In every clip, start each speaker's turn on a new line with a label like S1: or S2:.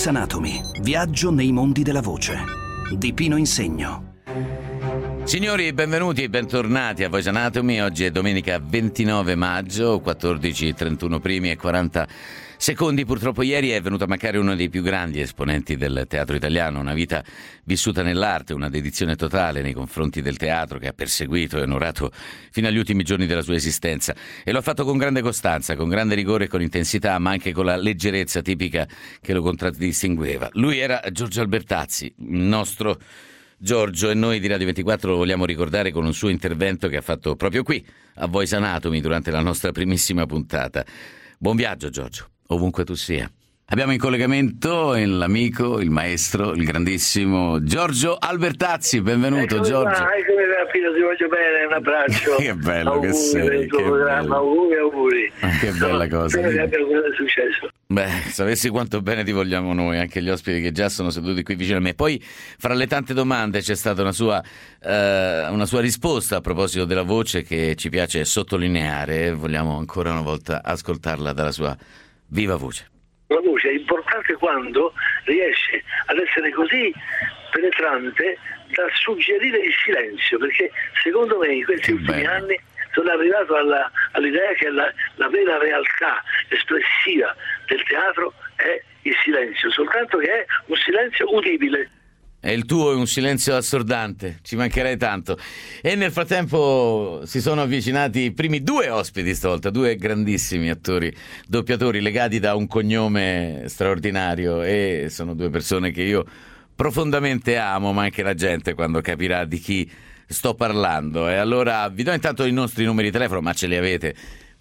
S1: Voice Anatomy. Viaggio nei mondi della voce. Di Pino Insegno.
S2: Signori, benvenuti e bentornati a Voice Anatomy. Oggi è domenica 29 maggio, 14:31 primi e 40 secondi. Purtroppo ieri è venuto a mancare uno dei più grandi esponenti del teatro italiano, una vita vissuta nell'arte, una dedizione totale nei confronti del teatro che ha perseguito e onorato fino agli ultimi giorni della sua esistenza, e lo ha fatto con grande costanza, con grande rigore e con intensità, ma anche con la leggerezza tipica che lo contraddistingueva. Lui era Giorgio Albertazzi, il nostro Giorgio, e noi di Radio 24 lo vogliamo ricordare con un suo intervento che ha fatto proprio qui a Voice Anatomy durante la nostra primissima puntata. Buon viaggio Giorgio, ovunque tu sia. Abbiamo in collegamento l'amico, il maestro, il grandissimo Giorgio Albertazzi. Benvenuto Giorgio.
S3: Eccomi là, Pino, ti voglio bene, un abbraccio.
S2: Che bello
S3: auguri
S2: che sei.
S3: Per il tuo programma. Auguri.
S2: Che bella cosa.
S3: Spero che abbia quello che è successo.
S2: Beh, sapessi quanto bene ti vogliamo noi, anche gli ospiti che già sono seduti qui vicino a me. Poi, fra le tante domande, c'è stata una sua risposta a proposito della voce che ci piace sottolineare. Vogliamo ancora una volta ascoltarla dalla sua viva voce.
S3: La voce è importante quando riesce ad essere così penetrante da suggerire il silenzio, perché secondo me in questi ultimi anni sono arrivato all'idea che la vera realtà espressiva del teatro è il silenzio, soltanto che è un silenzio udibile.
S2: E il tuo è un silenzio assordante, ci mancherei tanto. E nel frattempo si sono avvicinati i primi due ospiti stavolta, due grandissimi attori, doppiatori legati da un cognome straordinario, e sono due persone che io profondamente amo, ma anche la gente quando capirà di chi sto parlando. E allora vi do intanto i nostri numeri di telefono, ma ce li avete.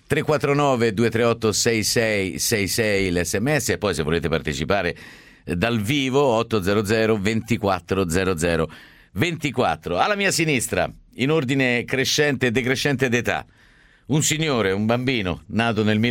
S2: 349 238 6666 l'SMS, e poi se volete partecipare dal vivo 800 2400 24. Alla mia sinistra, in ordine crescente e decrescente d'età, un signore, un bambino nato nel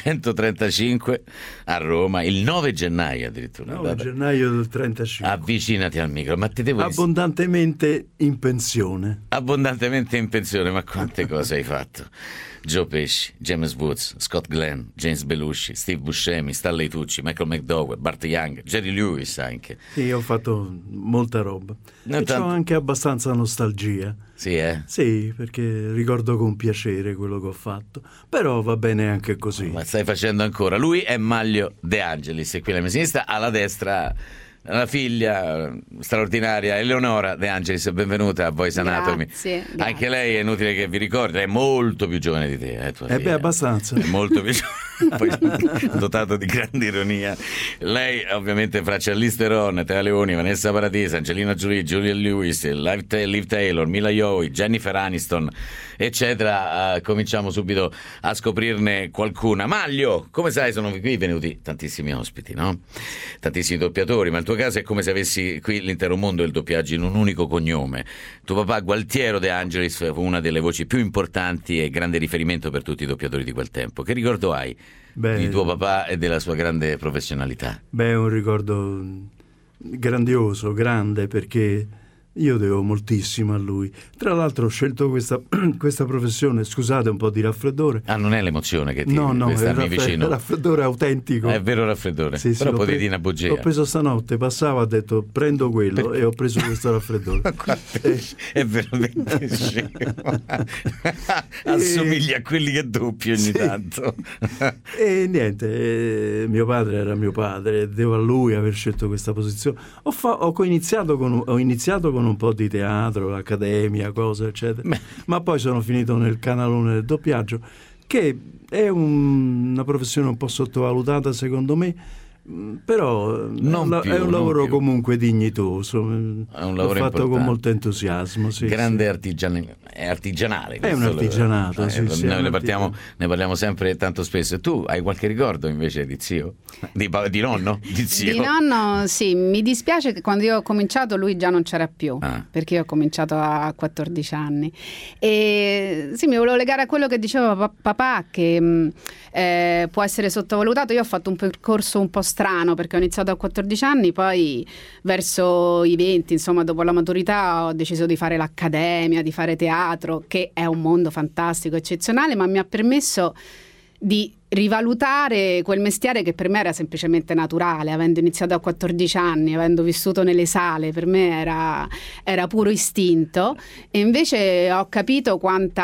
S2: 1935 a Roma, il 9 gennaio addirittura.
S4: 9 gennaio del 35.
S2: Avvicinati al micro, ma te devo
S4: abbondantemente in pensione.
S2: Abbondantemente in pensione, ma quante cose hai fatto? Joe Pesci, James Woods, Scott Glenn, James Belushi, Steve Buscemi, Stanley Tucci, Michael McDowell, Burt Young, Jerry Lewis anche.
S4: Sì, ho fatto molta roba. E c'ho anche abbastanza nostalgia.
S2: Sì,
S4: Sì, perché ricordo con piacere quello che ho fatto. Però va bene anche così.
S2: Ma stai facendo ancora. Lui è Maglio De Angelis, e qui alla mia sinistra, alla destra, la figlia straordinaria Eleonora De Angelis. Benvenuta a Voice Anatomy.
S5: Grazie.
S2: Anche lei è inutile che vi ricordi, è molto più giovane di te, tua figlia.
S4: Abbastanza.
S2: È molto più poi dotato di grande ironia. Lei ovviamente fra Charlize Theron, Tea Leoni, Vanessa Paradis, Angelina Jolie, Julia Lewis, Liv Taylor, Mila Jovovich, Jennifer Aniston, eccetera. Cominciamo subito a scoprirne qualcuna. Maglio, come sai, sono qui venuti tantissimi ospiti, no? Tantissimi doppiatori, ma il tuo caso è come se avessi qui l'intero mondo del doppiaggio in un unico cognome. Tuo papà, Gualtiero De Angelis, fu una delle voci più importanti e grande riferimento per tutti i doppiatori di quel tempo. Che ricordo hai di tuo papà e della sua grande professionalità?
S4: Beh, un ricordo grandioso, grande, perché io devo moltissimo a lui. Tra l'altro ho scelto questa professione, scusate un po' di raffreddore.
S2: Ah, non è l'emozione che ti
S4: No,
S2: starmi vicino?
S4: È raffreddore autentico.
S2: È vero raffreddore,
S4: sì,
S2: però potevi dire una bugia.
S4: L'ho preso stanotte, passava, ho detto prendo quello e ho preso questo raffreddore.
S2: È veramente scemo. Assomiglia a quelli che doppi ogni tanto.
S4: E niente, mio padre era mio padre, devo a lui aver scelto questa posizione. Ho iniziato con un po' di teatro, l'accademia, cose eccetera. Ma poi sono finito nel canalone del doppiaggio, che è una professione un po' sottovalutata secondo me, però è un lavoro comunque dignitoso.
S2: È un lavoro
S4: l'ho fatto
S2: importante,
S4: con molto entusiasmo, sì,
S2: grande
S4: sì.
S2: È artigianale.
S4: È un artigianato, sì,
S2: noi ne parliamo sempre tanto spesso. Tu hai qualche ricordo invece di zio? Di nonno? Di zio?
S5: Di nonno, sì. Mi dispiace che quando io ho cominciato lui già non c'era più, perché io ho cominciato a 14 anni. E sì, mi volevo legare a quello che diceva papà, che può essere sottovalutato. Io ho fatto un percorso un po' strano, perché ho iniziato a 14 anni, poi verso i 20, insomma, dopo la maturità ho deciso di fare l'accademia, di fare teatro, che è un mondo fantastico, eccezionale, ma mi ha permesso di rivalutare quel mestiere che per me era semplicemente naturale, avendo iniziato a 14 anni, avendo vissuto nelle sale, per me era puro istinto, e invece ho capito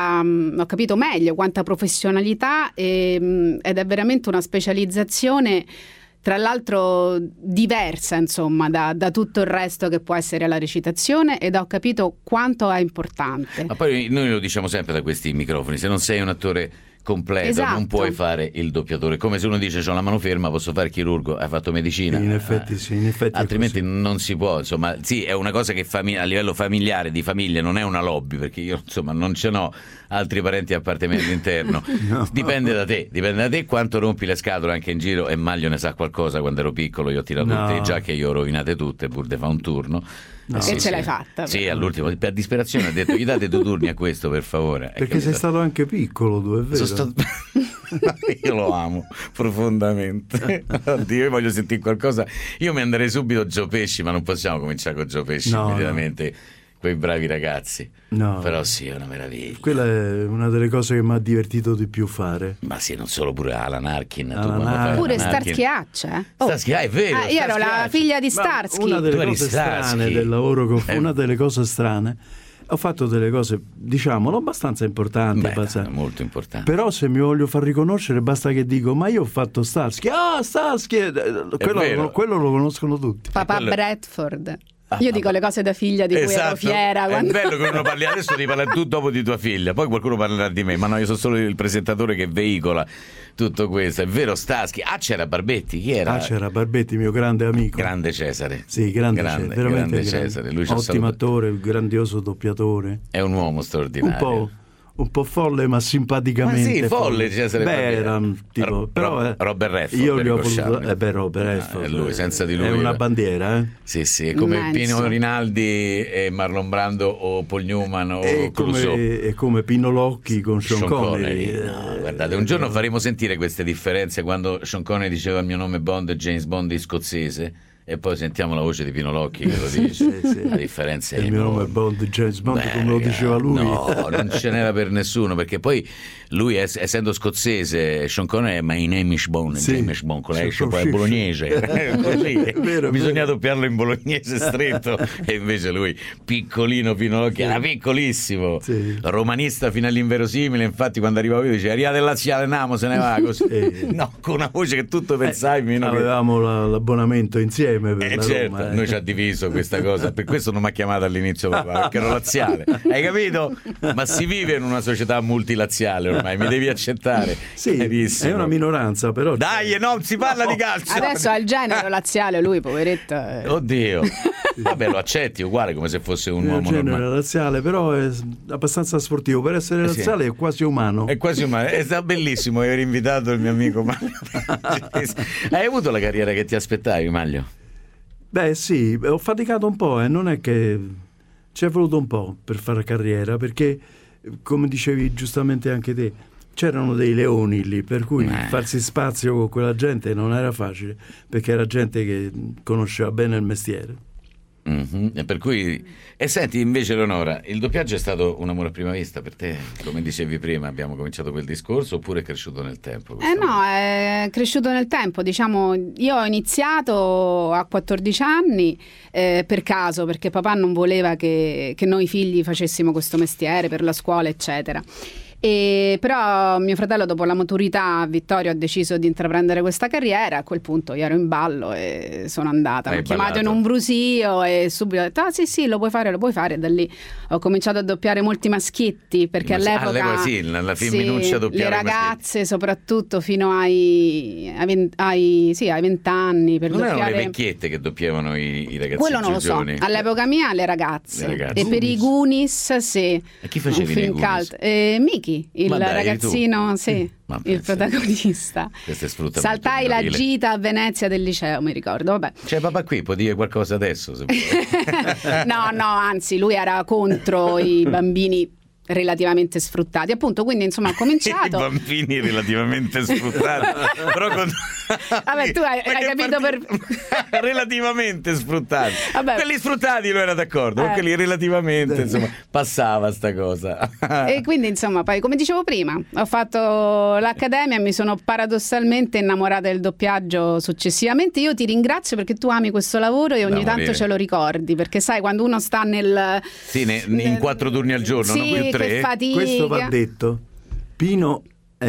S5: meglio quanta professionalità ed è veramente una specializzazione, tra l'altro diversa, insomma, da tutto il resto che può essere la recitazione, ed ho capito quanto è importante.
S2: Ma poi noi lo diciamo sempre da questi microfoni, se non sei un attore completo,
S5: esatto,
S2: non puoi fare il doppiatore. Come se uno dice c'ho la mano ferma, posso fare il chirurgo, hai fatto medicina.
S4: In effetti sì, in effetti
S2: altrimenti non si può, insomma. Sì, è una cosa che a livello familiare, di famiglia, non è una lobby, perché io insomma non ce n'ho altri parenti a parte me all'interno.
S4: No.
S2: Dipende da te quanto rompi le scatole anche in giro, e Maglio ne sa qualcosa. Quando ero piccolo io ho tirato tutte, già che io ho rovinate tutte pur di fare un turno.
S5: No.
S2: Sì,
S5: e ce l'hai fatta.
S2: Sì, all'ultimo, per disperazione, ha detto: gli date 2 turni a questo, per favore.
S4: Perché sei stato anche piccolo tu, è vero?
S2: Io lo amo profondamente. Oddio, io voglio sentire qualcosa. Io mi andrei subito Gio Pesci, ma non possiamo cominciare con Gio Pesci immediatamente. Quei bravi ragazzi.
S4: No.
S2: Però sì, è una meraviglia.
S4: Quella è una delle cose che mi ha divertito di più fare.
S2: Ma sì, non solo, pure Alan Arkin.
S5: Pure Starsky Hutch,
S2: Starsky, è vero.
S5: Io ero la figlia di Starsky.
S4: Una delle cose strane del lavoro che ho fatto, una delle cose strane, ho fatto delle cose, diciamolo, abbastanza importanti.
S2: Molto importanti.
S4: Però se mi voglio far riconoscere basta che dico: ma io ho fatto Starsky. Starsky! Quello lo conoscono tutti.
S5: Papà Bradford. Io dico le cose da figlia di cui ero fiera.
S2: È bello che uno parli adesso, ti parla tu dopo di tua figlia, poi qualcuno parlerà di me, ma no, io sono solo il presentatore che veicola tutto questo. È vero, Starsky. C'era Barbetti, chi era?
S4: C'era Barbetti, mio grande amico.
S2: Grande Cesare.
S4: Sì, veramente grande
S2: Cesare. Lui
S4: ottimo attore, grandioso doppiatore.
S2: È un uomo straordinario.
S4: Un po' folle, ma simpaticamente.
S2: Ma sì, folle Cesare.
S4: Era tipo, però
S2: Robert Redford.
S4: Io gli ho voluto. Robert Redford.
S2: È lui, senza di lui.
S4: È una bandiera,
S2: Sì, è come Pino Rinaldi e Marlon Brando o Paul Newman o Clouseau.
S4: È come Pino Locchi con Sean Connery.
S2: No, guardate, un giorno faremo sentire queste differenze, quando Sean Connery diceva: il mio nome è Bond e James Bond è scozzese. E poi sentiamo la voce di Pino Locchi che lo dice. Sì. La differenza è
S4: il mio nome è Bond, James Bond, come lo diceva lui.
S2: No, non ce n'era per nessuno, perché poi lui, essendo scozzese, Sean Connery è My name is Bond, James Bond, con lei poi è bolognese. Così, bisogna doppiarlo in bolognese stretto. E invece lui, piccolino Pino Locchi, era piccolissimo, romanista fino all'inverosimile. Infatti quando arrivava io diceva: Ria del Laziale Namo, se ne va così. No, con una voce che tutto pensavi.
S4: Avevamo l'abbonamento insieme.
S2: Certo,
S4: Roma,
S2: noi ci ha diviso questa cosa, per questo non mi ha chiamato all'inizio papà, perché ero laziale, hai capito? Ma si vive in una società multilaziale ormai, mi devi accettare.
S4: Sì, è una minoranza, però
S2: dai, non si parla di calcio.
S5: Adesso ha il genere laziale lui, poveretto.
S2: Oddio. Vabbè, lo accetti uguale, come se fosse un uomo
S4: genere
S2: normale.
S4: laziale, però è abbastanza sportivo. Per essere laziale è quasi umano.
S2: È quasi umano. È stato bellissimo aver invitato il mio amico Maglio. Hai avuto la carriera che ti aspettavi, Maglio?
S4: Beh sì, ho faticato un po', non è che ci è voluto un po' per fare carriera, perché come dicevi giustamente anche te, c'erano dei leoni lì, per cui farsi spazio con quella gente non era facile, perché era gente che conosceva bene il mestiere.
S2: E per cui, e senti, invece Leonora, il doppiaggio è stato un amore a prima vista per te? Come dicevi prima, abbiamo cominciato quel discorso, oppure è cresciuto nel tempo?
S5: No, è cresciuto nel tempo, diciamo. Io ho iniziato a 14 anni per caso, perché papà non voleva che noi figli facessimo questo mestiere per la scuola, eccetera. Però mio fratello, dopo la maturità, Vittorio, ha deciso di intraprendere questa carriera. A quel punto io ero in ballo e sono andata. Mi ho chiamato in un brusio e subito ho detto: sì, lo puoi fare. E da lì ho cominciato a doppiare molti maschietti, perché all'epoca
S2: sì, la femminuccia doppiava
S5: le ragazze, soprattutto fino ai 20 anni. Per
S2: non
S5: doppiare...
S2: erano le vecchiette che doppiavano i ragazzi?
S5: Quello non lo so. All'epoca mia le ragazze. E per i Goonies, sì.
S2: E chi faceva i Goonies?
S5: Mickey, il ragazzino, il protagonista. Saltai la gita a Venezia del liceo, mi ricordo. Vabbè.
S2: C'è papà qui, può dire qualcosa adesso se vuoi.
S5: No, anzi, lui era contro i bambini relativamente sfruttati, appunto, quindi insomma ho cominciato.
S2: I bambini relativamente sfruttati. Però
S5: vabbè, tu hai capito per
S2: relativamente sfruttati.
S5: Vabbè.
S2: Quelli sfruttati lui era d'accordo, con quelli relativamente insomma passava sta cosa.
S5: E quindi insomma poi, come dicevo prima, ho fatto l'accademia e mi sono paradossalmente innamorata del doppiaggio successivamente. Io ti ringrazio perché tu ami questo lavoro e ogni tanto ce lo ricordi, perché sai, quando uno sta
S2: in 4 turni al giorno,
S5: sì,
S2: non più 3.
S4: Questo va detto. Pino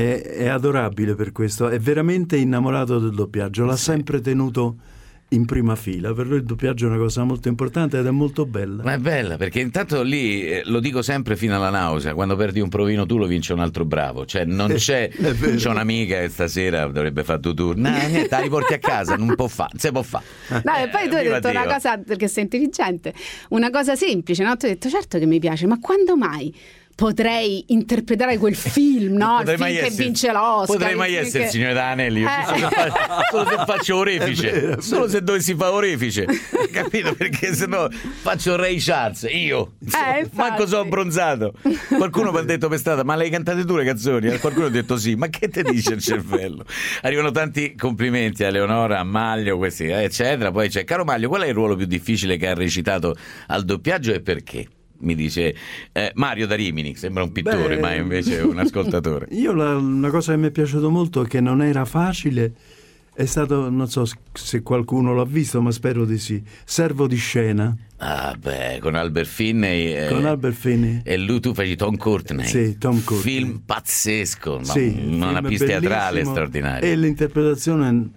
S4: è adorabile per questo, è veramente innamorato del doppiaggio, l'ha sempre tenuto in prima fila. Per lui il doppiaggio è una cosa molto importante ed è molto bella.
S2: Ma è bella perché intanto lì, lo dico sempre fino alla nausea, quando perdi un provino tu lo vince un altro bravo, cioè non c'è un'amica che stasera dovrebbe fare tu turno, niente, la riporti a casa, non può fare, non si può fare.
S5: No, e poi tu hai detto una cosa, perché sei intelligente, una cosa semplice, no? Tu hai detto certo che mi piace, ma quando mai potrei interpretare quel film, no? Il film che vince l'Oscar.
S2: Potrei mai essere il Signore D'Anelli, solo se faccio orefice, solo se dovessi fare orefice, capito? Perché sennò faccio Ray Charles, io manco sono abbronzato. Qualcuno mi ha detto per strada, ma le hai cantate tu le canzoni? Qualcuno ha detto sì, ma che te dice il cervello? Arrivano tanti complimenti a Leonora, a Maglio, questi eccetera. Poi c'è: caro Maglio, qual è il ruolo più difficile che ha recitato al doppiaggio e perché? Mi dice Mario da Rimini, sembra un pittore, ma è invece un ascoltatore.
S4: Io una cosa che mi è piaciuto molto, che non era facile, è stato, non so se qualcuno l'ha visto, ma spero di sì, Servo di scena.
S2: Ah beh, con Albert Finney.
S4: Con Albert Finney.
S2: E lui tu faci Tom Courtenay.
S4: Sì, Tom Courtenay.
S2: Film pazzesco,
S4: sì,
S2: una pista teatrale straordinaria.
S4: E l'interpretazione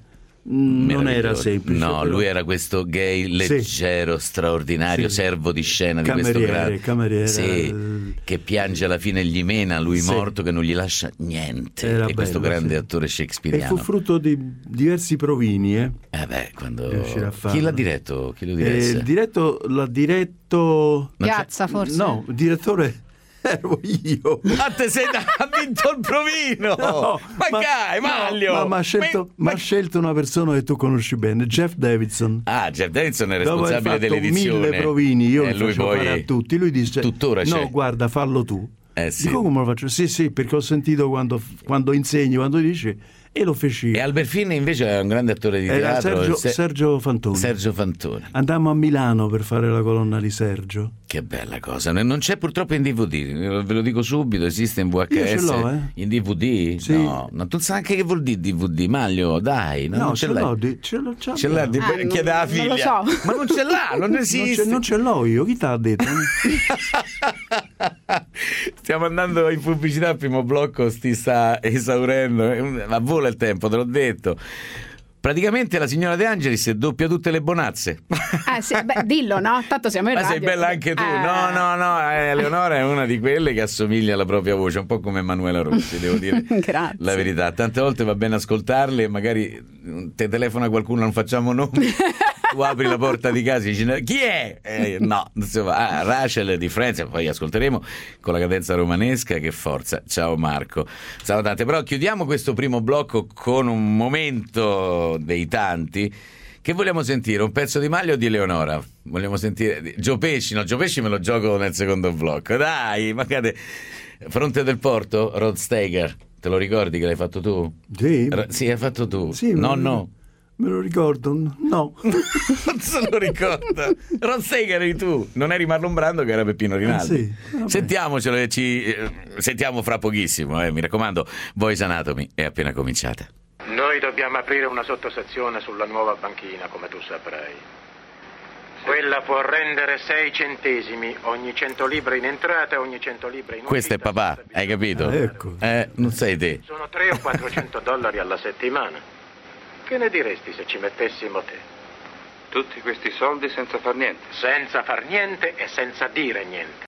S4: non era semplice.
S2: No,
S4: però.
S2: lui era questo gay leggero, straordinario, servo di scena di questo grande
S4: cameriere,
S2: che piange alla fine, gli mena lui morto, che non gli lascia niente.
S4: Era
S2: e questo
S4: bello,
S2: grande attore shakespeariano.
S4: E fu frutto di diversi provini.
S2: Quando
S4: chi
S2: l'ha diretto? Chi lo
S4: l'ha diretto
S5: Piazza, forse?
S4: No, il direttore ero io.
S2: Ha vinto il provino.
S4: No,
S2: Maglio.
S4: Ma ha scelto una persona che tu conosci bene, Jeff Davidson.
S2: Jeff Davidson è responsabile dell'edizione.
S4: 1000 provini, io li
S2: lui
S4: faccio
S2: poi
S4: fare a tutti. Lui dice:
S2: tuttora c'è.
S4: No, guarda, fallo tu.
S2: Sì.
S4: Dico: come lo faccio? Sì, perché ho sentito quando insegni, quando dici, e lo feci io.
S2: E Albert Finney invece è un grande attore di teatro.
S4: Sergio Fantoni. Andammo a Milano per fare la colonna di Sergio.
S2: Che bella cosa. Non c'è purtroppo in DVD, ve lo dico subito, esiste in VHS.
S4: Io ce l'ho,
S2: In DVD?
S4: Sì.
S2: No, tu sai anche che vuol dire DVD, Maglio, dai.
S4: No, ce l'ho.
S2: Ce l'ha, chiede alla figlia.
S5: Non lo so.
S2: Ma non ce l'ha, non esiste.
S4: Non ce l'ho io, chi t'ha detto?
S2: Stiamo andando in pubblicità, il primo blocco si sta esaurendo, ma vola il tempo, te l'ho detto. Praticamente la signora De Angelis doppia tutte le bonazze.
S5: Sì, dillo, no? Tanto siamo in radio.
S2: Ma sei bella anche tu. No, Leonora è una di quelle che assomiglia alla propria voce, un po' come Emanuela Rossi, devo dire la verità. Tante volte va bene ascoltarle, magari te telefona qualcuno, non facciamo nomi. Tu apri la porta di casa e dici: chi è? No, insomma, Rachel di Friends, poi ascolteremo con la cadenza romanesca. Che forza, ciao Marco. Ciao tante. Però chiudiamo questo primo blocco con un momento dei tanti che vogliamo sentire, un pezzo di Maglio o di Leonora? Vogliamo sentire Gio Pesci? No, Gio Pesci me lo gioco nel secondo blocco, dai, magari. Fronte del Porto, Rod Steiger, te lo ricordi che l'hai fatto tu?
S4: Sì.
S2: Sì, hai fatto tu.
S4: Sì,
S2: no.
S4: Me lo ricordo, no.
S2: Non se lo ricorda. Rod Steiger eri tu, non eri Marlon Brando che era Peppino Rinaldi. Sentiamocelo e ci sentiamo fra pochissimo, mi raccomando. Voice Anatomy è appena cominciata.
S6: Noi dobbiamo aprire una sottosezione sulla nuova banchina, come tu saprai. Quella può rendere 6 centesimi ogni 100 libbre in entrata e ogni 100 libbre in uscita.
S2: Questo è papà, hai capito?
S4: Ecco.
S2: Non sei te.
S6: Sono 300 o 400 dollari alla settimana. Che ne diresti se ci mettessimo te?
S7: Tutti questi soldi senza far niente?
S6: Senza far niente e senza dire niente.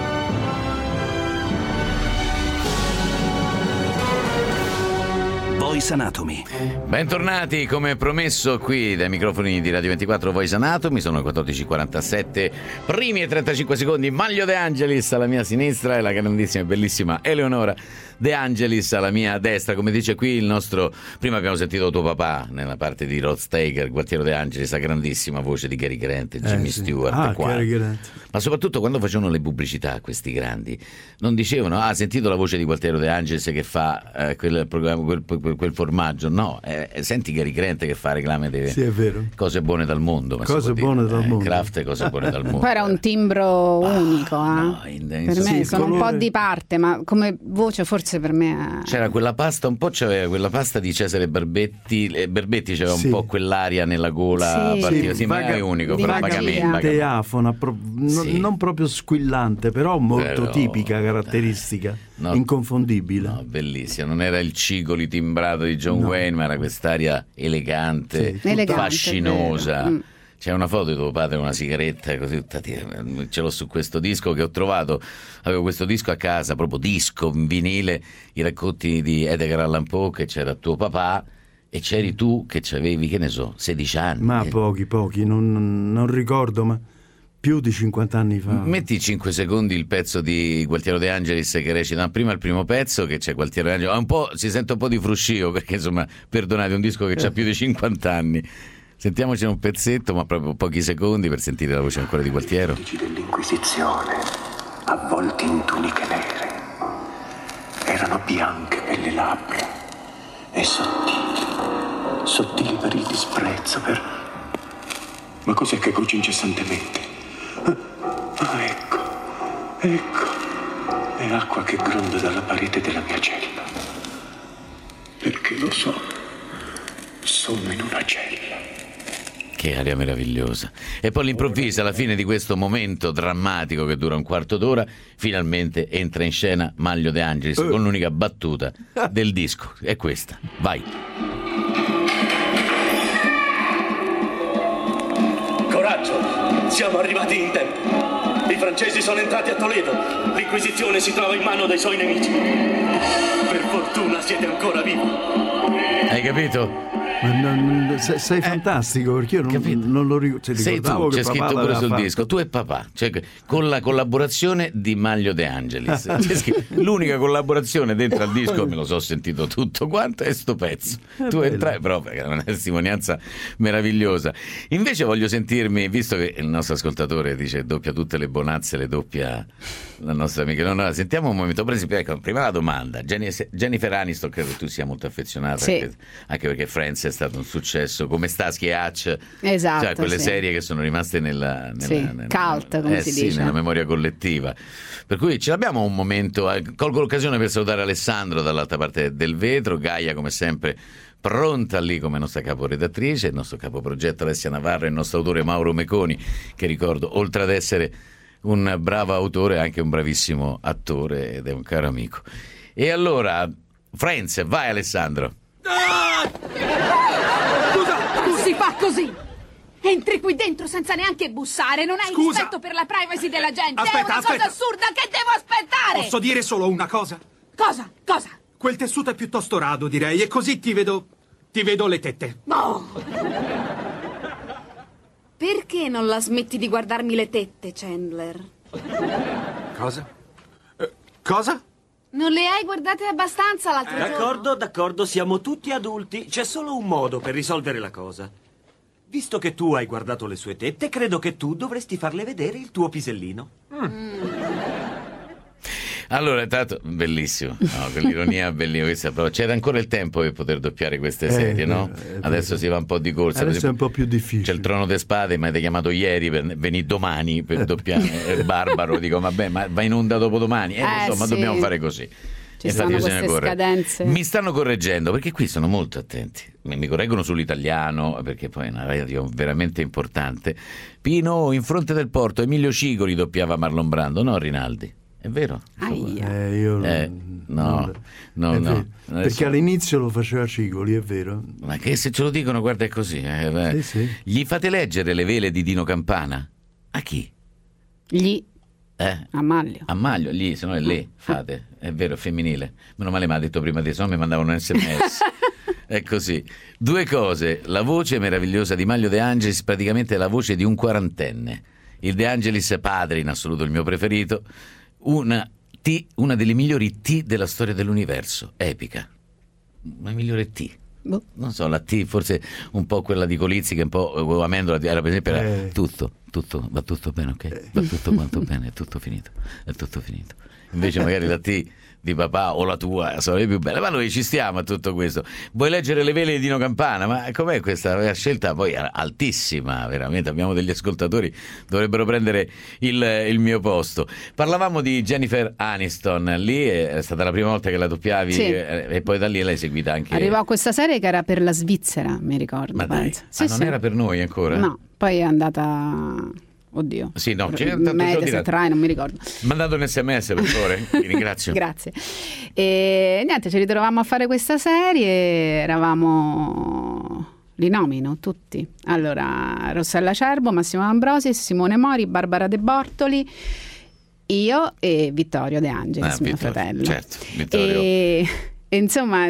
S1: Voice Voice Anatomy.
S2: Bentornati, come promesso, qui dai microfoni di Radio 24 Voice Anatomy. Sono le 14:47, primi e 35 secondi. Maglio De Angelis alla mia sinistra e la grandissima e bellissima Eleonora De Angelis alla mia destra. Come dice qui il nostro... Prima abbiamo sentito tuo papà nella parte di Rod Steiger, Gualtiero De Angelis, la grandissima voce di Cary Grant, Jimmy Stewart.
S4: Cary Grant.
S2: Ma soprattutto quando facevano le pubblicità questi grandi, non dicevano: ah, sentito la voce di Gualtiero De Angelis che fa quel programma, quel formaggio. No, senti Cary Grant che fa reclame delle cose buone dal mondo.
S4: Cose buone dal mondo.
S2: Kraft e cose buone dal mondo.
S5: Poi era un timbro unico.
S2: No,
S5: per me sono un po' di parte, ma come voce forse per me
S2: c'era quella pasta, un po' c'aveva quella pasta di Cesare Barbetti. Barbetti c'aveva un po' quell'aria nella gola, ma è unico, però vagamente
S4: afona, non proprio squillante, però molto tipica, caratteristica, inconfondibile.
S2: No, bellissima. Non era il cigoli timbrato di John Wayne, ma era quest'aria elegante, fascinosa. C'è una foto di tuo padre con una sigaretta così, ce l'ho su questo disco che ho trovato. Avevo questo disco a casa, proprio disco in vinile, i racconti di Edgar Allan Poe, che c'era tuo papà e c'eri tu che avevi, che ne so, 16 anni.
S4: Ma pochi, non ricordo, ma più di 50 anni fa.
S2: Metti 5 secondi il pezzo di Gualtiero De Angelis che recita prima il primo pezzo, che c'è Gualtiero De Angelis, si sente un po' di fruscio perché insomma, perdonate, è un disco che ha più di 50 anni. Sentiamocene un pezzetto, ma proprio pochi secondi, per sentire la voce ancora di Gualtiero.
S8: I giudici dell'Inquisizione, avvolti in tuniche nere, erano bianche per le labbra e sottili per il disprezzo, Ma cos'è che cuce incessantemente? Ecco, è acqua che gronda dalla parete della mia cella. Perché lo so, sono in una cella.
S2: Che aria meravigliosa. E poi all'improvviso, alla fine di questo momento drammatico che dura un quarto d'ora, finalmente entra in scena Maglio De Angelis con l'unica battuta del disco. È questa. Vai.
S9: Coraggio, siamo arrivati in tempo. I francesi sono entrati a Toledo. L'Inquisizione si trova in mano dei suoi nemici. Per fortuna siete ancora vivi.
S2: Hai capito?
S4: Sei fantastico, perché io non lo ricordo.
S2: Sei tu, c'è scritto pure sul disco, tu e papà, cioè, con la collaborazione di Maglio De Angelis. L'unica collaborazione dentro al disco, me lo so sentito tutto quanto, è sto pezzo. Tu entrai proprio, è una testimonianza meravigliosa. Invece voglio sentirmi, visto che il nostro ascoltatore dice doppia tutte le bonazze, le doppia la nostra amica. No, sentiamo un momento. Per esempio, ecco, prima la domanda. Jennifer Aniston, credo che tu sia molto affezionata, anche perché Friends è stato un successo, come Starsky e Hutch,
S5: esatto,
S2: cioè quelle serie che sono rimaste nella
S5: cult, come si dice,
S2: nella memoria collettiva. Per cui ce l'abbiamo un momento. Colgo l'occasione per salutare Alessandro dall'altra parte del vetro, Gaia come sempre pronta lì come nostra caporedattrice, il nostro capoprogetto Alessia Navarro e il nostro autore Mauro Meconi, che ricordo, oltre ad essere un bravo autore, è anche un bravissimo attore ed è un caro amico. E allora, Friends, vai Alessandro.
S10: Scusa! Non si fa così! Entri qui dentro senza neanche bussare, non hai rispetto per la privacy della gente. È una cosa assurda che devo aspettare!
S11: Posso dire solo una cosa?
S10: Cosa?
S11: Quel tessuto è piuttosto rado, direi, e così ti vedo le tette.
S10: No! Perché non la smetti di guardarmi le tette, Chandler?
S11: Cosa? Cosa?
S10: Non le hai guardate abbastanza l'altro giorno?
S12: D'accordo, siamo tutti adulti. C'è solo un modo per risolvere la cosa. Visto che tu hai guardato le sue tette, credo che tu dovresti farle vedere il tuo pisellino.
S2: Allora, intanto, bellissimo, no, quell'ironia bellissima, però c'era ancora il tempo per poter doppiare queste serie, no? Adesso si va un po' di corsa.
S4: Adesso è un po' più difficile.
S2: C'è il Trono de Spade, mi avete chiamato ieri per venire domani per doppiare Barbaro, dico vabbè, ma va in onda dopodomani, insomma dobbiamo fare così.
S5: Ci sono queste scadenze.
S2: Mi stanno correggendo perché qui sono molto attenti, mi correggono sull'italiano perché poi è una radio veramente importante. Pino, in Fronte del Porto Emilio Cigoli doppiava Marlon Brando, no Rinaldi? È vero? No.
S4: Perché all'inizio lo faceva Cigoli, è vero.
S2: Ma che se ce lo dicono, guarda, è così.
S4: Sì.
S2: Gli fate leggere le vele di Dino Campana? A chi?
S5: A
S2: Maglio, gli, se no è lei, fate. È vero, è femminile. Meno male mi ha detto prima di, se no mi mandavano un SMS. È così. Due cose: la voce meravigliosa di Manlio De Angelis, praticamente la voce di un quarantenne. Il De Angelis padre, in assoluto il mio preferito, una delle migliori T della storia dell'universo, epica. Una migliore T. Non so, la T forse un po' quella di Colizzi, che un po' Amendola era per esempio era tutto, va tutto bene, ok? Va tutto quanto bene, è tutto finito. Invece magari la T di papà o la tua sarebbe più bella, ma noi ci stiamo a tutto questo. Vuoi leggere le vele di Dino Campana? Ma com'è questa scelta poi altissima, veramente? Abbiamo degli ascoltatori, dovrebbero prendere il mio posto. Parlavamo di Jennifer Aniston, lì è stata la prima volta che la doppiavi, sì. E poi da lì l'hai seguita anche.
S5: Arrivò a questa serie che era per la Svizzera, mi ricordo.
S2: Ma dai,
S5: sì,
S2: non era per noi ancora?
S5: No, poi è andata... Oddio,
S2: sì, no,
S5: Mediaset, Rai, non mi ricordo.
S2: Mandate un SMS per favore, ti ringrazio.
S5: Grazie. E niente, ci ritrovammo a fare questa serie, eravamo, li nomino tutti. Allora, Rossella Cerbo, Massimo Ambrosi, Simone Mori, Barbara De Bortoli, io e Vittorio De Angelis, mio fratello.
S2: Certo, Vittorio.
S5: E insomma...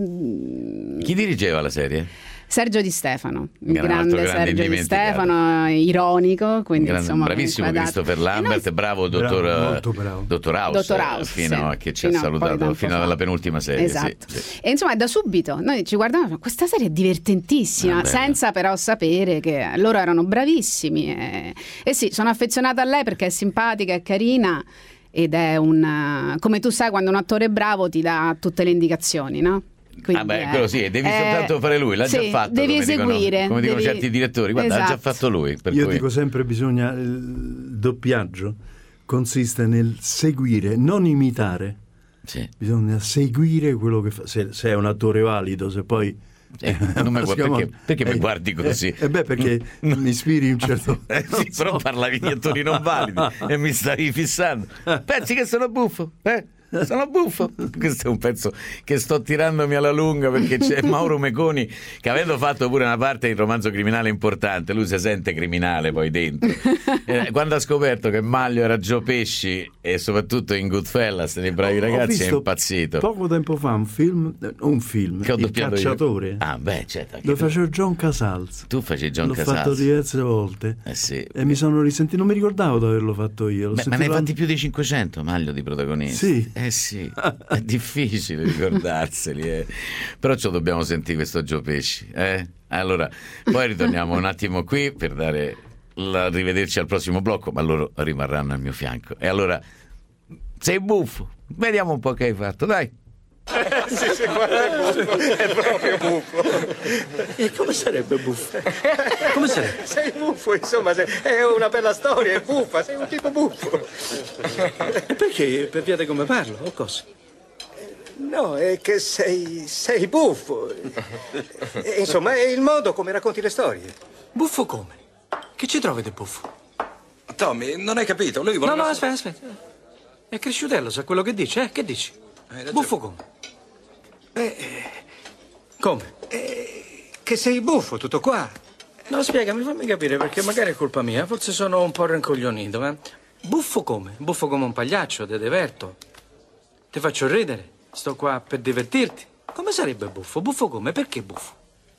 S2: Chi dirigeva la serie?
S5: Sergio Di Stefano, il grande Sergio Di Stefano, ironico, quindi insomma
S2: bravissimo Christopher Lambert, bravo dottor House, fino a che ci ha salutato fino alla penultima serie.
S5: Esatto.
S2: Sì.
S5: E insomma da subito noi ci guardavamo, questa serie è divertentissima, senza però sapere che loro erano bravissimi e sì, sono affezionata a lei perché è simpatica, è carina ed è come tu sai, quando un attore è bravo ti dà tutte le indicazioni, no? Quindi,
S2: quello sì, devi soltanto fare lui, l'ha già fatto.
S5: Devi eseguire.
S2: Come dicono certi direttori, guarda, l'ha già fatto lui.
S4: Io dico sempre il doppiaggio consiste nel seguire, non imitare.
S2: Sì.
S4: Bisogna seguire quello che fa. Se è un attore valido, se poi...
S2: perché mi guardi così?
S4: Perché mi ispiri un certo...
S2: sì, però parlavi di attori non validi e mi stavi fissando. Pensi che sono buffo? Sono buffo. Questo è un pezzo che sto tirandomi alla lunga perché c'è Mauro Meconi che, avendo fatto pure una parte in Romanzo Criminale importante, lui si sente criminale poi dentro. Quando ha scoperto che Manlio era Joe Pesci e soprattutto in Goodfellas nei Bravi Ragazzi è impazzito.
S4: Poco tempo fa un film
S2: che ho
S4: Il Cacciatore.
S2: Certo,
S4: lo facevo John Casals.
S2: Tu facevi John Casals?
S4: L'ho fatto diverse volte
S2: sì.
S4: E mi sono risentito, non mi ricordavo di averlo fatto io.
S2: Ma ne hai fatti più di 500 Manlio di protagonisti?
S4: Sì.
S2: Sì, è difficile ricordarseli, però ce lo dobbiamo sentire questo Joe Pesci, Allora, poi ritorniamo un attimo qui per dare arrivederci al prossimo blocco, ma loro rimarranno al mio fianco. E allora, sei buffo, vediamo un po' che hai fatto, dai.
S13: Sì, guarda, è buffo, è proprio buffo.
S8: E come sarebbe buffo? Come sarebbe?
S13: Sei buffo, insomma, è una bella storia, è buffa, sei un tipo buffo.
S8: E perché? Per via di come parlo o cosa?
S13: No, è che sei buffo. Insomma, è il modo come racconti le storie.
S8: Buffo come? Che ci trovi di buffo?
S14: Tommy, non hai capito? Lui vuole...
S8: No, aspetta. È cresciutello, sa quello che dice, Che dici? Buffo come? Come?
S13: Che sei buffo, tutto qua.
S8: No, spiegami, fammi capire, perché magari è colpa mia, forse sono un po' rincoglionito, ma... Buffo come? Buffo come un pagliaccio, te diverto. Ti faccio ridere, sto qua per divertirti. Come sarebbe buffo? Buffo come? Perché buffo?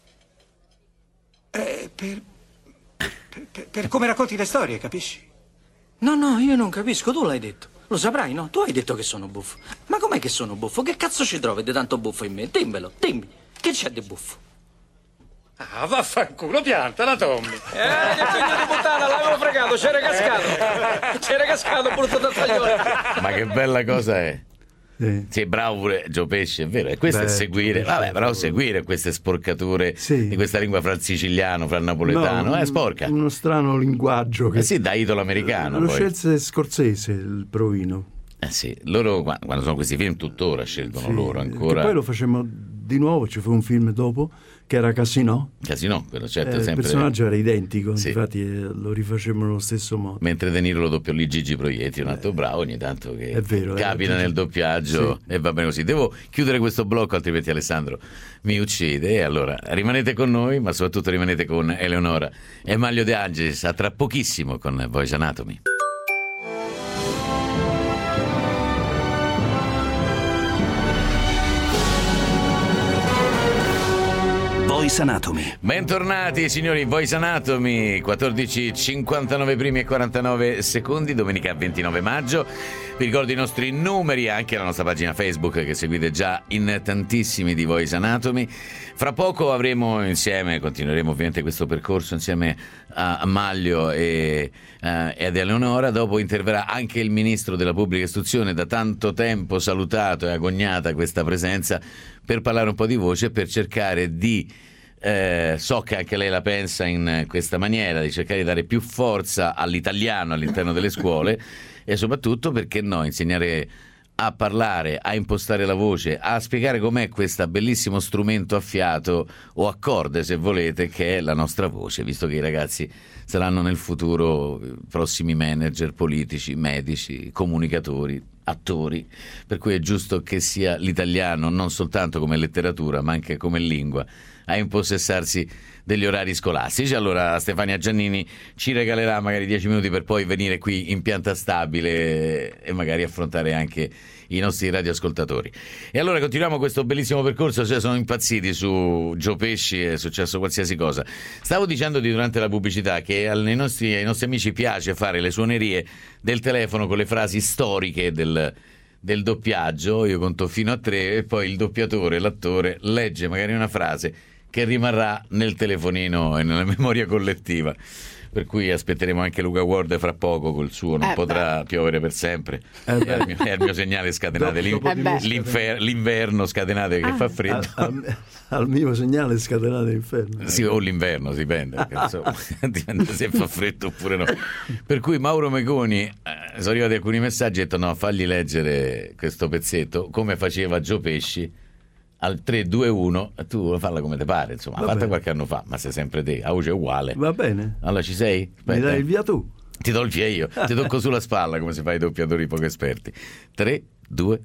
S13: Per come racconti le storie, capisci?
S8: No, io non capisco, tu l'hai detto. Lo saprai, no? Tu hai detto che sono buffo. Ma com'è che sono buffo? Che cazzo ci trovi di tanto buffo in me? Dimmelo, dimmi. Che c'è di buffo?
S13: Ah, vaffanculo, piantala, Tommy.
S8: Che figlio di puttana, l'avevo fregato, c'era cascato, brutto tattaglione.
S2: Ma che bella cosa è. Sì, bravo pure Joe Pesci, è vero, e questo è seguire, però seguire queste sporcature di questa lingua fra il siciliano, fra il napoletano, è sporca.
S4: Uno strano linguaggio che...
S2: sì, da idolo americano.
S4: Lo scelse Scorsese, il provino.
S2: Sì, loro quando sono questi film tuttora scelgono loro ancora.
S4: Che poi lo facemmo di nuovo, ci fu un film dopo che era Casino,
S2: quello certo, sempre.
S4: Il personaggio era identico, infatti lo rifacemmo nello stesso modo.
S2: Mentre De Niro lo doppiò lì Gigi Proietti, un altro bravo ogni tanto che capita nel doppiaggio e va bene così. Devo chiudere questo blocco, altrimenti Alessandro mi uccide. E allora rimanete con noi, ma soprattutto rimanete con Eleonora e Manlio De Angelis. A tra pochissimo con Voice Anatomy.
S1: Voice Anatomy.
S2: Bentornati signori, Voice Anatomy, 14:59 primi e 49 secondi, domenica 29 maggio. Vi ricordo i nostri numeri, anche la nostra pagina Facebook che seguite già in tantissimi di Voice Anatomy. Fra poco avremo insieme, continueremo ovviamente questo percorso insieme a Maglio e ad Eleonora. Dopo interverrà anche il ministro della pubblica istruzione, da tanto tempo salutato e agognata questa presenza, per parlare un po' di voce, per cercare di so che anche lei la pensa in questa maniera, di cercare di dare più forza all'italiano all'interno delle scuole e soprattutto, perché no, insegnare a parlare, a impostare la voce, a spiegare com'è questo bellissimo strumento a fiato o a corde, se volete, che è la nostra voce, visto che i ragazzi saranno nel futuro prossimi manager, politici, medici, comunicatori, attori, per cui è giusto che sia l'italiano non soltanto come letteratura ma anche come lingua a impossessarsi degli orari scolastici. Allora Stefania Giannini ci regalerà magari 10 minuti per poi venire qui in pianta stabile e magari affrontare anche i nostri radioascoltatori. E allora continuiamo questo bellissimo percorso. Cioè, sono impazziti su Joe Pesci, è successo qualsiasi cosa. Stavo dicendoti durante la pubblicità che ai nostri amici piace fare le suonerie del telefono con le frasi storiche del doppiaggio. Io conto fino a 3 e poi il doppiatore, l'attore, legge magari una frase che rimarrà nel telefonino e nella memoria collettiva. Per cui aspetteremo anche Luca Ward fra poco col suo Non potrà piovere per sempre. È il mio segnale scatenate, l'inverno scatenate che fa freddo.
S4: Al mio segnale scatenate l'inferno.
S2: Sì, o l'inverno, dipende, dipende se fa freddo oppure no. Per cui Mauro Meconi, sono arrivati alcuni messaggi e ho detto no, fagli leggere questo pezzetto come faceva Joe Pesci al 3-2-1, tu lo falla come te pare, insomma, l'ha fatta qualche anno fa, ma sei sempre te, a voce uguale.
S4: Va bene.
S2: Allora ci sei? Aspetta.
S4: Mi dai il via tu?
S2: Ti do il via io, ti tocco sulla spalla come si fa ai doppiatori poco esperti. 3-2-1.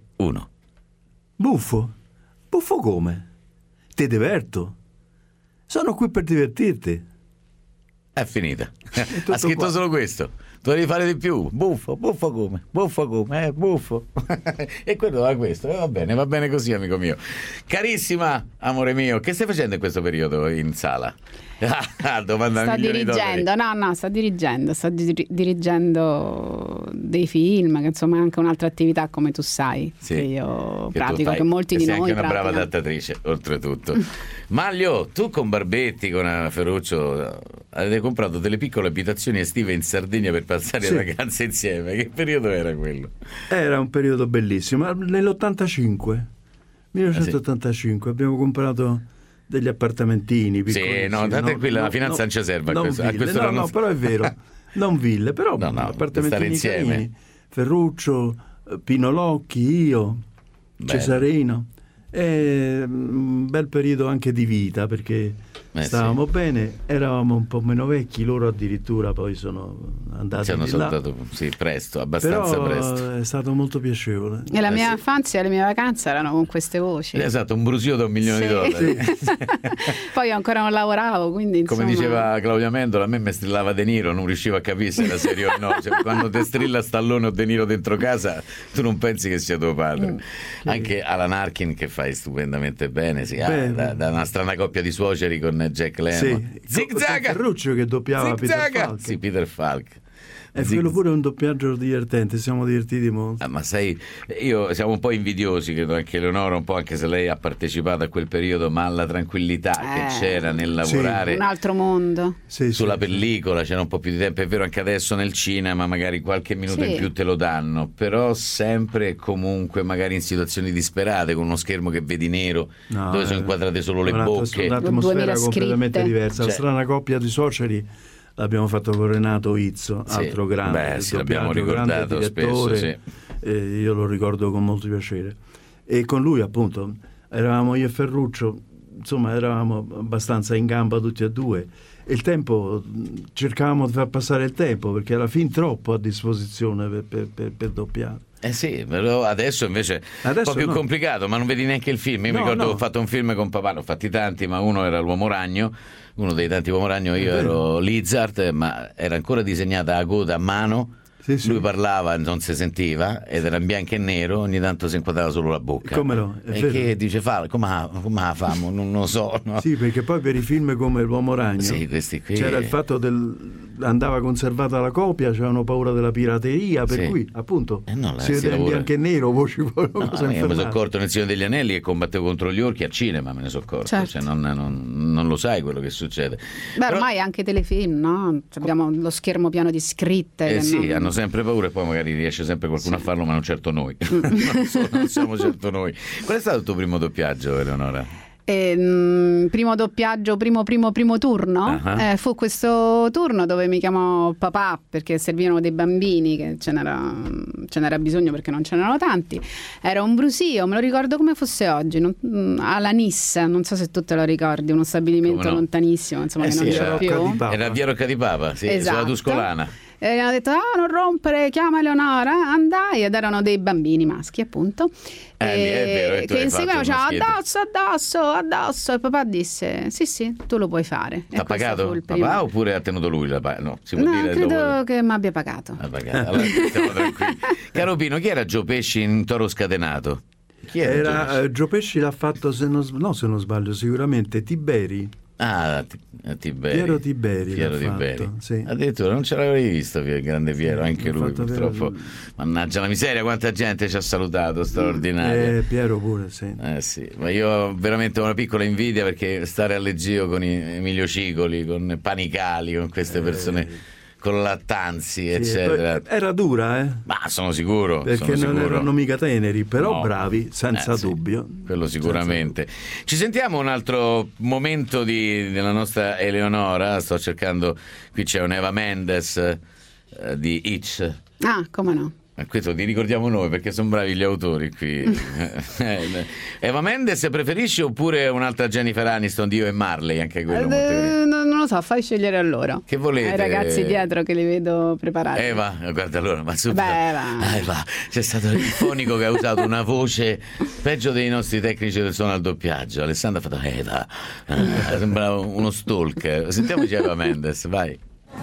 S4: Buffo? Buffo come? Ti diverto? Sono qui per divertirti.
S2: È finita. Ha scritto qua. Solo questo. Dovevi fare di più. Buffo come? Buffo. E quello va questo. Va bene così, amico mio. Carissima, amore mio, che stai facendo in questo periodo in sala? Domanda
S5: sta dirigendo, sta dirigendo dei film, che insomma è anche un'altra attività, come tu sai, sì, che io pratico, che molti di noi praticano. Sei anche una brava adattatrice, oltretutto. Maglio, tu con Barbetti, con Ferruccio, avete comprato delle piccole abitazioni estive in Sardegna per passare le vacanze insieme. Che periodo era quello? Era
S4: un periodo bellissimo. Nell'85, 1985, abbiamo comprato degli appartamentini piccoli.
S2: Sì, no, tranquilla, la finanza non ci serve a questo.
S4: No, però è vero, non ville, però appartamentini carini. Ferruccio, Pino Locchi, io, Cesarino. È un bel periodo anche di vita, perché stavamo bene, eravamo un po' meno vecchi, loro addirittura poi sono andati
S2: ci hanno saltato presto, abbastanza
S4: però
S2: presto.
S4: È stato molto piacevole.
S5: E la mia infanzia e le mie vacanze erano con queste voci.
S2: Esatto, un brusio da $1 milione.
S5: Poi io ancora non lavoravo, quindi insomma...
S2: Come diceva Claudia Mendola, a me mi strillava De Niro, non riuscivo a capire se era serio o no. Cioè, quando te strilla Stallone o De Niro dentro casa, tu non pensi che sia tuo padre. Anche Alan Arkin, che fai stupendamente bene, da una strana coppia di suoceri con Jack Lemmon.
S4: Zigzaga! Ferruccio che doppiava Peter Falk.
S2: Sì, Peter Falk.
S4: E quello pure è un doppiaggio divertente, siamo divertiti molto.
S2: Ma sai, siamo un po' invidiosi, credo anche Eleonora un po', anche se lei ha partecipato a quel periodo, ma la tranquillità che c'era nel lavorare
S5: un altro mondo
S2: sulla pellicola, c'era un po' più di tempo. È vero, anche adesso nel cinema magari qualche minuto in più te lo danno, però sempre e comunque magari in situazioni disperate, con uno schermo che vedi nero, dove sono inquadrate solo le bocche,
S4: un'atmosfera completamente diversa. La strana coppia di suoceri l'abbiamo fatto con Renato Izzo, altro grande,
S2: l'abbiamo ricordato spesso,
S4: io lo ricordo con molto piacere. E con lui appunto eravamo io e Ferruccio, insomma eravamo abbastanza in gamba tutti e due, e il tempo, cercavamo di far passare il tempo, perché era fin troppo a disposizione per doppiare.
S2: Sì, però adesso invece è un po' più complicato, ma non vedi neanche il film. Io mi ricordo che ho fatto un film con papà, ne ho fatti tanti, ma uno era l'Uomo Ragno, uno dei tanti Uomo Ragno, io ero Lizard, ma era ancora disegnata a coda a mano, Lui parlava, non si sentiva, ed era in bianco e nero, ogni tanto si inquadrava solo la bocca.
S4: Come no?
S2: E che dice, come la famo? Non lo so. No?
S4: Sì, perché poi per i film come L'Uomo Ragno
S2: questi qui...
S4: c'era il fatto andava conservata la copia, c'erano paura della pirateria, per cui appunto si vede in bianco e nero, voci
S2: io mi sono accorto nel Signore degli Anelli che combattevo contro gli orchi al cinema, me ne sono accorto.
S5: Certo.
S2: Cioè, non lo sai quello che succede.
S5: Beh, ormai anche telefilm, no? Abbiamo lo schermo piano di scritte.
S2: Hanno sempre paura e poi magari riesce sempre qualcuno a farlo, ma non certo noi. non siamo certo noi. Qual è stato il tuo primo doppiaggio, Eleonora?
S5: Primo doppiaggio, primo turno fu questo turno dove mi chiamò papà perché servivano dei bambini, che ce n'era bisogno perché non ce n'erano tanti. Era un brusio, me lo ricordo come fosse oggi, alla Nis, non so se tu te lo ricordi, uno stabilimento lontanissimo, insomma, che non c'era più.
S2: Era via Rocca di Papa,
S5: esatto.
S2: Sulla Tuscolana.
S5: E hanno detto non rompere, chiama Eleonora. Andai ed erano dei bambini maschi, appunto,
S2: è vero,
S5: che inseguivano, addosso, e papà disse sì, tu lo puoi fare.
S2: T'ha pagato papà oppure ha tenuto lui la paga? No, si può dire
S5: credo che mi abbia pagato.
S2: Allora stiamo tranquilli. Caro Pino, chi era Gio Pesci in Toro Scatenato? Chi era
S4: Gio Pesci? L'ha fatto, se non sbaglio, sicuramente Tiberi.
S2: Tiberi.
S4: Piero Tiberi. Sì.
S2: Addirittura non ce l'avevi visto, grande Piero, anche lui purtroppo. Mannaggia la miseria, quanta gente ci ha salutato, straordinario.
S4: Piero pure, sì.
S2: Sì. Ma io ho veramente una piccola invidia perché stare a Leggio con Emilio Cicoli, con Panicali, con queste persone, con Lattanzi, eccetera.
S4: Era dura,
S2: Ma sono sicuro.
S4: Perché non erano mica teneri, però bravi, senza dubbio.
S2: Quello sicuramente. Ci sentiamo un altro momento della nostra Eleonora. Sto cercando, qui c'è un Eva Mendes di Itch.
S5: Ah, come no.
S2: Questo li ricordiamo noi perché sono bravi gli autori qui. Eva Mendes preferisci oppure un'altra Jennifer Aniston, Dio e Marley? Anche quello
S5: non lo so, fai scegliere a loro.
S2: Che volete?
S5: Ai ragazzi dietro che li vedo preparati.
S2: Eva, guarda allora, ma subito.
S5: Eva.
S2: C'è stato il fonico che ha usato una voce peggio dei nostri tecnici del suono al doppiaggio. Alessandra ha fatto Eva. Sembrava uno stalker. Sentiamoci Eva Mendes, vai.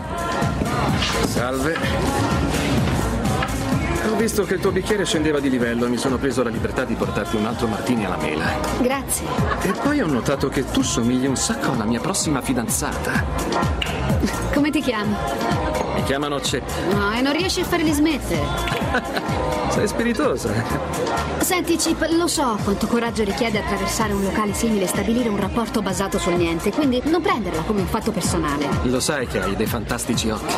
S15: Salve. Ho visto che il tuo bicchiere scendeva di livello e mi sono preso la libertà di portarti un altro martini alla mela.
S10: Grazie.
S15: E poi ho notato che tu somigli un sacco alla mia prossima fidanzata.
S10: Come ti chiami?
S15: Mi chiamano Cep.
S10: No, e non riesci a farli smettere.
S15: Sei spiritosa.
S10: Senti, Chip, lo so quanto coraggio richiede attraversare un locale simile e stabilire un rapporto basato sul niente, quindi non prenderla come un fatto personale.
S15: Lo sai che hai dei fantastici occhi.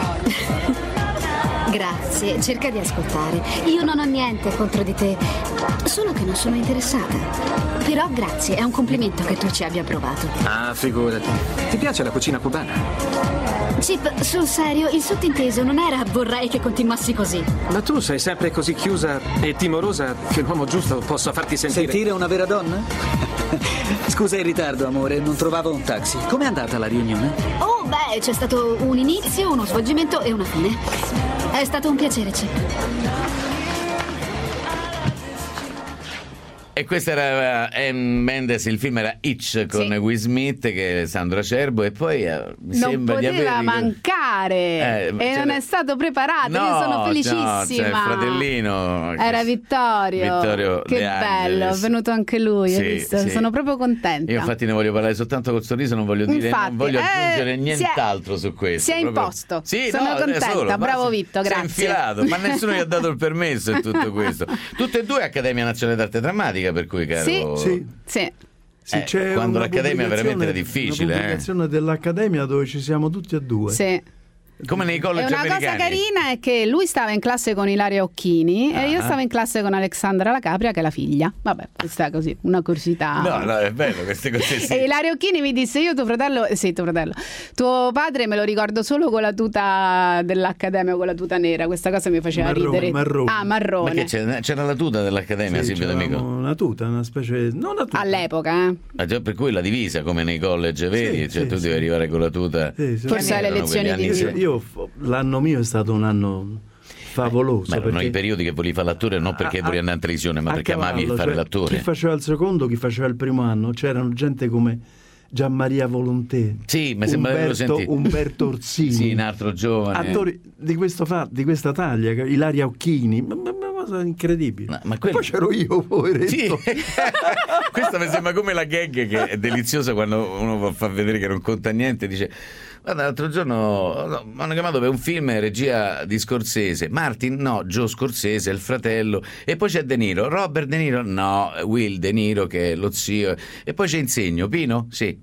S10: Grazie, cerca di ascoltare. Io non ho niente contro di te, solo che non sono interessata. Però grazie, è un complimento che tu ci abbia provato.
S15: Ah, figurati. Ti piace la cucina cubana?
S10: Chip, sul serio, il sottinteso non era vorrei che continuassi così.
S15: Ma tu sei sempre così chiusa e timorosa che l'uomo giusto possa farti
S16: Sentire una vera donna? Scusa il ritardo, amore, non trovavo un taxi. Com'è andata la riunione?
S10: Oh, beh, c'è stato un inizio, uno svolgimento e una fine. È stato un piacere, Chip.
S2: E questa era Mendes, il film era Itch con Will Smith che è Sandro Acerbo e poi mi sembra di aver...
S5: Non poteva mancare e non è stato preparato, io sono felicissima.
S2: No, c'è il fratellino.
S5: Era Vittorio che bello, è venuto anche lui, hai visto?
S2: Sì.
S5: Sono proprio contenta.
S2: Io infatti ne voglio parlare soltanto col sorriso, non voglio dire, non voglio aggiungere nient'altro su questo.
S5: Si è imposto,
S2: sì,
S5: sono contenta, bravo Vitto, grazie.
S2: Si è infilato, ma nessuno gli ha dato il permesso in tutto questo. Tutte e due Accademia Nazionale d'Arte Drammatica, per cui caro...
S5: Sì.
S4: C'è
S2: quando l'Accademia veramente era difficile.
S4: Una pubblicazione dell'Accademia dove ci siamo tutti e due.
S5: Sì.
S2: Come nei college americani.
S5: Una cosa carina è che lui stava in classe con Ilaria Occhini e io stavo in classe con Alexandra La Capria, che è la figlia. Vabbè, questa è così, una curiosità.
S2: No, è bello queste cose. Sì.
S5: E Ilaria Occhini mi disse: io tuo fratello, tuo padre me lo ricordo solo con la tuta dell'Accademia, con la tuta nera. Questa cosa mi faceva ridere.
S4: Marrone.
S5: Ah, marrone.
S2: Ma che c'era la tuta dell'Accademia, Silvio D'Amico?
S4: Una tuta, una specie, non una tuta.
S5: All'epoca,
S2: per cui la divisa come nei college, vedi? Tu devi arrivare con la tuta.
S5: Forse alle lezioni di
S4: io l'anno mio è stato un anno favoloso.
S2: Ma erano i periodi che volevi fare l'attore non perché volevi andare in televisione, ma perché amavi fare l'attore.
S4: Chi faceva il secondo, chi faceva il primo anno, c'erano gente come Gianmaria Volonté,
S2: sì, mi sembra di averlo sentito.
S4: Umberto Orsini,
S2: sì, un altro giovane,
S4: attori di questa taglia, Ilaria Occhini, ma cosa incredibile.
S2: Ma quello...
S4: Poi c'ero io, poveretto.
S2: Sì. Questa mi sembra come la gag che è deliziosa quando uno fa vedere che non conta niente, dice: guarda, l'altro giorno mi hanno chiamato per un film regia di Scorsese. Martin? No, Joe Scorsese, il fratello. E poi c'è De Niro. Robert De Niro? No, Will De Niro, che è lo zio. E poi c'è Insegno. Pino? Sì.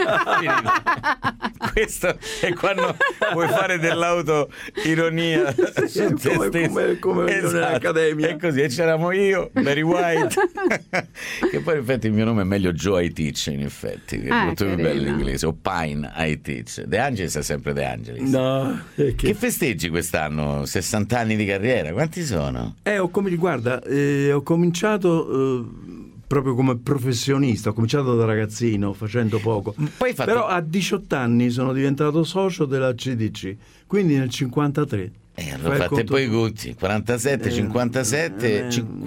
S2: Questo è quando vuoi fare dell'autoironia su te stesso,
S4: come
S2: esatto.
S4: Nell'Accademia
S2: è così, e c'eravamo io, Barry White che poi in effetti il mio nome è meglio Joe I Teach, in effetti è molto più bello in inglese, o Pine I Teach. De Angelis è sempre De Angelis.
S4: No,
S2: che festeggi quest'anno? 60 anni di carriera, quanti sono?
S4: Ho cominciato proprio come professionista, ho cominciato da ragazzino facendo poco,
S2: poi
S4: però a 18 anni sono diventato socio della CDC, quindi nel 53.
S2: Allora fate poi i conti: 47, 57,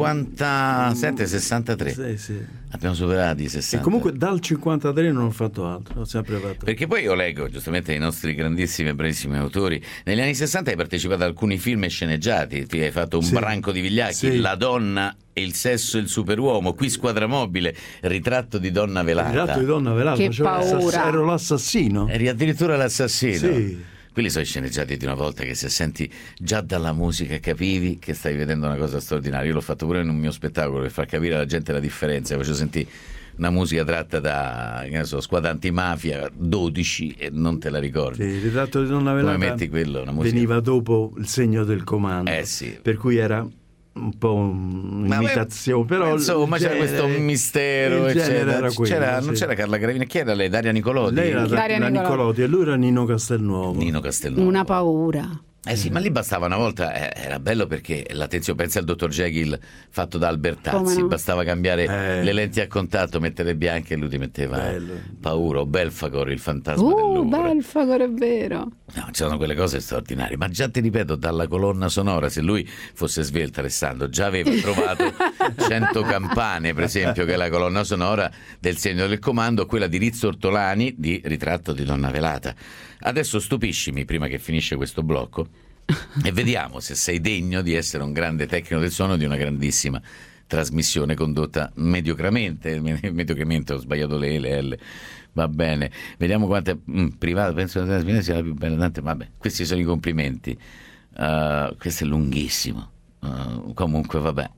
S2: 57, 63.
S4: Sì.
S2: Abbiamo superato i 60.
S4: E comunque dal 53 non ho fatto altro, ho sempre fatto.
S2: Perché poi io leggo giustamente i nostri grandissimi e bravissimi autori. Negli anni 60 hai partecipato ad alcuni film sceneggiati, ti hai fatto un branco di vigliacchi, La donna e il sesso e il superuomo, qui Squadra Mobile, Ritratto di donna velata.
S4: Ritratto di donna velata,
S5: che paura.
S4: Ero l'assassino.
S2: Eri addirittura l'assassino.
S4: Sì.
S2: Quelli sono i sceneggiati di una volta che se senti già dalla musica capivi che stai vedendo una cosa straordinaria. Io l'ho fatto pure in un mio spettacolo per far capire alla gente la differenza. Facevo sentire una musica tratta da, che ne so, Squadra Antimafia 12 e non te la ricordi.
S4: Sì, Ritratto di donna velata.
S2: Come metti quello, una musica...
S4: Veniva dopo Il segno del comando.
S2: Sì.
S4: Per cui era un po' un'imitazione, però
S2: insomma c'era questo mistero, eccetera. Non c'era Carla Gravina, chi era lei? Daria Nicolodi?
S4: Lei era Daria Nicolodi e lui era Nino Castelnuovo.
S5: Una paura.
S2: Sì, ma lì bastava una volta, era bello perché l'attenzione, pensa al dottor Jekyll fatto da Albertazzi, bastava cambiare le lenti a contatto, mettere bianche e lui ti metteva paura. O Belfagor, il fantasma del Louvre.
S5: Belfagor, è vero.
S2: No, c'erano quelle cose straordinarie, ma già ti ripeto, dalla colonna sonora, se lui fosse svelto, Alessandro già aveva trovato 100 campane, per esempio, che è la colonna sonora del Segno del Comando, quella di Rizzo Ortolani di Ritratto di donna velata. Adesso stupiscimi prima che finisce questo blocco e vediamo se sei degno di essere un grande tecnico del suono di una grandissima trasmissione condotta mediocremente ho sbagliato le L. Va bene, vediamo quante privata, penso che la trasmissione sia la più bella, tante, vabbè, questi sono i complimenti. Questo è lunghissimo, comunque vabbè,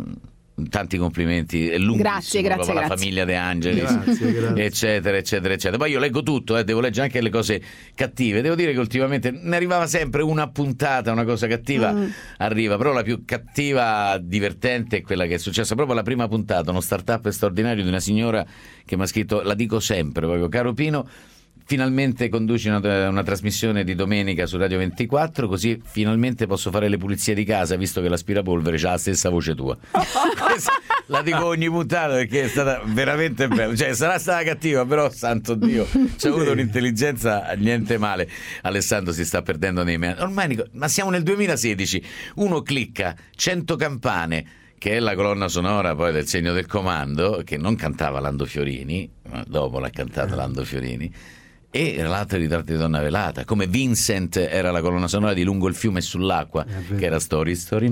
S2: tanti complimenti, è lunghissimo,
S5: grazie,
S2: la famiglia De Angelis,
S4: grazie.
S2: eccetera. Poi io leggo tutto, devo leggere anche le cose cattive. Devo dire che ultimamente ne arrivava sempre una puntata, una cosa cattiva arriva, però la più cattiva, divertente è quella che è successa proprio alla prima puntata, uno startup straordinario di una signora che mi ha scritto, la dico sempre, proprio: caro Pino, finalmente conduci una trasmissione di domenica su Radio 24, così finalmente posso fare le pulizie di casa, visto che l'aspirapolvere c'ha la stessa voce tua. La dico ogni puntata perché è stata veramente bella, cioè sarà stata cattiva, però santo Dio c'è avuto un'intelligenza niente male. Alessandro si sta perdendo nei ormai, ma siamo nel 2016, uno clicca 100 campane, che è la colonna sonora poi del Segno del Comando, che non cantava Lando Fiorini, ma dopo l'ha cantata Lando Fiorini, e l'altro Ritratto di donna velata, come Vincent era la colonna sonora di Lungo il fiume e sull'acqua, che era Story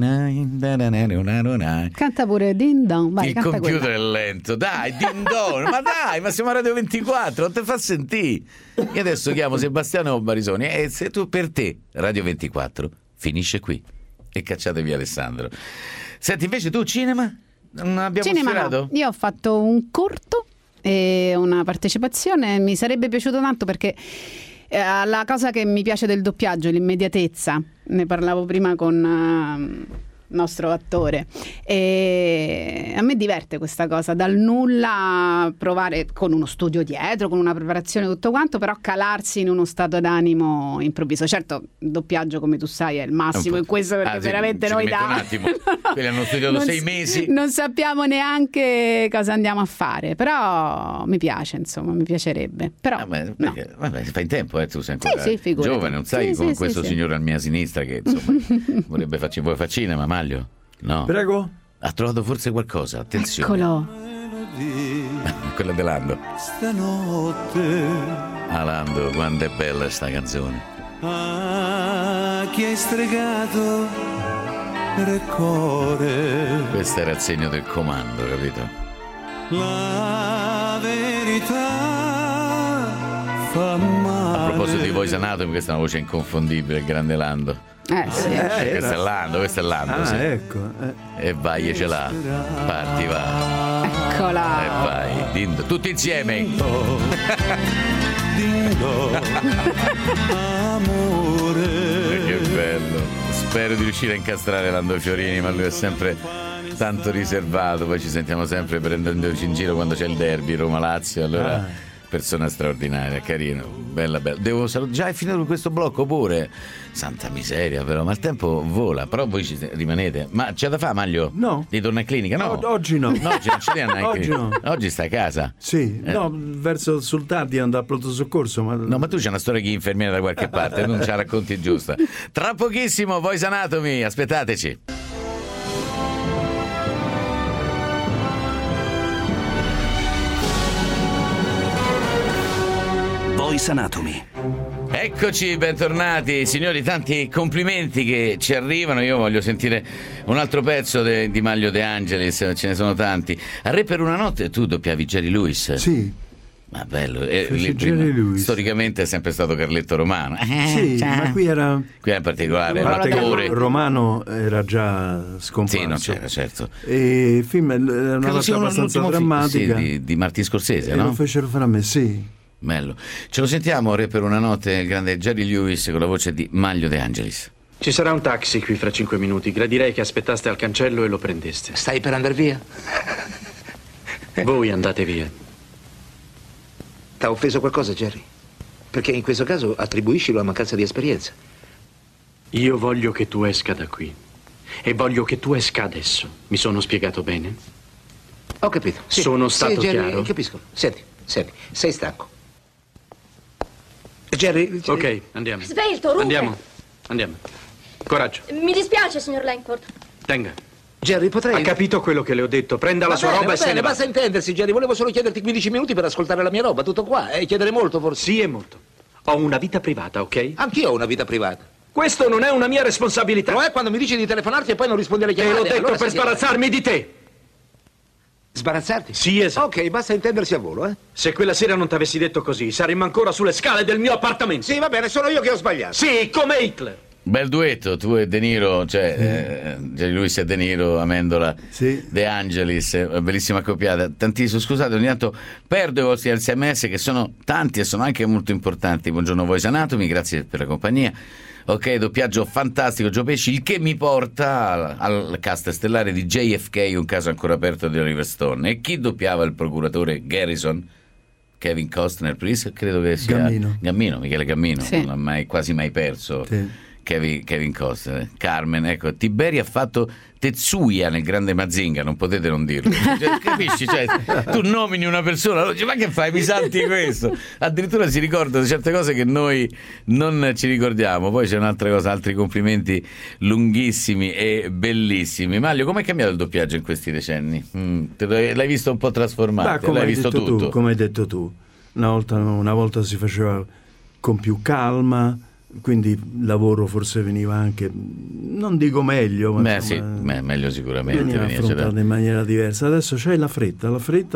S2: 9.
S5: Canta pure Din Don, vai,
S2: il
S5: canta
S2: computer
S5: quella.
S2: è lento, dai, Din Don, ma siamo a Radio 24, non te fa sentire. Io adesso chiamo Sebastiano Barisoni e se tu, per te Radio 24 finisce qui e cacciate via Alessandro. Senti, invece tu cinema? Non abbiamo sfiorato?
S5: No. Io ho fatto un corto e una partecipazione, mi sarebbe piaciuto tanto perché la cosa che mi piace del doppiaggio è l'immediatezza, ne parlavo prima con nostro attore, e a me diverte questa cosa, dal nulla provare, con uno studio dietro, con una preparazione, tutto quanto, però calarsi in uno stato d'animo improvviso. Certo, il doppiaggio, come tu sai, è il massimo in questo, perché veramente noi
S2: un attimo. Quelli hanno studiato 6 mesi,
S5: non sappiamo neanche cosa andiamo a fare, però mi piace, insomma, mi piacerebbe, però
S2: vabbè, fai in tempo, tu sei ancora giovane, non sai, con questo signore alla mia sinistra che insomma vuoi fare cinema, Maglio? No.
S4: Prego.
S2: Ha trovato forse qualcosa, attenzione.
S5: Eccolo.
S2: quella di Lando.
S17: Stanotte
S2: Lando, quanto è bella sta canzone.
S17: Chi hai stregato il cuore.
S2: Questo era il segno del comando, capito?
S17: La verità fa male.
S2: A proposito di Voice Anatomy, questa è una voce inconfondibile, il grande Lando.
S5: Sì.
S2: Questo è Lando, sì.
S4: Ecco.
S2: E vai, e ce l'ha. Parti, va.
S5: Eccola.
S2: E vai, Dindo. Tutti insieme.
S17: Dindo, amore.
S2: Che bello. Spero di riuscire a incastrare Lando Fiorini, ma lui è sempre tanto riservato. Poi ci sentiamo sempre prendendoci in giro quando c'è il derby Roma-Lazio. Allora... persona straordinaria, carino, bella. Devo salutare. Già è finito questo blocco pure. Santa miseria, però, ma il tempo vola. Però voi ci rimanete. Ma c'è da fare, Maglio?
S4: No.
S2: Di tornare in clinica? No.
S4: Oggi no.
S2: No, oggi non ci devi andare in
S4: Oggi
S2: clinica.
S4: no.
S2: Oggi stai a casa.
S4: Sì, no, verso sul tardi andare al pronto soccorso.
S2: No, ma tu c'è una storia di infermiera da qualche parte, non ce la racconti giusta. Tra pochissimo, Voice Anatomy, aspettateci.
S1: Voice Anatomy.
S2: Eccoci, bentornati. Signori, tanti complimenti che ci arrivano. Io voglio sentire un altro pezzo di Maglio De Angelis, ce ne sono tanti. A Re per una notte tu doppiavi Jerry Lewis.
S4: Sì.
S2: Ma bello.
S4: Jerry Lewis.
S2: Storicamente è sempre stato Carletto Romano.
S4: Sì, ma qui era...
S2: Qui in particolare
S4: l'attore Romano era già scomparso.
S2: Sì, non c'era, certo.
S4: E il film era una cosa abbastanza drammatica.
S2: Di Martin Scorsese, no?
S4: Lo fecero fare a me, sì.
S2: Bello. Ce lo sentiamo, Re per una notte, il grande Jerry Lewis con la voce di Maglio De Angelis.
S6: Ci sarà un taxi qui fra 5 minuti. Gradirei che aspettaste al cancello e lo prendeste.
S18: Stai per andare via?
S6: Voi andate via.
S18: T'ha offeso qualcosa, Jerry? Perché in questo caso attribuiscilo a mancanza di esperienza.
S6: Io voglio che tu esca da qui. E voglio che tu esca adesso. Mi sono spiegato bene?
S18: Ho capito. Sì.
S6: Sono stato
S18: Jerry,
S6: chiaro?
S18: Capisco. Senti, sei stanco. Jerry...
S6: Ok, andiamo.
S10: Svelto, Rupert.
S6: Andiamo. Coraggio.
S10: Mi dispiace, signor Langford.
S6: Tenga.
S18: Jerry, potrei...
S6: Ha capito quello che le ho detto. Prenda la sua roba e se ne va.
S18: Basta intendersi, Jerry. Volevo solo chiederti 15 minuti per ascoltare la mia roba. Tutto qua. E chiedere molto, forse.
S6: Sì, è molto. Ho una vita privata, ok?
S18: Anch'io ho una vita privata.
S6: Questo non è una mia responsabilità.
S18: Lo è quando mi dici di telefonarti e poi non rispondi alle chiamate.
S6: Te l'ho detto
S18: allora
S6: per sbarazzarmi di te.
S18: Sbarazzarti?
S6: Sì, esatto.
S18: Ok, basta intendersi a volo, eh?
S6: Se quella sera non t'avessi detto così, saremmo ancora sulle scale del mio appartamento.
S18: Sì, va bene, sono io che ho sbagliato.
S6: Sì, come Hitler.
S2: Bel duetto, tu e De Niro, cioè Jerry Lewis e De Niro, Amendola, De Angelis, bellissima accoppiata. Tantissimo, scusate, ogni tanto perdo i vostri SMS che sono tanti e sono anche molto importanti. Buongiorno Voice Anatomy, grazie per la compagnia. Ok, doppiaggio fantastico, Gio Pesci, il che mi porta al cast stellare di JFK, un caso ancora aperto di Oliver Stone. E chi doppiava il procuratore Garrison? Kevin Costner, credo che sia Gammino, Michele Gammino, sì. Non l'ha quasi mai perso. Sì. Kevin Costner, Carmen, ecco, Tiberi ha fatto Tetsuya nel Grande Mazinga, non potete non dirlo. Cioè, capisci? Cioè, tu nomini una persona, dici, ma che fai? Mi salti questo? Addirittura si ricordano certe cose che noi non ci ricordiamo. Poi c'è un'altra cosa, altri complimenti lunghissimi e bellissimi. Maglio, com'è cambiato il doppiaggio in questi decenni? L'hai visto un po' trasformato? L'hai visto tutto?
S4: Come hai detto tu, una volta si faceva con più calma, quindi il lavoro forse veniva anche, non dico meglio, ma
S2: sì, meglio sicuramente
S4: veniva affrontato in maniera diversa. Adesso c'è la fretta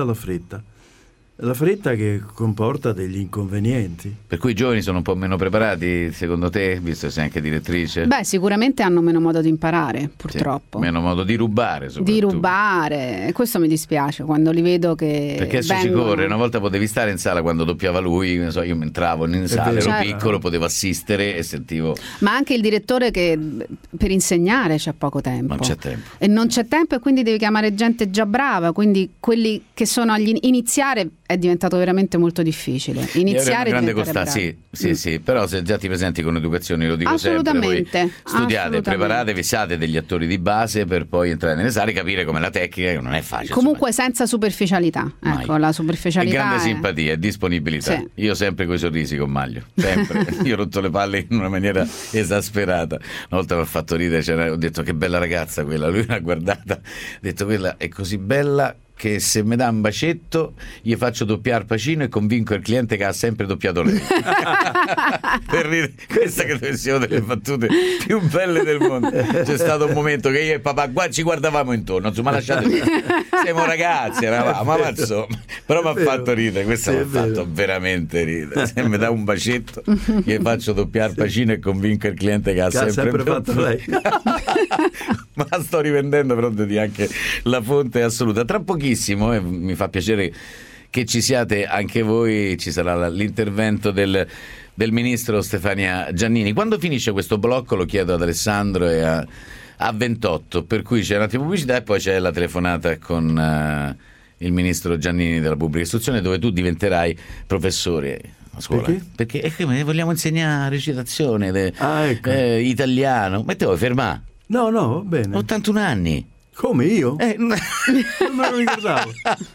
S4: che comporta degli inconvenienti.
S2: Per cui i giovani sono un po' meno preparati, secondo te, visto che sei anche direttrice?
S5: Beh, sicuramente hanno meno modo di imparare, purtroppo.
S2: Sì, meno modo di rubare, soprattutto.
S5: Di rubare, questo mi dispiace quando li vedo che
S2: perché adesso si corre, una volta potevi stare in sala quando doppiava lui, non so, io entravo in sala, ero piccolo, potevo assistere e sentivo...
S5: Ma anche il direttore che per insegnare c'è poco tempo.
S2: Non c'è tempo.
S5: E non c'è tempo e quindi devi chiamare gente già brava, quindi quelli che sono agli iniziare è diventato veramente molto difficile. Iniziare
S2: grande costa, sì, però se già ti presenti con educazione, lo dico sempre, voi studiate, preparatevi, siate degli attori di base per poi entrare nelle sale, capire come la tecnica, che non è facile.
S5: Comunque senza superficialità, ecco, la superficialità.
S2: E grande simpatia e disponibilità. Sì. Io sempre coi sorrisi con Maglio, sempre. Io ho rotto le palle in una maniera esasperata. Una volta mi ha fatto ridere, ho detto che bella ragazza quella, lui l'ha guardata, ha detto quella è così bella che se mi dà un bacetto gli faccio doppiare Pacino e convinco il cliente che ha sempre doppiato lei. Per ridere, questa credo che sia una delle battute più belle del mondo. C'è stato un momento che io e papà ci guardavamo intorno, insomma, lasciate, siamo ragazzi, eravamo, ma insomma, però mi ha fatto ridere, questa mi ha fatto veramente ridere. Se mi dà un bacetto gli faccio doppiare Pacino e convinco il cliente che ha sempre
S4: fatto lei.
S2: Ma sto rivendendo però di anche la fonte assoluta. Tra pochissimo, e mi fa piacere che ci siate anche voi, ci sarà l'intervento del ministro Stefania Giannini. Quando finisce questo blocco lo chiedo ad Alessandro e a 28, per cui c'è un attimo di pubblicità e poi c'è la telefonata con il ministro Giannini della pubblica istruzione, dove tu diventerai professore a scuola. Perché vogliamo insegnare recitazione, italiano. Ma te vuoi fermare?
S4: No, va bene.
S2: 81 anni.
S4: Come io? Non me lo ricordavo.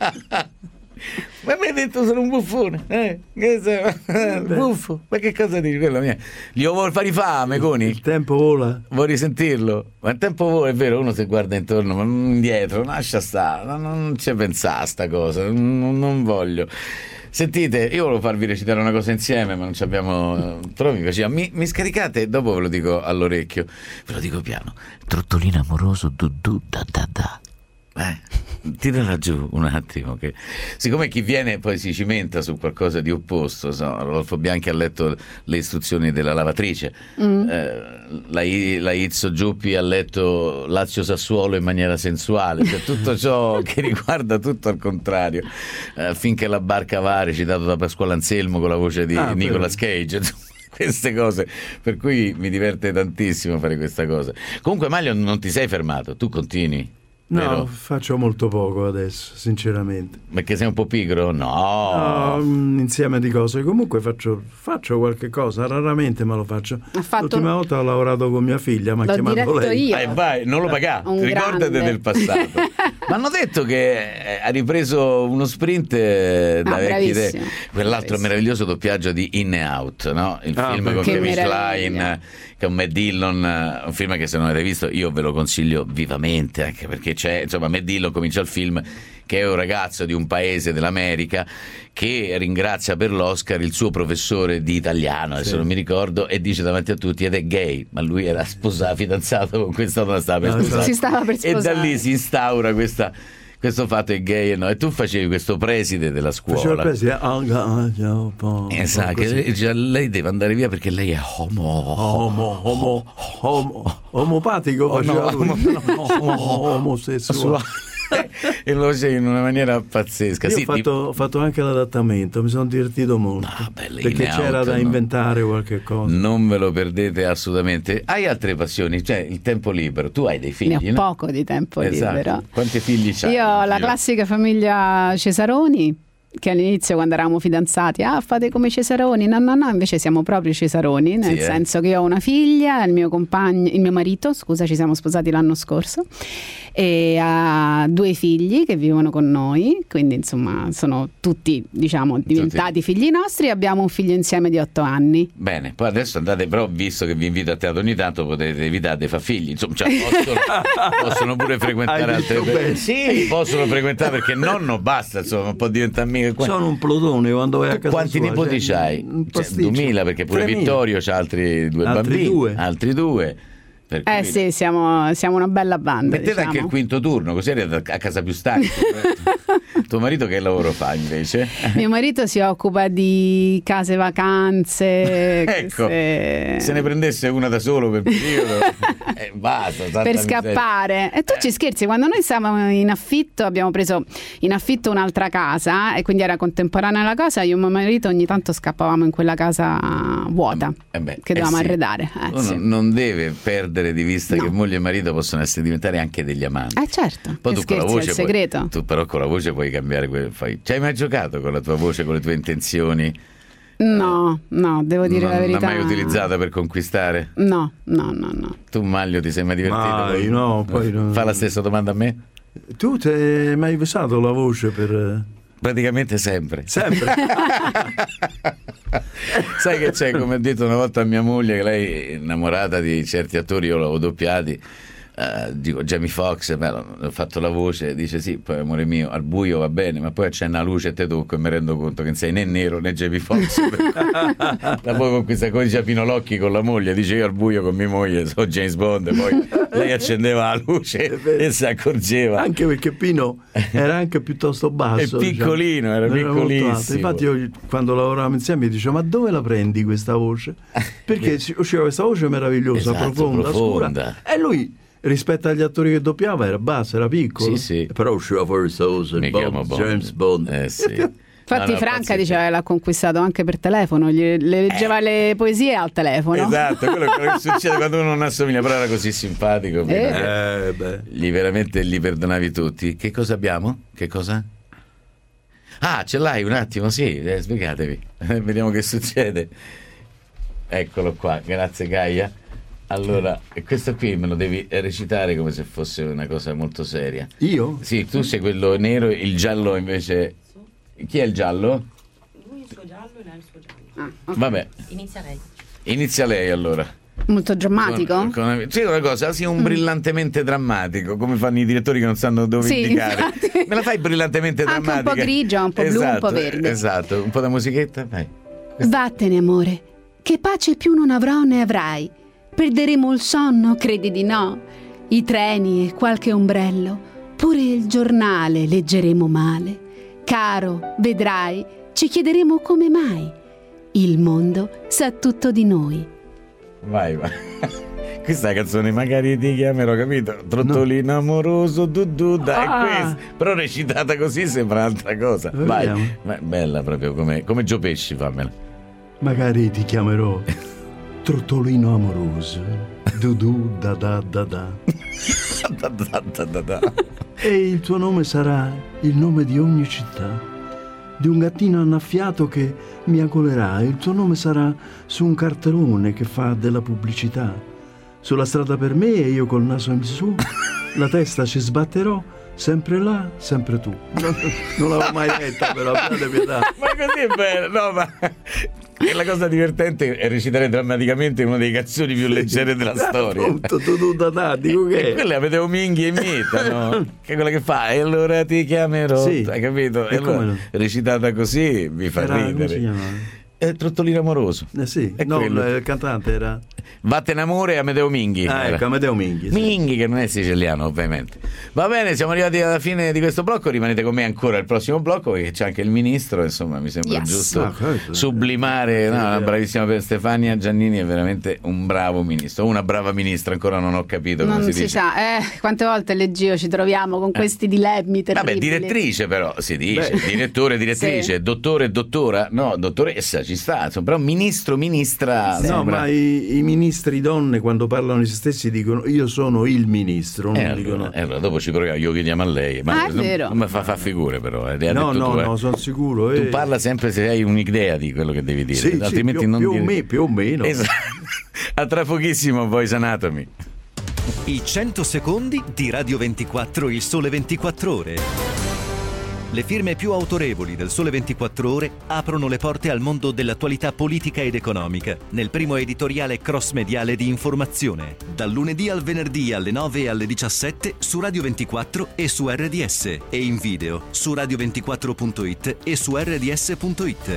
S2: Ma mi hai detto sono un buffone, buffo, ma che cosa dici? Quello mia. Gli vuol fare fame, Coni?
S4: Il tempo vola.
S2: Vuoi risentirlo? Ma il tempo vola, è vero, uno si guarda intorno, ma indietro, lascia stare, non ci pensare a sta cosa, non voglio. Sentite, io volevo farvi recitare una cosa insieme, ma non ci abbiamo. Però mi piaceva. Mi scaricate, dopo ve lo dico all'orecchio, ve lo dico piano. Trottolino amoroso, du da da da. Tirala giù un attimo, che siccome chi viene poi si cimenta su qualcosa di opposto, Rodolfo Bianchi ha letto le istruzioni della lavatrice, la Izzo Giuppi ha letto Lazio Sassuolo in maniera sensuale, cioè tutto ciò che riguarda tutto al contrario, finché la barca va, recitato da Pasquale Anselmo con la voce di Nicolas Cage, queste cose, per cui mi diverte tantissimo fare questa cosa. Comunque Maglio, non ti sei fermato, tu continui.
S4: No,
S2: vero?
S4: Faccio molto poco adesso, sinceramente.
S2: Perché sei un po' pigro? No,
S4: un insieme di cose. Comunque faccio qualche cosa, raramente ma lo faccio. L'ultima volta ho lavorato con mia figlia, mi ha chiamato lei.
S2: Io. Vai, non lo pagà, ricordate del passato. Ma hanno detto che ha ripreso uno sprint da vecchie idee. Quell'altro meraviglioso doppiaggio di In e Out, no? Il film con Kevin Kline, con Matt Dillon, un film che se non avete visto io ve lo consiglio vivamente, anche perché c'è, insomma, Matt Dillon comincia il film che è un ragazzo di un paese dell'America che ringrazia per l'Oscar il suo professore di italiano, adesso non mi ricordo, e dice davanti a tutti ed è gay, ma lui era fidanzato con questa donna,
S5: si stava per sposare,
S2: e da lì si instaura questo fatto è gay e no, e tu facevi questo preside della scuola.
S4: Facevo il preside,
S2: esatto, che lei deve andare via perché lei è
S4: omopatico, omosessuale.
S2: E lo sei in una maniera pazzesca.
S4: Io ho fatto anche l'adattamento, mi sono divertito molto, perché c'era da inventare qualche cosa.
S2: Non ve lo perdete assolutamente. Hai altre passioni, cioè il tempo libero, tu hai dei figli?
S5: Ne ho poco di tempo libero.
S2: Quanti figli c'hai?
S5: Io ho la classica famiglia Cesaroni, che all'inizio quando eravamo fidanzati fate come Cesaroni, no, invece siamo proprio Cesaroni, nel senso che io ho una figlia, il mio marito, ci siamo sposati l'anno scorso, e ha 2 figli che vivono con noi, quindi insomma sono tutti diventati figli nostri, e abbiamo un figlio insieme di 8 anni.
S2: Bene, poi adesso andate, però visto che vi invito a teatro ogni tanto potete evitare di fare figli, insomma, possono pure frequentare altre persone. Sì, possono frequentare, perché nonno basta, insomma, può diventare mica.
S4: Sono un plotone quando vai a casa.
S2: Quanti nipoti c'hai? 2000, perché pure 3000. Vittorio c'ha altri 2 bambini. Altri 2.
S5: Sì, siamo una bella banda.
S2: Mettete anche il quinto turno, così arrivate a casa più stanchi. Tuo marito che lavoro fa invece?
S5: Mio marito si occupa di case vacanze.
S2: Ecco, se ne prendesse una da solo per periodo, basta.
S5: Per scappare. E tu ci scherzi, quando noi stavamo in affitto, abbiamo preso in affitto un'altra casa, e quindi era contemporanea alla casa, io e mio marito ogni tanto scappavamo in quella casa vuota che dovevamo arredare.
S2: Non deve perdere di vista che moglie e marito possono diventare anche degli amanti.
S5: Certo.
S2: Poi
S5: tu con la voce,
S2: è il segreto. Tu però con la voce puoi cambiare ci hai mai giocato con la tua voce, con le tue intenzioni?
S5: No, devo dire la verità.
S2: Non l'hai mai utilizzata per conquistare?
S5: No.
S2: Tu, Maglio, ti sei mai divertito?
S4: No, poi no.
S2: Fa la stessa domanda a me?
S4: Tu ti hai mai usato la voce per...
S2: Praticamente sempre. Sai che c'è, come ho detto una volta a mia moglie, che lei è innamorata di certi attori, io l'avevo doppiati, dico Jamie Foxx, ho fatto la voce, dice sì, poi amore mio, al buio va bene, ma poi accenna la luce e te tocco e mi rendo conto che non sei né nero né Jamie Foxx. Da poi con questa cosa dice Pinolocchi con la moglie, dice io al buio con mia moglie sono James Bond, poi lei accendeva la luce e si accorgeva.
S4: Anche perché Pino era anche piuttosto basso.
S2: È piccolino, era piccolissimo.
S4: Infatti io quando lavoravamo insieme mi dicevo ma dove la prendi questa voce? Perché usciva questa voce meravigliosa,
S2: esatto,
S4: profonda, scura, e lui rispetto agli attori che doppiava era basso, era piccolo,
S2: sì.
S4: Però usciva fuori questa voce, James Bond.
S2: Sì.
S5: Infatti Franca diceva che l'ha conquistato anche per telefono, le leggeva le poesie al telefono.
S2: Esatto, quello che succede quando uno non assomiglia, però era così simpatico. Gli perdonavi tutti. Che cosa abbiamo? Che cosa? Ah, ce l'hai un attimo, sì, spiegatevi. Vediamo che succede. Eccolo qua, grazie Gaia. Allora, questo qui me lo devi recitare come se fosse una cosa molto seria.
S4: Io?
S2: Sì, tu sei quello nero, il giallo invece... Chi è il giallo?
S19: Lui il suo giallo e lei il suo giallo.
S5: Okay.
S2: Vabbè. Inizia lei allora.
S5: Molto drammatico?
S2: Sì, una cosa, sì, un brillantemente drammatico, come fanno i direttori che non sanno dove indicare.
S5: Infatti.
S2: Me la fai brillantemente drammatica?
S5: Anche un po' grigia, un po' blu, un po' verde.
S2: Esatto, un po' da musichetta, vai.
S10: Vattene, amore, che pace più non avrò né avrai. Perderemo il sonno, credi di no? I treni e qualche ombrello, pure il giornale leggeremo male. Caro, vedrai, ci chiederemo come mai. Il mondo sa tutto di noi.
S2: Vai. Questa è la canzone Magari ti chiamerò, capito? Trottolino amoroso, è questa. Però recitata così sembra un'altra cosa. Vai. Ma bella proprio come Gio Pesci, fammela.
S4: Magari ti chiamerò Trottolino amoroso, da. E il tuo nome sarà il nome di ogni città, di un gattino annaffiato che miagolerà. Il tuo nome sarà su un cartellone che fa della pubblicità. Sulla strada per me e io col naso in su, la testa ci sbatterò, sempre là, sempre tu. Non l'avevo mai detta, però abbiate pietà.
S2: Ma così è bello, no, ma... E la cosa divertente è recitare drammaticamente una delle canzoni più leggere della storia.
S4: Appunto, dico che
S2: e quella Amedeo Minghi e Mita, no? Che è quella che fa e allora ti chiamerò,
S4: sì.
S2: Hai capito? E allora, no? Recitata così mi fa ridere.
S4: Come si chiama?
S2: Trottolino amoroso.
S4: Sì, no, il cantante era
S2: Vattene amore Amedeo Minghi.
S4: Ecco, Amedeo Minghi. Sì.
S2: Minghi che non è siciliano, ovviamente. Va bene, siamo arrivati alla fine di questo blocco. Rimanete con me ancora il prossimo blocco perché c'è anche il ministro. Insomma, mi sembra giusto sublimare. Una bravissima per Stefania Giannini, è veramente un bravo ministro. Una brava ministra, ancora non ho capito come
S5: non
S2: si dice.
S5: Sa, quante volte leggio ci troviamo con questi dilemmi terribili.
S2: Vabbè, direttrice però si dice, direttore, direttrice, sì. Dottore, dottora, no, dottoressa, ci sta, insomma, però ministro, ministra.
S4: Sì. No, ma i ministri donne quando parlano di se stessi dicono io sono il ministro, non dicono.
S2: Allora, dopo ci proviamo, io chiediamo a lei. Ma
S5: è vero.
S2: Non mi fa figure però.
S4: No, sono sicuro.
S2: Tu parla sempre se hai un'idea di quello che devi dire,
S4: sì,
S2: altrimenti
S4: più,
S2: non
S4: più o meno.
S2: Esatto. A tra pochissimo, Voice Anatomy.
S20: I 100 secondi di Radio 24, il Sole 24 Ore. Le firme più autorevoli del Sole 24 Ore aprono le porte al mondo dell'attualità politica ed economica nel primo editoriale cross-mediale di informazione, dal lunedì al venerdì alle 9 e alle 17 su Radio 24 e su RDS e in video su radio24.it e su rds.it.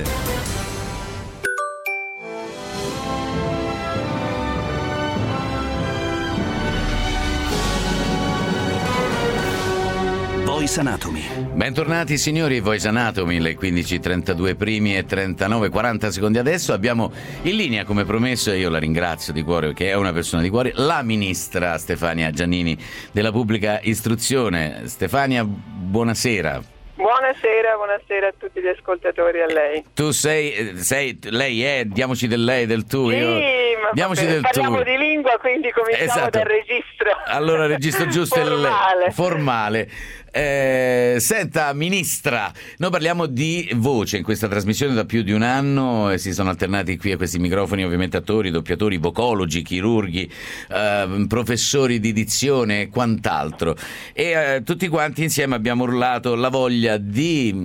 S1: Voice Anatomy.
S2: Bentornati signori, Voice Anatomy, le 15:32 primi e 39:40 secondi adesso. Abbiamo in linea, come promesso, e io la ringrazio di cuore perché è una persona di cuore, la ministra Stefania Giannini della Pubblica Istruzione. Stefania, buonasera.
S21: Buonasera a tutti gli ascoltatori, a lei.
S2: Tu lei diamoci del lei, del tu.
S21: Sì, ma
S2: diamoci del
S21: parliamo
S2: tu.
S21: di lingua, quindi cominciamo dal registro.
S2: Allora, registro giusto formale. Senta, ministra, noi parliamo di voce in questa trasmissione da più di un anno e si sono alternati qui a questi microfoni ovviamente attori, doppiatori, vocologi, chirurghi, professori di dizione e quant'altro, e tutti quanti insieme abbiamo urlato la voglia di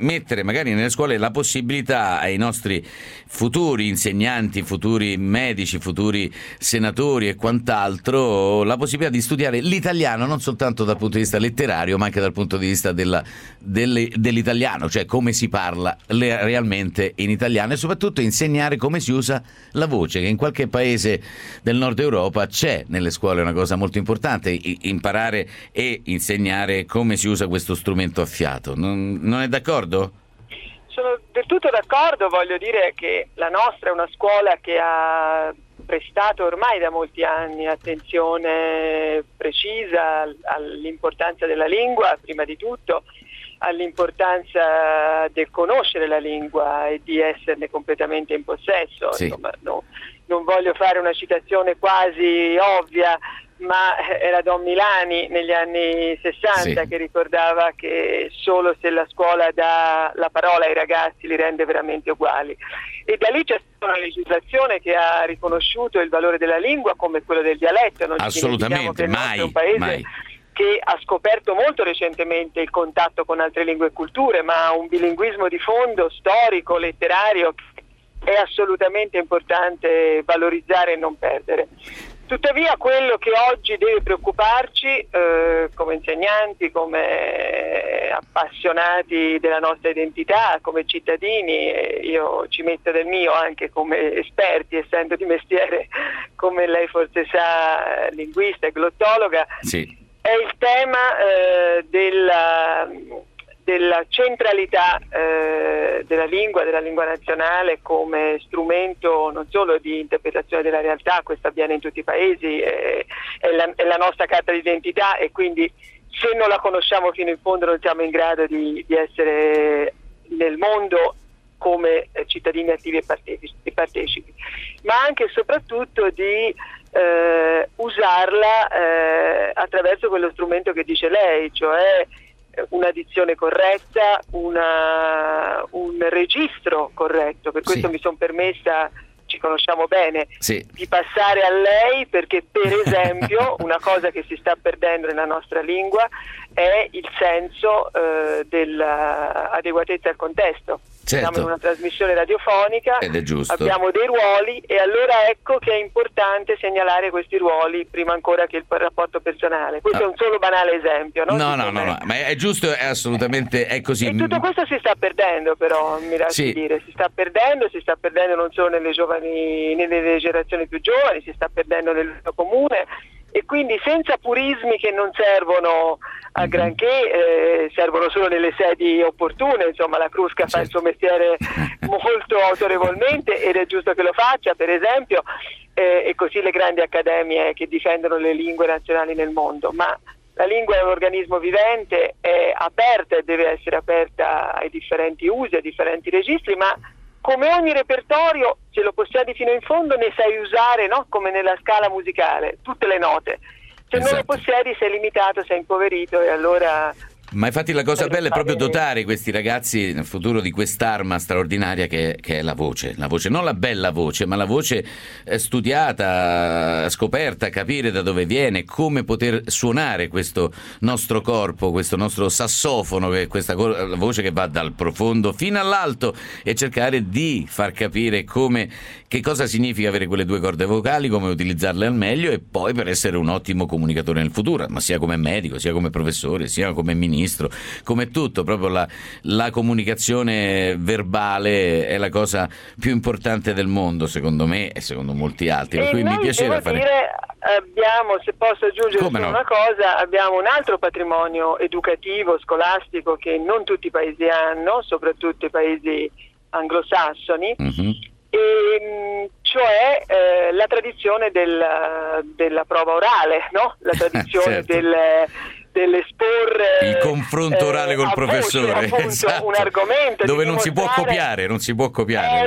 S2: mettere magari nelle scuole la possibilità ai nostri futuri insegnanti, futuri medici, futuri senatori e quant'altro, la possibilità di studiare l'italiano non soltanto dal punto di vista letterario ma anche dal punto di vista dell'italiano, cioè come si parla realmente in italiano, e soprattutto insegnare come si usa la voce, che in qualche paese del nord Europa c'è nelle scuole una cosa molto importante, imparare e insegnare come si usa questo strumento a fiato. Non è d'accordo?
S21: Sono del tutto d'accordo, voglio dire che la nostra è una scuola che ha prestato ormai da molti anni attenzione precisa all'importanza della lingua, prima di tutto all'importanza del conoscere la lingua e di esserne completamente in possesso.
S2: Sì.
S21: Insomma, non voglio fare una citazione quasi ovvia, ma era Don Milani negli anni 60 che ricordava che solo se la scuola dà la parola ai ragazzi li rende veramente uguali. E da lì c'è stata una legislazione che ha riconosciuto il valore della lingua come quello del dialetto. Non
S2: assolutamente,
S21: mai, è un paese che ha scoperto molto recentemente il contatto con altre lingue e culture, ma ha un bilinguismo di fondo storico, letterario, che è assolutamente importante valorizzare e non perdere. Tuttavia quello che oggi deve preoccuparci come insegnanti, come appassionati della nostra identità, come cittadini, io ci metto del mio anche come esperti, essendo di mestiere, come lei forse sa, linguista e glottologa, è il tema della centralità della lingua nazionale come strumento non solo di interpretazione della realtà, questo avviene in tutti i paesi, è la nostra carta d'identità, e quindi se non la conosciamo fino in fondo non siamo in grado di essere nel mondo come cittadini attivi e partecipi, ma anche e soprattutto di usarla attraverso quello strumento che dice lei, cioè una dizione corretta, un registro corretto. Per questo mi sono permessa, ci conosciamo bene, di passare a lei, perché per esempio una cosa che si sta perdendo nella nostra lingua è il senso dell'adeguatezza al contesto. Siamo in una trasmissione radiofonica,
S2: ed è giusto.
S21: Abbiamo dei ruoli, e allora ecco che è importante segnalare questi ruoli prima ancora che il rapporto personale. Questo è un solo banale esempio, no?
S2: No, ma è giusto, è assolutamente, è così.
S21: E tutto questo si sta perdendo, però, mi lasci dire, si sta perdendo non solo nelle generazioni più giovani, si sta perdendo nell'uso comune, e quindi senza purismi che non servono a granché, servono solo nelle sedi opportune. Insomma, la Crusca fa il suo mestiere molto autorevolmente, ed è giusto che lo faccia, per esempio, e così le grandi accademie che difendono le lingue nazionali nel mondo, ma la lingua è un organismo vivente, è aperta e deve essere aperta ai differenti usi, ai differenti registri, ma come ogni repertorio, se lo possiedi fino in fondo, ne sai usare, no? Come nella scala musicale, tutte le note. Se non le possiedi sei limitato, sei impoverito, e allora...
S2: Ma infatti la cosa bella è proprio dotare questi ragazzi nel futuro di quest'arma straordinaria che è la voce, non la bella voce, ma la voce studiata, scoperta, capire da dove viene, come poter suonare questo nostro corpo, questo nostro sassofono, questa voce che va dal profondo fino all'alto, e cercare di far capire che cosa significa avere quelle due corde vocali, come utilizzarle al meglio, e poi per essere un ottimo comunicatore nel futuro, ma sia come medico, sia come professore, sia come ministro, come tutto. Proprio la comunicazione verbale è la cosa più importante del mondo, secondo me e secondo molti altri, per cui mi piaceva
S21: abbiamo, se posso aggiungere una cosa, abbiamo un altro patrimonio educativo, scolastico, che non tutti i paesi hanno, soprattutto i paesi anglosassoni, cioè la tradizione della prova orale, no? La tradizione dell'esporre
S2: il confronto orale col professore,
S21: appunto, un argomento
S2: dove non si può copiare, lì non si copia,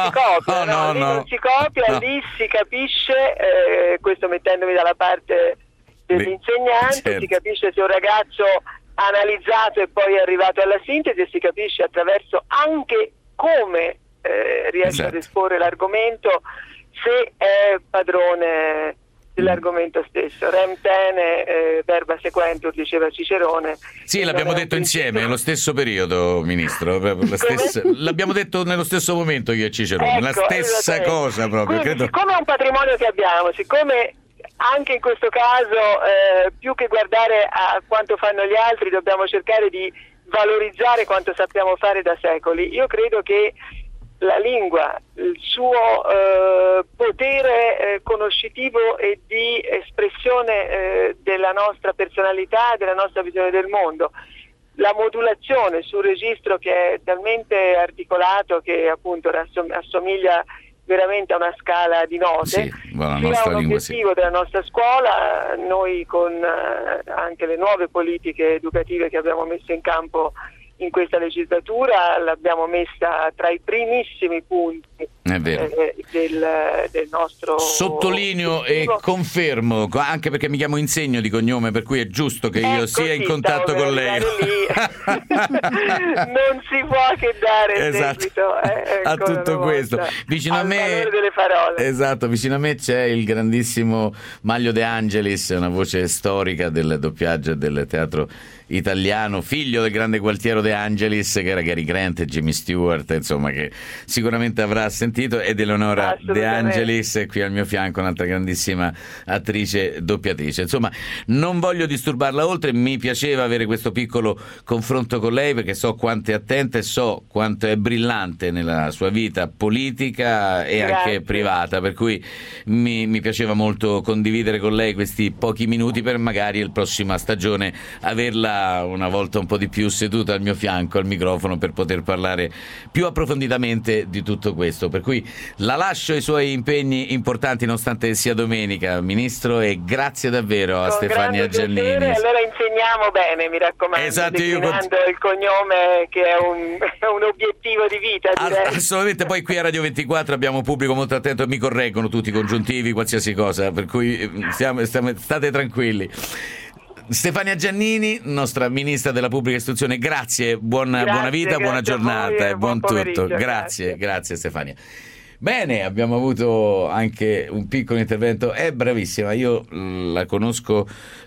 S2: lì
S21: si capisce, questo mettendomi dalla parte dell'insegnante, si capisce se un ragazzo ha analizzato e poi è arrivato alla sintesi, e si capisce attraverso anche come riesce ad esporre l'argomento, se è padrone dell'argomento stesso. Rem tene, verba sequentur, diceva Cicerone.
S2: Sì, l'abbiamo detto insieme, nello stesso periodo, Ministro. L'abbiamo detto nello stesso momento io e Cicerone, la stessa cosa proprio.
S21: Quindi, siccome è un patrimonio che abbiamo, siccome anche in questo caso, più che guardare a quanto fanno gli altri, dobbiamo cercare di valorizzare quanto sappiamo fare da secoli. Io credo che la lingua, il suo potere conoscitivo e di espressione della nostra personalità, della nostra visione del mondo, la modulazione su un registro che è talmente articolato che appunto assomiglia veramente a una scala di note,
S2: sì,
S21: sia un obiettivo della nostra scuola. Noi con anche le nuove politiche educative che abbiamo messo in campo in questa legislatura l'abbiamo messa tra i primissimi punti del nostro.
S2: Sottolineo e confermo, anche perché mi chiamo Insegno di cognome, per cui è giusto che io sia in contatto con lei.
S21: Non si può che dare seguito
S2: a tutto questo. Vicino a me,
S21: delle parole.
S2: Esatto, vicino a me c'è il grandissimo Maglio De Angelis, una voce storica del doppiaggio e del teatro italiano, figlio del grande Gualtiero De Angelis, che era Cary Grant e Jimmy Stewart, insomma, che sicuramente avrà sentito, ed Eleonora De Angelis qui al mio fianco, un'altra grandissima attrice doppiatrice. Insomma, non voglio disturbarla oltre, mi piaceva avere questo piccolo confronto con lei, perché so quanto è attenta e so quanto è brillante nella sua vita politica e anche privata, per cui mi piaceva molto condividere con lei questi pochi minuti per magari la prossima stagione averla una volta un po' di più seduta al mio fianco al microfono per poter parlare più approfonditamente di tutto questo. Per cui la lascio ai suoi impegni importanti, nonostante sia domenica, Ministro, e grazie davvero a Stefania Giannini.
S21: Allora insegniamo bene, mi raccomando,
S2: esatto,
S21: declinando il cognome, che è un obiettivo di vita, direi.
S2: Assolutamente. Poi qui a Radio 24 abbiamo un pubblico molto attento e mi correggono tutti i congiuntivi, qualsiasi cosa, per cui state tranquilli. Stefania Giannini, nostra Ministra della Pubblica Istruzione, grazie, buona vita, buona giornata e buon tutto. Grazie Stefania. Bene, abbiamo avuto anche un piccolo intervento, è bravissima, io la conosco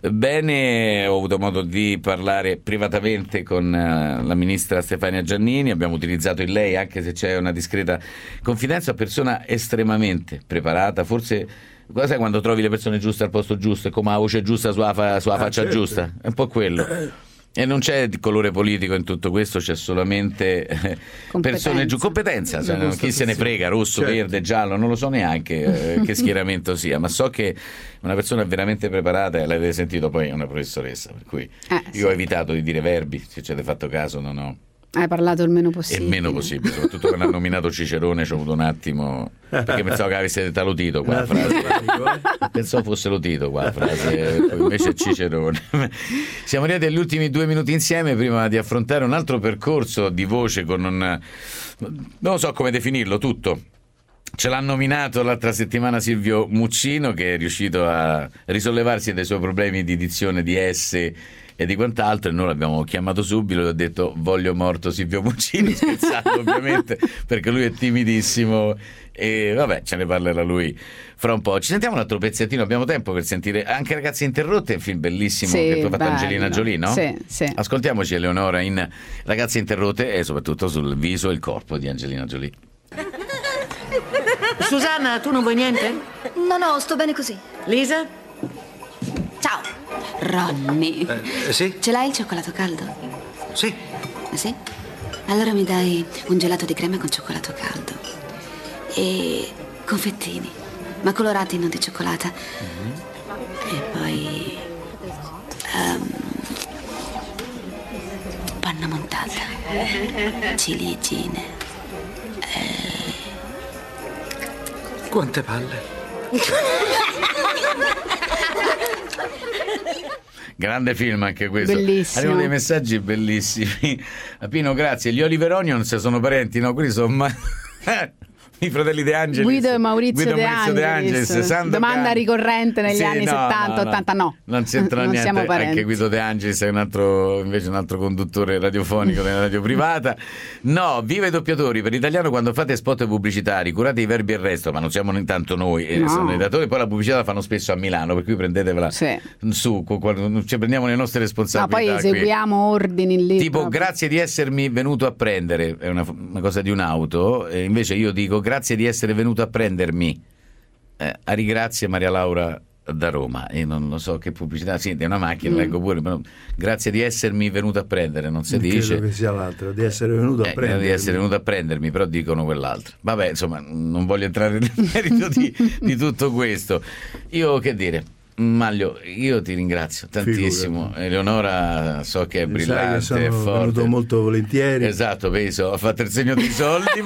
S2: bene, ho avuto modo di parlare privatamente con la Ministra Stefania Giannini, abbiamo utilizzato in lei, anche se c'è una discreta confidenza, persona estremamente preparata, forse. Sai quando trovi le persone giuste al posto giusto e come la voce giusta sulla faccia certo. Giusta? È un po' quello. E non c'è colore politico in tutto questo, c'è solamente persone competenza. Chi se ne frega, rosso, certo. Verde, giallo, non lo so neanche che schieramento sia, ma so che una persona veramente preparata, e l'avete sentito, poi è una professoressa, per cui io ho evitato di dire verbi, se ci avete fatto caso non ho.
S5: Hai parlato il meno possibile.
S2: Il meno possibile, soprattutto quando ha nominato Cicerone ci ho avuto un attimo, perché pensavo che avesse detto Lotito qua la frase. Pensavo fosse Lotito qua la frase, invece è Cicerone. Siamo arrivati agli ultimi 2 minuti insieme prima di affrontare un altro percorso di voce con non so come definirlo, tutto. Ce l'ha nominato l'altra settimana Silvio Muccino, che è riuscito a risollevarsi dai suoi problemi di dizione di S e di quant'altro, e noi l'abbiamo chiamato subito e ho detto voglio morto Silvio Muccino, scherzando ovviamente, perché lui è timidissimo e vabbè, ce ne parlerà lui fra un po'. Ci sentiamo un altro pezzettino, abbiamo tempo per sentire anche Ragazze Interrotte, un film bellissimo che tu hai fatto Angelina Jolie, no?
S5: Sì.
S2: Ascoltiamoci Eleonora in Ragazze Interrotte e soprattutto sul viso e il corpo di Angelina Jolie.
S3: Susanna, tu non vuoi niente?
S22: No, sto bene così.
S3: Lisa?
S22: Ciao.
S3: Ronny.
S22: Sì?
S3: Ce l'hai il cioccolato caldo?
S22: Sì.
S3: Sì? Allora mi dai un gelato di crema con cioccolato caldo. E confettini, ma colorati, non di cioccolata. E poi panna montata, ciliegine.
S22: Quante palle.
S2: Grande film anche questo.
S5: Bellissimo.
S2: Arrivano dei messaggi bellissimi. Pino, grazie. Gli Oliver Onions sono parenti? No, quelli sono i fratelli De Angelis.
S5: Guido e Maurizio De Angelis. Domanda ricorrente negli anni 70, 80, no.
S2: Non c'entra
S5: non
S2: niente,
S5: siamo parenti.
S2: anche Guido De Angelis è invece un altro conduttore radiofonico nella radio privata. No, viva i doppiatori, per l'italiano quando fate spot pubblicitari curate i verbi e il resto, ma non siamo intanto noi, sono i datori, poi la pubblicità la fanno spesso a Milano, per cui prendetevela su, cioè prendiamo le nostre responsabilità.
S5: No, poi eseguiamo ordini lì.
S2: Tipo, grazie di essermi venuto a prendere, è una cosa di un'auto, e invece io dico grazie di essere venuto a prendermi. A ringrazia Maria Laura da Roma, e non lo so che pubblicità, sì, è una macchina, leggo pure, però grazie di essermi venuto a prendere, non si dice.
S4: Credo che sia l'altro, di essere venuto a prendermi.
S2: Di essere venuto a prendermi, però dicono quell'altro. Vabbè, insomma, non voglio entrare nel merito di tutto questo. Io che dire? Maglio, io ti ringrazio tantissimo.
S4: Figurati.
S2: Eleonora so che è brillante,
S4: sai che
S2: è
S4: sono
S2: forte.
S4: venuto molto volentieri.
S2: Esatto, penso, ha fatto il segno dei soldi,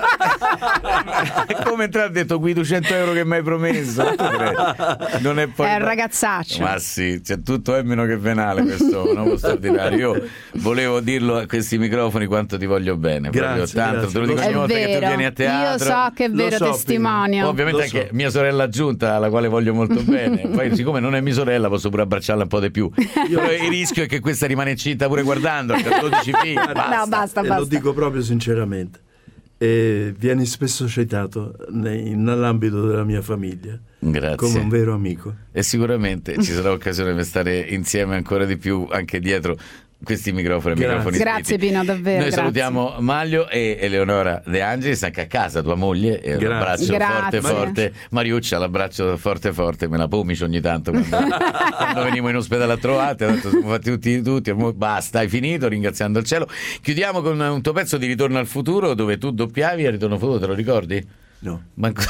S2: Maglio. Come entrare ha detto Guido 100 euro che mi hai promesso. Non è poi.
S5: È un ragazzaccio.
S2: Ma sì, c'è tutto è meno che venale questo nuovo straordinario. Io volevo dirlo a questi microfoni quanto ti voglio bene.
S4: Grazie,
S2: tanto, te lo dico ogni volta che tu vieni a teatro.
S5: Io so che è vero, testimonio.
S2: Ovviamente anche mia sorella aggiunta, alla quale voglio molto bene. Poi siccome non è mia sorella posso pure abbracciarla un po' di più. Il rischio è che questa rimane incinta pure guardando, per 12 figli.
S5: Basta.
S4: E lo dico proprio sinceramente. E vieni spesso citato nell'ambito della mia famiglia.
S2: Grazie.
S4: Come un vero amico.
S2: E sicuramente ci sarà occasione per stare insieme ancora di più anche dietro questi microfoni.
S5: Grazie Pino, davvero.
S2: Noi salutiamo Maglio e Eleonora De Angelis, anche a casa tua moglie, e un abbraccio forte. Mariuccia, l'abbraccio forte, me la pomicio ogni tanto quando veniamo in ospedale a trovate, tanto siamo fatti tutti, basta, hai finito, ringraziando il cielo. Chiudiamo con un tuo pezzo di Ritorno al futuro, dove tu doppiavi a Ritorno al futuro, te lo ricordi?
S4: No.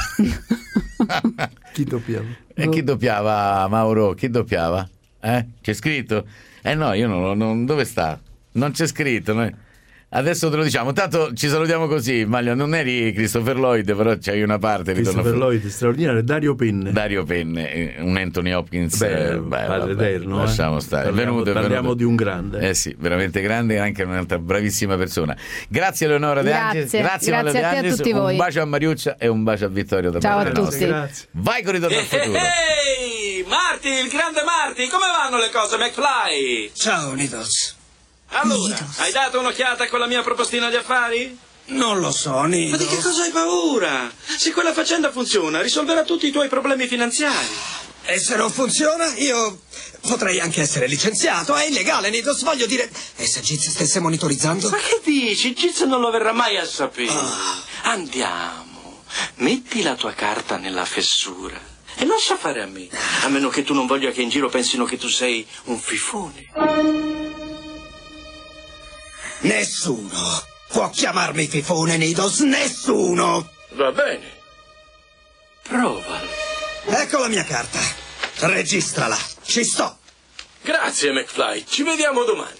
S4: Chi doppiava?
S2: Chi doppiava, Mauro? Chi doppiava? C'è scritto? No, io non dove sta? Non c'è scritto. No? Adesso te lo diciamo. Tanto ci salutiamo così, Maglio. Non eri Christopher Lloyd, però c'hai una parte.
S4: Christopher Lloyd, straordinario. Dario Penne,
S2: un Anthony Hopkins.
S4: Padre eterno.
S2: Lasciamo stare.
S4: Parliamo di un grande.
S2: Sì, veramente grande e anche un'altra bravissima persona. Grazie Eleonora De Angelis. Grazie
S5: a te e a tutti voi.
S2: Un bacio a Mariuccia e un bacio a Vittorio da
S5: Ciao a
S2: parte
S5: tutti.
S2: Grazie. Vai con Ritorno al futuro.
S14: Marty, il grande Marty, come vanno le cose, McFly?
S7: Ciao, Needles.
S14: Allora, hai dato un'occhiata con la mia propostina di affari?
S7: Non lo so, Needles.
S14: Ma di che cosa hai paura? Se quella faccenda funziona, risolverà tutti i tuoi problemi finanziari.
S7: E se non funziona, io potrei anche essere licenziato. È illegale, Needles, voglio dire. E se Giz stesse monitorizzando?
S14: Ma che dici? Giz non lo verrà mai a sapere. Andiamo, metti la tua carta nella fessura. E lascia fare a me, a meno che tu non voglia che in giro pensino che tu sei un fifone.
S7: Nessuno può chiamarmi fifone, Needles, nessuno!
S14: Va bene, provalo.
S7: Ecco la mia carta, registrala, ci sto.
S14: Grazie, McFly, ci vediamo domani.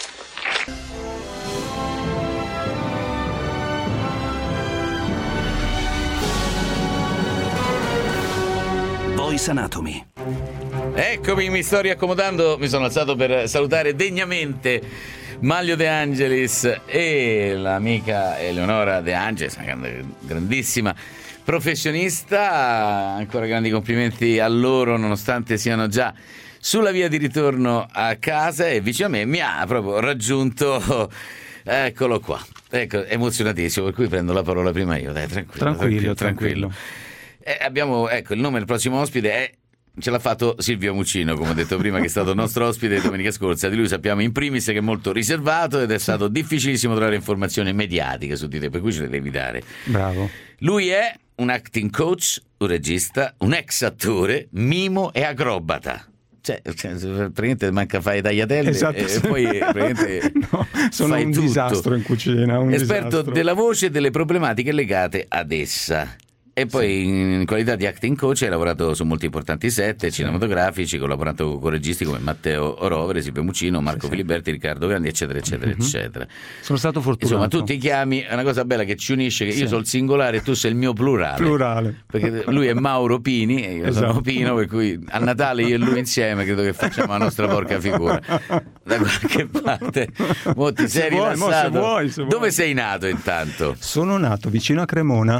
S1: Voice Anatomy.
S2: Eccomi, mi sto riaccomodando, mi sono alzato per salutare degnamente Maglio De Angelis e l'amica Eleonora De Angelis, una grandissima professionista. Ancora grandi complimenti a loro, nonostante siano già sulla via di ritorno a casa, e vicino a me mi ha proprio raggiunto, eccolo qua, ecco, emozionatissimo, per cui prendo la parola prima io, dai, tranquillo. Abbiamo, ecco, il nome del prossimo ospite ce l'ha fatto Silvio Muccino, come ho detto prima, che è stato il nostro ospite domenica scorsa. Di lui sappiamo in primis che è molto riservato ed è stato difficilissimo trovare informazioni mediatiche su di te, per cui ce le devi dare.
S9: Bravo.
S2: Lui è un acting coach, un regista, un ex attore, mimo e acrobata. Cioè praticamente manca fare i tagliatelli,
S9: esatto,
S2: e poi praticamente
S9: sono
S2: fai
S9: un
S2: tutto.
S9: Disastro in cucina,
S2: esperto
S9: disastro.
S2: della voce e delle problematiche legate ad essa. E poi in qualità di acting coach hai lavorato su molti importanti set cinematografici, collaborato con registi come Matteo Rovere, Silvio Muccino, Marco Filiberti, Riccardo Grandi, eccetera.
S9: Sono stato fortunato.
S2: Insomma, tu ti chiami, è una cosa bella che ci unisce, che io sono il singolare e tu sei il mio plurale. Perché lui è Mauro Pini e io sono Pino, per cui a Natale io e lui insieme credo che facciamo la nostra porca figura da qualche parte. Mo ti sei rilassato.
S9: Se vuoi.
S2: Dove sei nato intanto?
S9: Sono nato vicino a Cremona.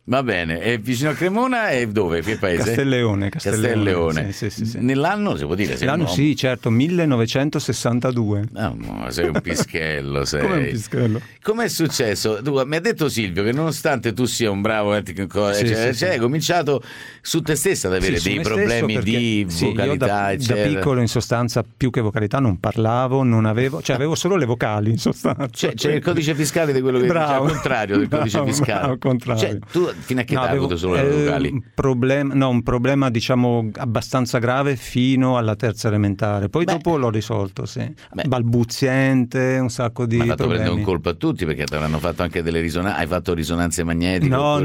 S2: Va bene, e vicino a Cremona e dove? Che paese?
S9: Castellleone. Sì.
S2: Nell'anno, si può dire?
S9: L'anno sì, certo, 1962.
S2: No, sei un pischello, sei.
S9: Come un pischello?
S2: Com'è successo? Mi ha detto Silvio che nonostante tu sia un bravo, hai cominciato su te stessa ad avere dei problemi di vocalità,
S9: io da piccolo in sostanza più che vocalità non parlavo, non avevo, cioè avevo solo le vocali in sostanza.
S2: C'è il codice fiscale di quello che dice al contrario del codice fiscale.
S9: Al contrario.
S2: Cioè, tu fino a che età hai avuto solo le vocali?
S9: Un problema diciamo abbastanza grave fino alla terza elementare, poi dopo l'ho risolto, balbuziente, un sacco di
S2: problemi. Ma
S9: problemi.
S2: prendere un colpo a tutti perché ti avranno fatto anche delle risonanze, hai fatto risonanze magnetiche?
S9: No,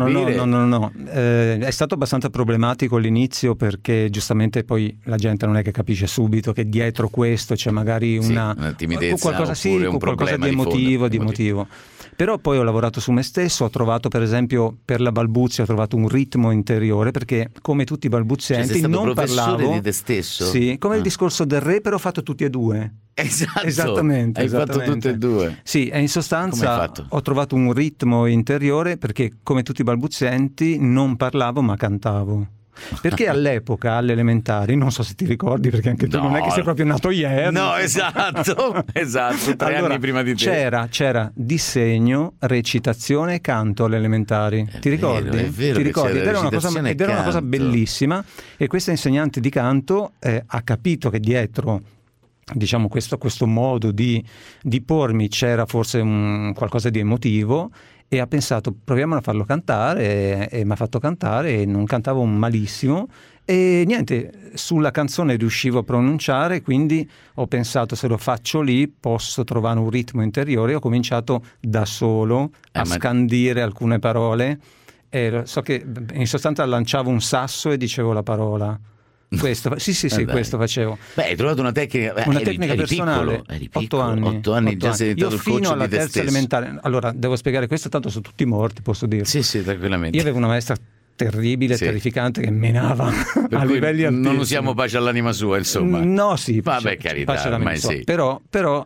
S9: è stato abbastanza problematico all'inizio perché giustamente poi la gente non è che capisce subito che dietro questo c'è magari una
S2: timidezza,
S9: qualcosa di emotivo. Però poi ho lavorato su me stesso, ho trovato per esempio per la balbuzia ho trovato un ritmo interiore perché come tutti i balbuzienti non parlavo
S2: di te stesso?
S9: Sì, come il discorso del re, però ho fatto tutti e due. Esattamente.
S2: Hai fatto tutte e due?
S9: Sì, e in sostanza ho trovato un ritmo interiore perché come tutti i balbuzienti non parlavo ma cantavo. Perché all'epoca, alle elementari, non so se ti ricordi perché anche tu non è che sei proprio nato ieri.
S2: No, esatto, 3 anni prima di te.
S9: C'era disegno, recitazione e canto alle elementari. Ti ricordi?
S2: È vero,
S9: ti ricordi? Ed era una cosa bellissima e questa insegnante di canto ha capito che dietro diciamo questo modo di pormi c'era forse qualcosa di emotivo e ha pensato proviamo a farlo cantare e mi ha fatto cantare e non cantavo malissimo e niente, sulla canzone riuscivo a pronunciare, quindi ho pensato se lo faccio lì posso trovare un ritmo interiore. Ho cominciato da solo a scandire alcune parole e so che in sostanza lanciavo un sasso e dicevo la parola. Questo facevo.
S2: Beh, hai trovato una tecnica
S9: personale.
S2: Eri
S9: 8 anni.
S2: Già sei diventato il coach
S9: fino alla
S2: di te
S9: terza
S2: stesso.
S9: Elementare. Allora, devo spiegare questo, tanto sono tutti morti, posso dire.
S2: Sì, tranquillamente.
S9: Io avevo una maestra terribile, terrificante, che menava a livelli altissimi.
S2: Non usiamo pace all'anima sua, insomma.
S9: No, sì.
S2: Vabbè, carità, ormai sì.
S9: Però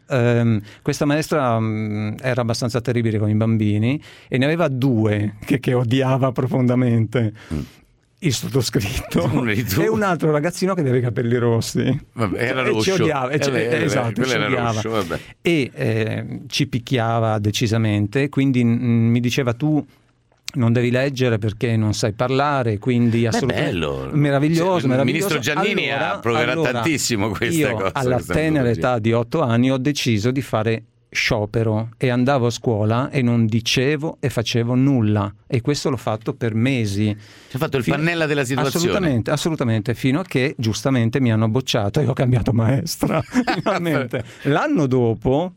S9: questa maestra era abbastanza terribile con i bambini e ne aveva 2 che odiava profondamente. Il sottoscritto e un altro ragazzino che aveva i capelli rossi.
S2: Vabbè, era rosso.
S9: Ci odiava, ci odiava.
S2: Rosso,
S9: e ci picchiava decisamente, quindi mi diceva tu non devi leggere perché non sai parlare, quindi assolutamente
S2: bello.
S9: Meraviglioso.
S2: Il ministro Giannini approverà tantissimo questa cosa.
S9: Alla tenera età di 8 anni ho deciso di fare sciopero e andavo a scuola e non dicevo e facevo nulla e questo l'ho fatto per mesi.
S2: Ci hai fatto il pannella della situazione.
S9: Assolutamente, fino a che giustamente mi hanno bocciato e ho cambiato maestra finalmente. L'anno dopo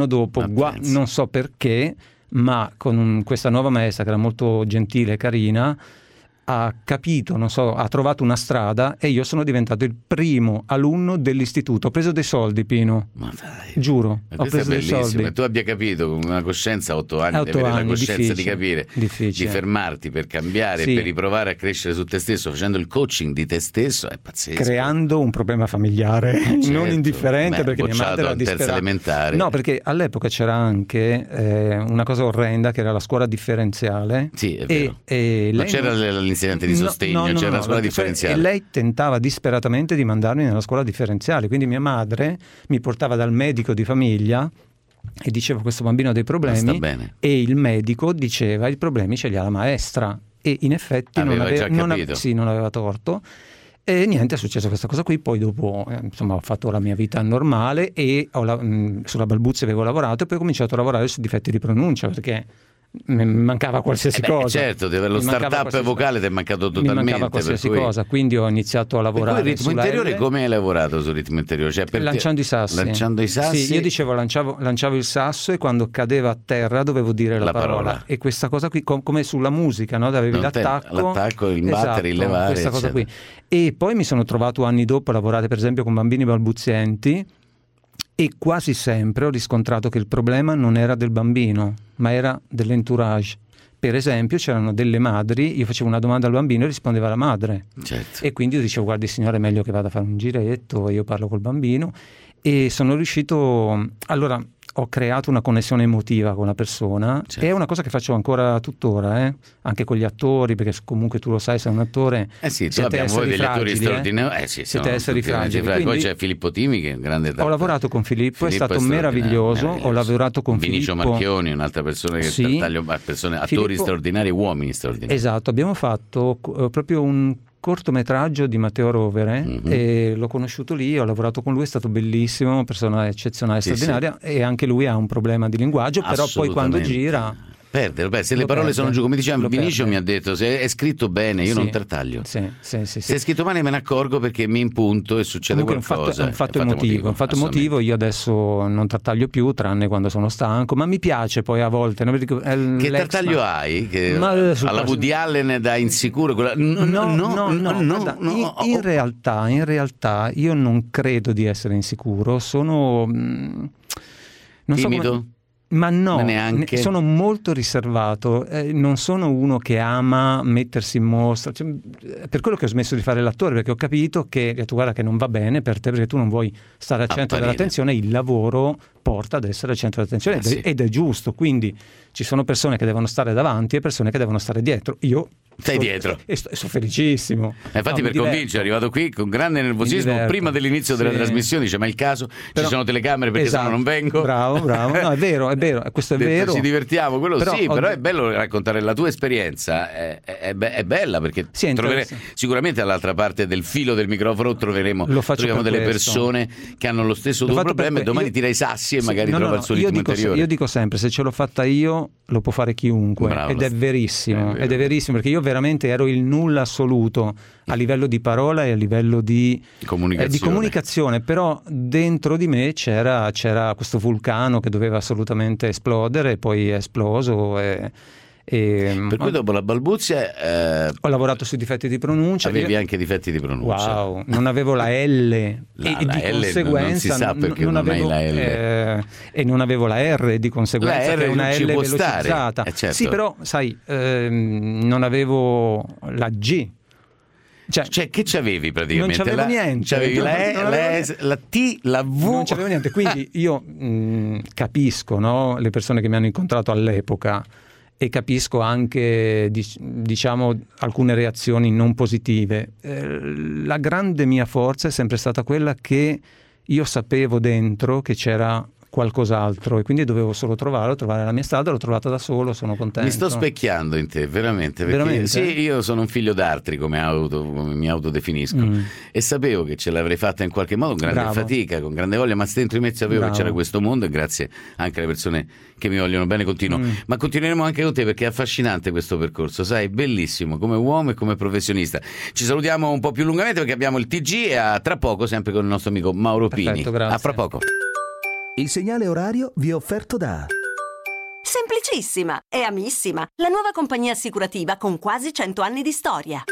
S9: non so perché, ma con questa nuova maestra che era molto gentile e carina ha capito, ha trovato una strada e io sono diventato il primo alunno dell'istituto. Ho preso dei soldi, Pino. Ma dai. Giuro, ho preso dei soldi.
S2: E tu abbia capito con una coscienza a 8 anni, di avere la coscienza di capire, di fermarti per cambiare, per riprovare a crescere su te stesso, facendo il coaching di te stesso, è pazzesco.
S9: Creando un problema familiare non indifferente, perché mia madre era disperata.
S2: Terza elementare.
S9: No, perché all'epoca c'era anche una cosa orrenda che era la scuola differenziale.
S2: Sì, è vero. Non c'era l'insegnante di sostegno, c'era la scuola differenziale.
S9: E lei tentava disperatamente di mandarmi nella scuola differenziale, quindi mia madre mi portava dal medico di famiglia e diceva questo bambino ha dei problemi e il medico diceva i problemi ce li ha la maestra e in effetti non aveva torto. E niente, è successa questa cosa qui, poi dopo ho fatto la mia vita normale e sulla balbuzia avevo lavorato e poi ho cominciato a lavorare su difetti di pronuncia perché mi mancava qualsiasi cosa.
S2: Certo, lo start-up vocale ti è mancato totalmente.
S9: Mi mancava qualsiasi cosa, quindi ho iniziato a lavorare.
S2: Il ritmo interiore, come hai lavorato sul ritmo interiore? Cioè,
S9: lanciando i sassi. Sì, io dicevo lanciavo il sasso e quando cadeva a terra dovevo dire la parola. E questa cosa qui, come sulla musica, no? Avevi l'attacco,
S2: il battere, il levare,
S9: questa cosa qui. E poi mi sono trovato anni dopo a lavorare per esempio con bambini balbuzienti e quasi sempre ho riscontrato che il problema non era del bambino ma era dell'entourage. Per esempio c'erano delle madri, io facevo una domanda al bambino e rispondeva la madre, e quindi io dicevo guardi signore è meglio che vada a fare un giretto e io parlo col bambino e sono riuscito allora ho creato una connessione emotiva con la persona. Certo. È una cosa che faccio ancora tuttora, anche con gli attori, perché comunque tu lo sai, sei un attore.
S2: Sì, abbiamo voi degli attori straordinari.
S9: Siete esseri fragili.
S2: Poi c'è Filippo Timi, che è un grande attore.
S9: Ho lavorato con Filippo, è stato meraviglioso. Ho lavorato con
S2: Vinicio
S9: Filippo.
S2: Marchioni, un'altra persona che attori
S9: Filippo...
S2: straordinari, uomini straordinari.
S9: Esatto, abbiamo fatto proprio un cortometraggio di Matteo Rovere e l'ho conosciuto lì, ho lavorato con lui, è stato bellissimo, persona eccezionale, straordinaria, e anche lui ha un problema di linguaggio, però poi quando gira
S2: perde. Se le parole sono giù, come diceva Vinicio, mi ha detto se è scritto bene io non tartaglio. Se è scritto male me ne accorgo perché mi impunto e succede qualcosa.
S9: È un fatto emotivo. Io adesso non tartaglio più, tranne quando sono stanco, ma mi piace poi a volte.
S2: Che tartaglio hai? Alla Woody Allen da insicuro?
S9: No. In realtà io non credo di essere insicuro, sono
S2: timido?
S9: Ma no,
S2: neanche.
S9: Sono molto riservato, non sono uno che ama mettersi in mostra, per quello che ho smesso di fare l'attore, perché ho capito che tu guarda che non va bene per te, perché tu non vuoi stare al centro dell'attenzione, il lavoro porta ad essere al centro dell'attenzione ed è giusto, quindi ci sono persone che devono stare davanti e persone che devono stare dietro. Io
S2: stai dietro
S9: e sono felicissimo.
S2: Infatti per convincere è arrivato qui con grande nervosismo prima dell'inizio della trasmissione, dice ma il caso ci sono telecamere perché se no non vengo.
S9: Bravo, no, è vero, questo è vero.
S2: Ci divertiamo, però è bello raccontare la tua esperienza, è bella perché sicuramente all'altra parte del filo del microfono troviamo delle persone che hanno lo stesso tuo problema e domani tira i sassi e magari trova il suo ritmo interiore.
S9: Io dico sempre, se ce l'ho fatta io lo può fare chiunque.
S2: Bravo,
S9: ed è verissimo, perché io veramente ero il nulla assoluto a livello di parola e a livello di comunicazione, però dentro di me c'era questo vulcano che doveva assolutamente esplodere e poi è esploso
S2: per cui dopo la balbuzia
S9: ho lavorato sui difetti di pronuncia.
S2: Avevi anche difetti di pronuncia.
S9: Wow, non avevo la L e di conseguenza
S2: non si sa perché non avevo la L
S9: e non avevo la R di conseguenza,
S2: la R
S9: che è una L velocizzata.
S2: Certo.
S9: Sì, però sai, non avevo la G.
S2: Cioè che c'avevi praticamente?
S9: Non c'avevo niente.
S2: C'avevi la T, la V.
S9: Non c'avevo niente, quindi io capisco, no, le persone che mi hanno incontrato all'epoca e capisco anche diciamo alcune reazioni non positive. La grande mia forza è sempre stata quella che io sapevo dentro che c'era qualcos'altro e quindi dovevo solo trovare la mia strada, l'ho trovata da solo, sono contento.
S2: Mi sto specchiando in te, veramente, perché sì, io sono un figlio d'altri come mi autodefinisco e sapevo che ce l'avrei fatta in qualche modo, con grande fatica, con grande voglia, ma dentro di me sapevo che c'era questo mondo e grazie anche alle persone che mi vogliono bene continuo. Ma continueremo anche con te perché è affascinante questo percorso, sai, bellissimo come uomo e come professionista. Ci salutiamo un po' più lungamente perché abbiamo il TG e a tra poco sempre con il nostro amico Mauro Pini.
S9: Perfetto, grazie.
S2: A fra poco.
S11: Il segnale orario vi è offerto da
S12: Semplicissima e Amissima, la nuova compagnia assicurativa con quasi 100 anni di storia.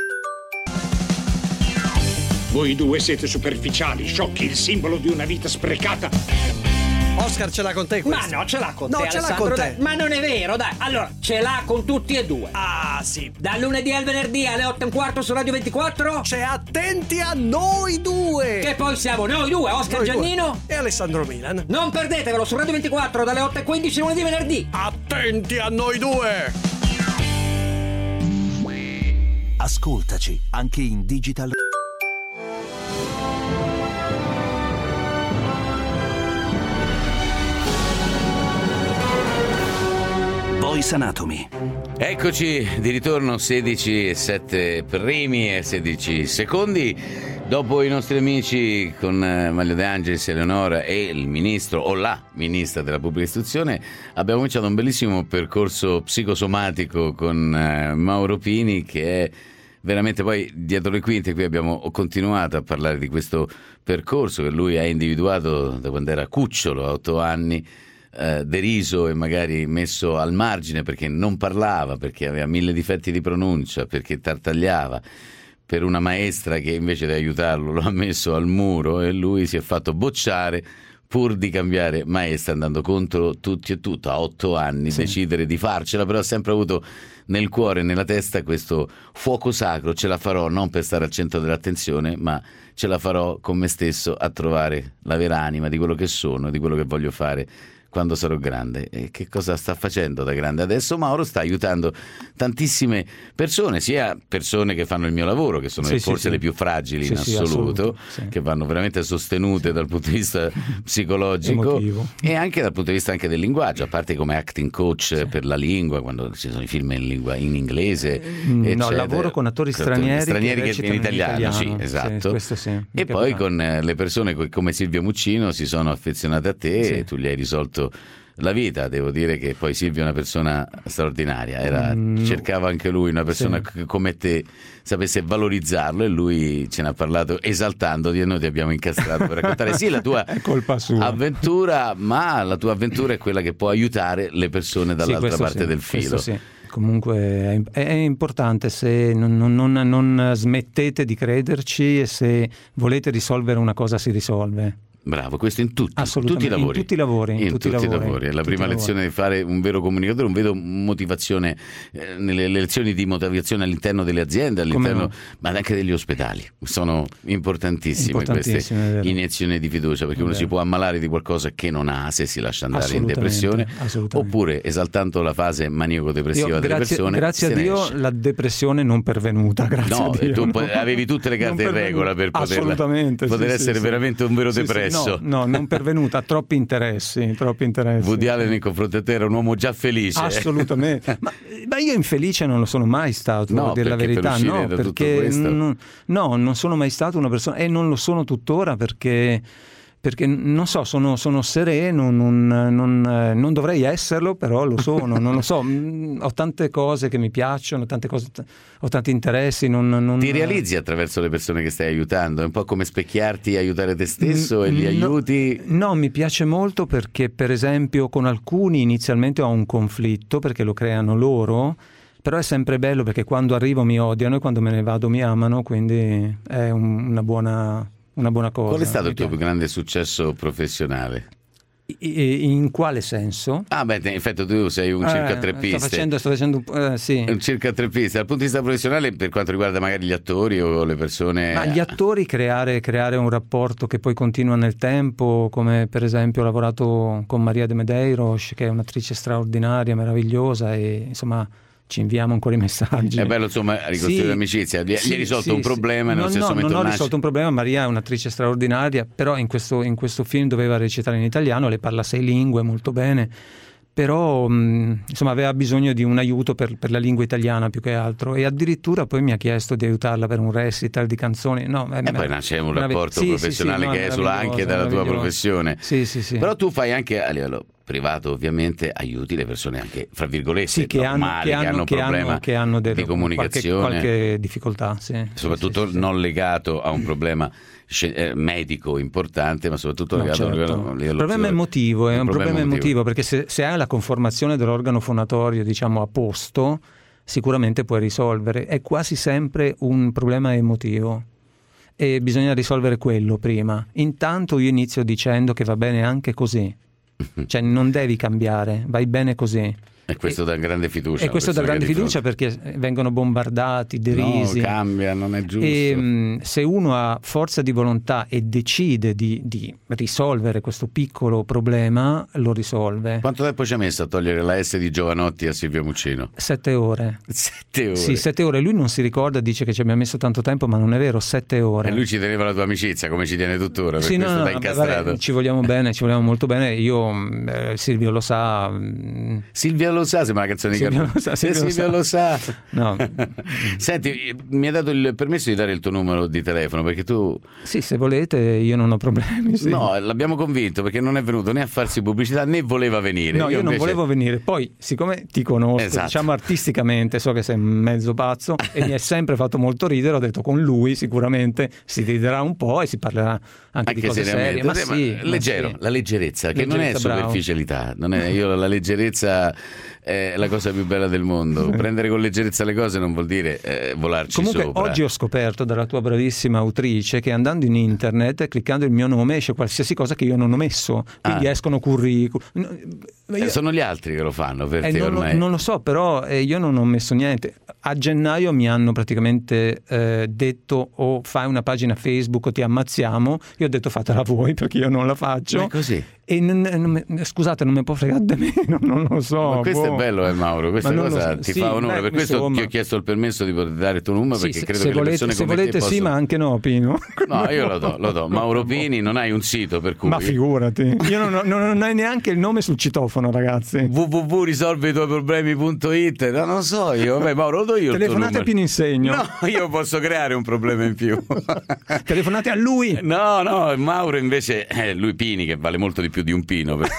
S23: Voi due siete superficiali, sciocchi, il simbolo di una vita sprecata.
S24: Oscar ce l'ha con te questo?
S23: Ma no, ce l'ha con te.
S24: No, ce l'ha con te.
S23: Ma non è vero, dai. Allora, ce l'ha con tutti e due.
S24: Ah, sì.
S23: Dal lunedì al venerdì alle 8:15 su Radio 24.
S24: C'è Attenti a noi due.
S23: Che poi siamo noi due, Oscar noi Giannino
S24: due. E Alessandro Milan.
S23: Non perdetevelo su Radio 24 dalle 8:15 lunedì e venerdì.
S24: Attenti a noi due.
S11: Ascoltaci anche in digital. Voice Anatomy.
S2: Eccoci di ritorno, 16:07 primi e 16 secondi. Dopo i nostri amici con Maglio De Angelis, Eleonora e il ministro o la ministra della pubblica istruzione, abbiamo cominciato un bellissimo percorso psicosomatico con Mauro Pini, che è veramente poi dietro le quinte. Qui abbiamo continuato a parlare di questo percorso che lui ha individuato da quando era cucciolo, a 8 anni, deriso e magari messo al margine perché non parlava, perché aveva 1000 difetti di pronuncia, perché tartagliava, per una maestra che invece di aiutarlo lo ha messo al muro e lui si è fatto bocciare pur di cambiare maestra, andando contro tutti e tutto. A 8 anni decidere di farcela, però ha sempre avuto nel cuore e nella testa questo fuoco sacro: ce la farò non per stare al centro dell'attenzione, ma ce la farò con me stesso a trovare la vera anima di quello che sono, di quello che voglio fare quando sarò grande. E che cosa sta facendo da grande adesso? Mauro sta aiutando tantissime persone, sia persone che fanno il mio lavoro, che sono forse le più fragili in assoluto, che vanno veramente sostenute dal punto di vista psicologico e anche dal punto di vista anche del linguaggio, a parte come acting coach per la lingua, quando ci sono i film in inglese.
S9: No, lavoro con attori stranieri
S2: che in italiano, sì, esatto. E poi con le persone come Silvio Muccino si sono affezionate a te e tu gli hai risolto la vita. Devo dire che poi Silvio è una persona straordinaria, cercava anche lui una persona che come te sapesse valorizzarlo, e lui ce ne ha parlato esaltandoti e noi ti abbiamo incastrato per raccontare la tua avventura, ma la tua avventura è quella che può aiutare le persone dall'altra parte del filo.
S9: Comunque è importante, se non smettete di crederci, e se volete risolvere una cosa si risolve.
S2: Bravo, questo in tutti i lavori.
S9: In tutti i lavori.
S2: È la prima lezione di fare un vero comunicatore, un vero motivazione, nelle lezioni di motivazione all'interno delle aziende, ma anche degli ospedali. Sono importantissime queste iniezioni di fiducia, perché uno si può ammalare di qualcosa che non ha se si lascia andare in depressione, oppure esaltando la fase maniaco-depressiva delle persone.
S9: Grazie a Dio la depressione non pervenuta, grazie a Dio.
S2: Tu avevi tutte le carte in regola per poter essere veramente un vero depresso.
S9: No, non pervenuta, troppi interessi.
S2: Woody Allen in confronto a te era un uomo già felice.
S9: Assolutamente. ma io infelice non lo sono mai stato, devo dire la verità. Perché non sono mai stato una persona, e non lo sono tuttora, perché non so, sono sereno, non dovrei esserlo, però lo sono, non lo so, ho tante cose che mi piacciono, ho tanti interessi.
S2: Ti realizzi attraverso le persone che stai aiutando? È un po' come specchiarti, aiutare te stesso e li aiuti?
S9: No, mi piace molto, perché per esempio con alcuni inizialmente ho un conflitto, perché lo creano loro, però è sempre bello, perché quando arrivo mi odiano e quando me ne vado mi amano, quindi è una buona cosa.
S2: Qual è stato il tuo più grande successo professionale?
S9: In quale senso?
S2: In effetti tu sei un circa tre piste.
S9: Sto facendo
S2: un circa tre piste. Dal punto di vista professionale, per quanto riguarda magari gli attori o le persone.
S9: Ma gli attori, creare un rapporto che poi continua nel tempo, come per esempio ho lavorato con Maria de Medeiros, che è un'attrice straordinaria, meravigliosa, e insomma ci inviamo ancora i messaggi.
S2: È bello, insomma, ricostruire l'amicizia. Gli hai risolto un problema e nello stesso momento
S9: non ho risolto un problema. Maria è un'attrice straordinaria, però in questo film doveva recitare in italiano, lei parla 6 lingue molto bene, però insomma aveva bisogno di un aiuto per la lingua italiana più che altro, e addirittura poi mi ha chiesto di aiutarla per un recital di canzoni.
S2: E poi nasce un rapporto professionale che esula anche dalla tua professione.
S9: Sì.
S2: Però tu fai anche a livello privato, ovviamente, aiuti le persone anche, fra virgolette, che hanno un problema di comunicazione,
S9: qualche difficoltà,
S2: soprattutto non legato a un problema medico importante, ma soprattutto legato a livello
S9: il problema emotivo, è un problema emotivo, perché se hai la conformazione dell'organo fonatorio, diciamo, a posto, sicuramente puoi risolvere. È quasi sempre un problema emotivo e bisogna risolvere quello prima. Intanto io inizio dicendo che va bene anche così. Cioè non devi cambiare, vai bene così.
S2: E questo dà grande fiducia.
S9: E questo dà grande fiducia, perché vengono bombardati, derisi.
S2: No, cambia, non è giusto.
S9: E se uno ha forza di volontà e decide di risolvere questo piccolo problema, lo risolve.
S2: Quanto tempo ci ha messo a togliere la S di Giovanotti a Silvio Muccino?
S9: 7 ore.
S2: 7 ore?
S9: Sì, 7 ore. Lui non si ricorda, dice che ci abbia messo tanto tempo, ma non è vero, 7 ore.
S2: E lui ci teneva la tua amicizia, come ci tiene tuttora, per questo t'ha incastrato.
S9: Vabbè, ci vogliamo bene, ci vogliamo molto bene. Io, Silvio lo sa.
S2: Silvio lo sa, sembra una canzone di Silvio lo sa.
S9: No.
S2: Senti, mi ha dato il permesso di dare il tuo numero di telefono, perché tu...
S9: Sì, se volete, io non ho problemi. Sì.
S2: No, l'abbiamo convinto, perché non è venuto né a farsi pubblicità né voleva venire.
S9: No, io non volevo venire. Poi, siccome ti conosco, diciamo artisticamente, so che sei mezzo pazzo e mi hai sempre fatto molto ridere, ho detto con lui sicuramente si riderà un po' e si parlerà anche di cose serie. Ma
S2: leggero, la leggerezza, che non è superficialità. Non è, io la leggerezza è la cosa più bella del mondo. Prendere con leggerezza le cose non vuol dire volarci
S9: Comunque,
S2: sopra.
S9: oggi ho scoperto dalla tua bravissima autrice che andando in internet, cliccando il mio nome, esce qualsiasi cosa che io non ho messo, quindi escono curriculum.
S2: Sono gli altri che lo fanno per te ormai.
S9: Non lo so, però io non ho messo niente. A gennaio mi hanno praticamente detto o fai una pagina Facebook o ti ammazziamo. Io ho detto fatela voi perché io non la faccio.
S2: Ma è così.
S9: E scusate, non mi può fregare di meno, non lo so.
S2: Ma questo è bello, Mauro, questa cosa ti fa onore. Per questo
S9: insomma,
S2: ti ho chiesto il permesso di poter dare il tuo numero, perché credo che le persone
S9: se
S2: come
S9: volete
S2: te possono...
S9: sì, ma anche no, Pino.
S2: No, io lo do. Mauro Pini, non hai un sito per cui...
S9: Ma figurati, io non hai neanche il nome sul citofono, ragazzi.
S2: www.risolvituoiproblemi.it. No, non so io, vabbè, Mauro, lo do io.
S9: Telefonate a Pino Insegno.
S2: No, io posso creare un problema in più.
S9: Telefonate a lui.
S2: No, Mauro invece lui Pini, che vale molto di più di un Pino, per cui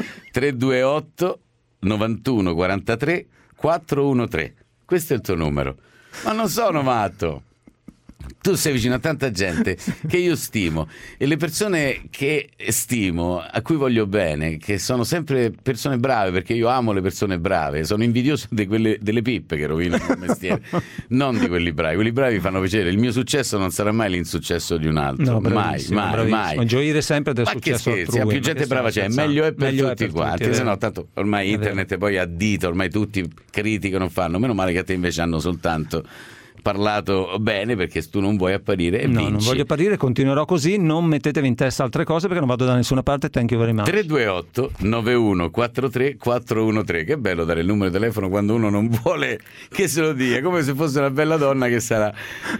S2: 328 91 43 413. Questo è il tuo numero. Ma non sono matto. Tu sei vicino a tanta gente che io stimo, e le persone che stimo, a cui voglio bene, che sono sempre persone brave, perché io amo le persone brave, sono invidioso delle pippe che rovinano il mestiere, non di quelli bravi. Quelli bravi fanno piacere. Il mio successo non sarà mai l'insuccesso di un altro,
S9: no,
S2: mai.
S9: Gioire sempre del successo altrui.
S2: Più gente brava c'è, meglio è per tutti quanti, se no tanto ormai internet poi addita, ormai tutti criticano, fanno. Meno male che a te invece hanno soltanto parlato bene, perché tu non vuoi apparire e vinci.
S9: Non voglio apparire, continuerò così, non mettetevi in testa altre cose perché non vado da nessuna parte. Thank you very much.
S2: 328 91 43 413. Che bello dare il numero di telefono quando uno non vuole che se lo dia, come se fosse una bella donna che sarà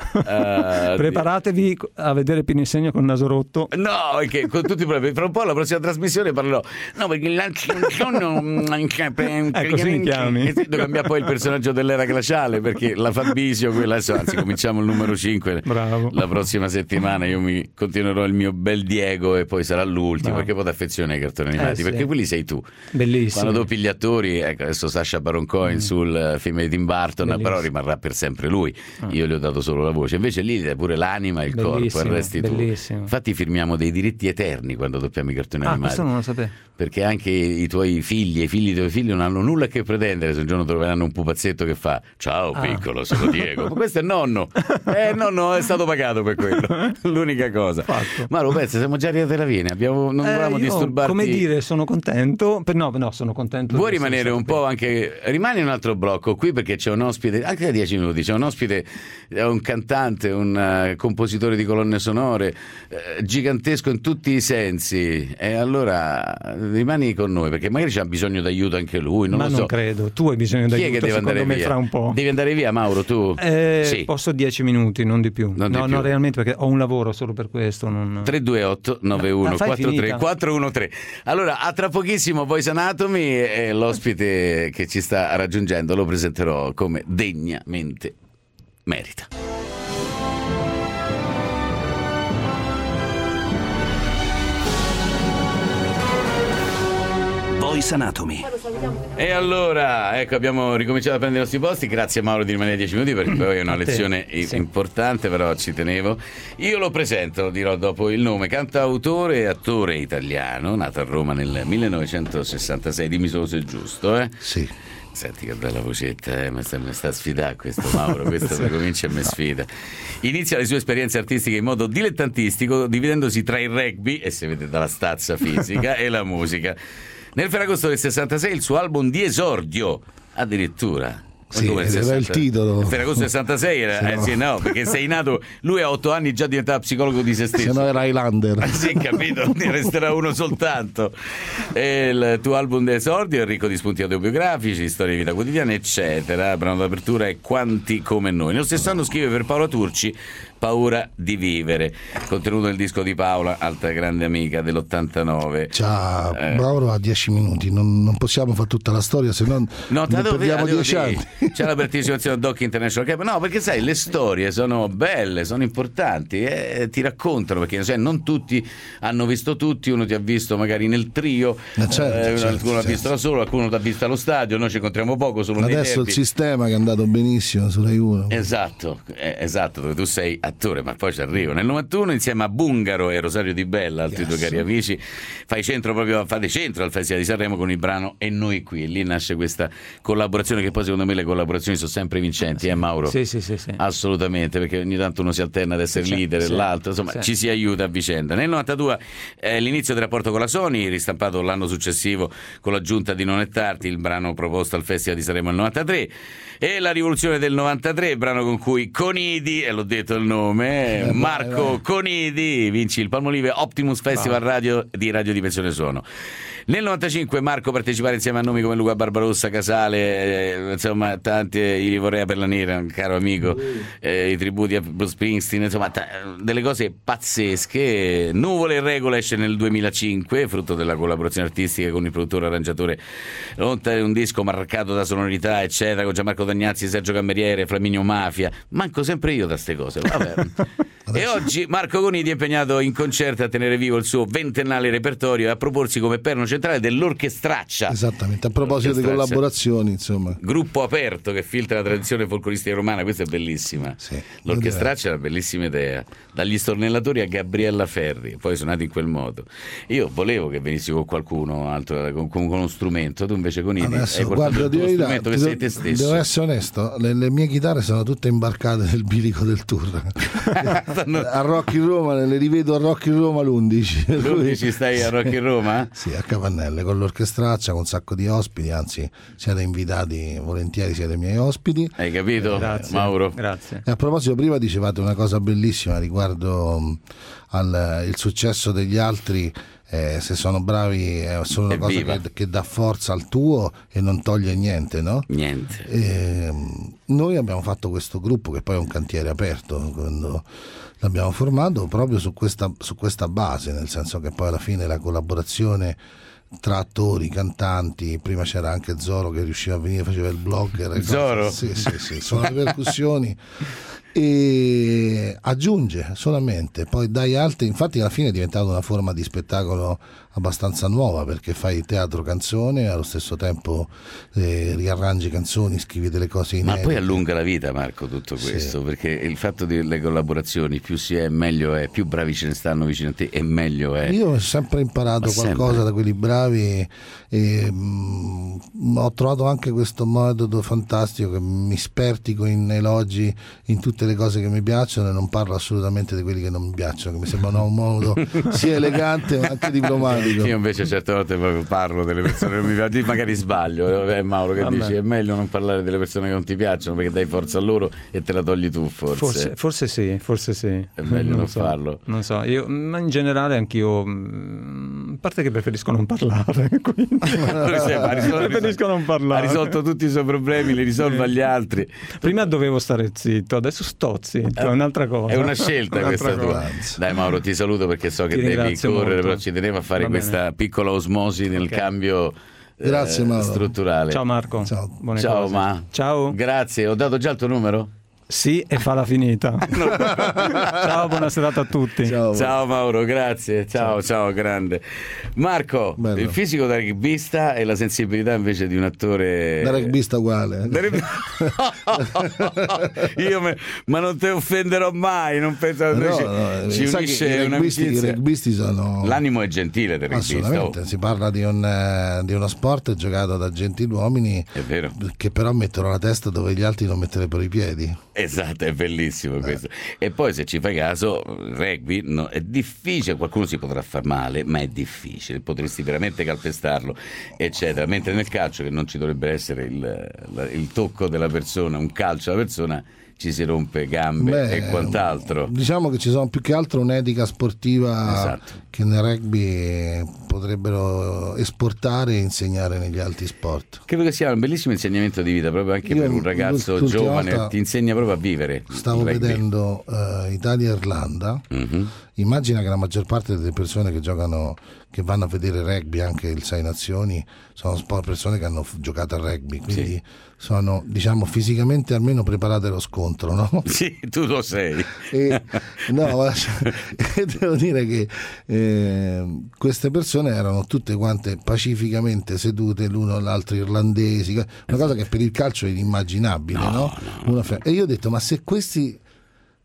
S9: preparatevi a vedere Pino Insegno con il naso rotto.
S2: No, perché con tutti i problemi. Fra un po' alla prossima trasmissione parlerò, no, perché l'altro giorno
S9: così mi chiami.
S2: Devo cambiare poi il personaggio dell'era glaciale, perché la Fabisio, quella, anzi cominciamo il numero 5.
S9: Bravo.
S2: La prossima settimana io mi continuerò il mio bel Diego e poi sarà l'ultimo.
S9: Bravo.
S2: Perché poi ti affezioni ai cartoni animati, perché quelli sei tu.
S9: Bellissimo.
S2: Quando doppi gli attori, ecco, adesso Sacha Baron Cohen sul film di Tim Burton, bellissimo, però rimarrà per sempre lui. Io gli ho dato solo la voce, invece lì è pure l'anima e il corpo, il resti tu. Infatti firmiamo dei diritti eterni quando doppiamo i cartoni animati.
S9: Questo non lo sapevo.
S2: Perché anche i tuoi figli e i figli dei tuoi figli non hanno nulla a che pretendere se un giorno troveranno un pupazzetto che fa ciao piccolo, sono Diego. Ma questo è nonno. Nonno è stato pagato per quello. L'unica cosa. Mauro, pensa, siamo già arrivati alla fine. Non volevamo disturbarti.
S9: Come dire, sono contento. No, sono contento.
S2: Vuoi rimanere un po' anche. Rimani un altro blocco qui, perché c'è un ospite, anche da 10 minuti. C'è un ospite, un cantante, un compositore di colonne sonore, gigantesco in tutti i sensi. E allora rimani con noi, perché magari c'ha bisogno d'aiuto anche lui. Non
S9: non credo. Tu hai bisogno d'aiuto.
S2: Chi è che deve andare via?
S9: Fra un po'.
S2: Devi andare via, Mauro, tu?
S9: Sì. Posso 10 minuti, non di più. No, realmente, perché ho un lavoro solo per questo.
S2: 328 91 43 413. Allora, a tra pochissimo Voice Anatomy, e l'ospite che ci sta raggiungendo lo presenterò come degnamente merita.
S1: Voice Anatomy.
S2: E allora, ecco, abbiamo ricominciato a prendere i nostri posti. Grazie a Mauro di rimanere 10 minuti, perché poi è una lezione importante, però ci tenevo. Io lo presento, dirò dopo il nome. Cantautore e attore italiano, nato a Roma nel 1966. Dimmi solo se è giusto,
S8: Sì.
S2: Senti che bella vocetta, mi sta a sfidare questo Mauro, questo mi comincia e mi sfida. Inizia le sue esperienze artistiche in modo dilettantistico, dividendosi tra il rugby, e si vede dalla stazza fisica, e la musica. Nel Ferragosto del 66 il suo album di esordio, addirittura.
S8: Sì, era il titolo.
S2: Il Ferragosto del 66 era, no, perché sei nato, lui a 8 anni già diventava psicologo di se stesso.
S8: Se no era Highlander.
S2: Sì, capito, ne resterà uno soltanto. E il tuo album di esordio è ricco di spunti autobiografici, storie di vita quotidiana, eccetera. Brano d'apertura è Quanti come noi. Nello stesso anno scrive per Paola Turci Paura di vivere, contenuto nel disco di Paola, altra grande amica dell'89.
S8: Ciao, Mauro, a 10 minuti, non possiamo fare tutta la storia, se no perdiamo 10 anni.
S2: C'è la partecipazione a Doc International Camp. No, perché sai, le storie sono belle, sono importanti, e ti raccontano, perché non tutti hanno visto tutti. Uno ti ha visto magari nel trio, qualcuno l'ha visto da solo, qualcuno ti ha visto allo stadio. Noi ci incontriamo poco, solo
S8: adesso il sistema che è andato benissimo su Rai 1.
S2: Esatto, dove tu sei a attore, ma poi ci arrivo. Nel 91 insieme a Bungaro e Rosario Di Bella, altri due cari amici, fate centro al Festival di Sanremo con il brano E noi qui, e lì nasce questa collaborazione, che poi secondo me le collaborazioni sono sempre vincenti, Mauro?
S9: Sì.
S2: Assolutamente, perché ogni tanto uno si alterna ad essere leader e l'altro, insomma ci si aiuta a vicenda. Nel 92 l'inizio del rapporto con la Sony, ristampato l'anno successivo con l'aggiunta di Non è tardi, il brano proposto al Festival di Sanremo nel 93, e la rivoluzione del 93, il brano con cui Conidi, e l'ho detto il nome, Marco Conidi vince il Palmolive Optimus Festival di Radiodimensione Suono. Nel 95 Marco partecipare insieme a nomi come Luca Barbarossa, Casale, insomma tanti, i Vorrea per la Nera, un caro amico, i tributi a Bruce Springsteen, insomma delle cose pazzesche. Nuvole e Regola esce nel 2005, frutto della collaborazione artistica con il produttore arrangiatore, un disco marcato da sonorità eccetera, con Gianmarco Tognazzi, Sergio Cameriere, Flaminio Mafia, manco sempre io da ste cose, vabbè. E oggi Marco Conidi è impegnato in concerto a tenere vivo il suo 20ennale repertorio e a proporsi come perno centrale dell'Orchestraccia.
S8: Esattamente, a proposito di collaborazioni, insomma.
S2: Gruppo aperto che filtra la tradizione folcloristica romana, questa è bellissima.
S8: Sì,
S2: L'Orchestraccia è una bellissima idea. Dagli stornellatori a Gabriella Ferri, poi suonati in quel modo. Io volevo che venissi con qualcuno altro, con uno strumento, tu invece con Conidi hai portato il tuo strumento che sei te stesso.
S8: Devo essere onesto, le mie chitarre sono tutte imbarcate nel bilico del tour. A Rock in Roma, le rivedo a Rock in Roma l'11.
S2: L'11 stai a Rock in Roma?
S8: Sì, a Capannelle, con l'Orchestraccia, con un sacco di ospiti, anzi siete invitati volentieri, siete miei ospiti.
S2: Hai capito?
S9: Grazie,
S2: Mauro?
S9: Grazie.
S8: E a proposito, prima dicevate una cosa bellissima riguardo il successo degli altri. Se sono bravi è solo una cosa che dà forza al tuo e non toglie niente, no?
S2: Niente.
S8: Noi abbiamo fatto questo gruppo che poi è un cantiere aperto quando l'abbiamo formato proprio su questa base, nel senso che poi alla fine la collaborazione tra attori, cantanti, prima c'era anche Zoro che riusciva a venire, faceva il blogger.
S2: Zoro?
S8: Sì, sono le percussioni. E aggiunge solamente, poi dai altri, infatti alla fine è diventata una forma di spettacolo abbastanza nuova, perché fai teatro canzone, allo stesso tempo riarrangi canzoni, scrivi delle cose inedite.
S2: Ma poi allunga la vita, Marco, tutto questo, sì. Perché il fatto delle collaborazioni, più si è meglio è, più bravi ce ne stanno vicino a te e meglio è.
S8: Io ho sempre imparato qualcosa da quelli bravi e ho trovato anche questo metodo fantastico che mi spertico in elogi in tutte le cose che mi piacciono e non parlo assolutamente di quelli che non mi piacciono, che mi sembrano un modo sia elegante ma anche diplomatico.
S2: Io invece certe volte proprio parlo delle persone che non mi piacciono, magari sbaglio, Mauro, che dici è meglio non parlare delle persone che non ti piacciono perché dai forza a loro e te la togli tu,
S9: forse sì è
S2: meglio non farlo,
S9: non so, ma in generale anch'io, a parte che preferisco non parlare, quindi preferisco non parlare.
S2: Ha risolto tutti i suoi problemi, li risolve agli altri.
S9: Prima dovevo stare zitto, adesso sto zitto, è un'altra cosa,
S2: è una scelta questa tua. Dai Mauro, ti saluto perché so che devi correre, però ci tenevo a fare questa piccola osmosi nel cambio strutturale.
S9: Ciao Marco.
S2: Ciao.
S9: Ciao.
S2: Grazie, ho dato già il tuo numero?
S9: Sì, e fa la finita. Ciao, buona serata a tutti.
S2: Ciao Mauro, grazie. Ciao, grande. Marco, bello. Il fisico da rugbista e la sensibilità invece di un attore.
S8: Da rugbista uguale.
S2: Ma non te offenderò mai, non penso. Ci unisce un'amicizia.
S8: I rugbisti sono.
S2: L'animo è gentile del rugbista.
S8: Assolutamente, si parla di uno sport giocato da gentiluomini,
S2: è vero,
S8: che però mettono la testa dove gli altri non metterebbero i piedi.
S2: Esatto, è bellissimo questo. E poi se ci fai caso, il rugby è difficile, qualcuno si potrà far male, ma è difficile, potresti veramente calpestarlo, eccetera. Mentre nel calcio, che non ci dovrebbe essere il tocco della persona, un calcio alla persona, ci si rompe gambe e quant'altro.
S8: Diciamo che ci sono più che altro un'etica sportiva che nel rugby potrebbero esportare e insegnare negli altri sport.
S2: Credo che sia un bellissimo insegnamento di vita, proprio anche per un ragazzo giovane, ti insegna proprio a vivere.
S8: Stavo vedendo Italia e Irlanda. Immagina che la maggior parte delle persone che giocano, che vanno a vedere rugby, anche il Sei Nazioni, sono persone che hanno giocato a rugby, quindi sono, diciamo, fisicamente almeno preparate allo scontro, no?
S2: Sì, tu lo sei.
S8: Devo dire che queste persone erano tutte quante pacificamente sedute l'uno all'altro, irlandesi, una cosa che per il calcio è inimmaginabile, no? E io ho detto, ma se questi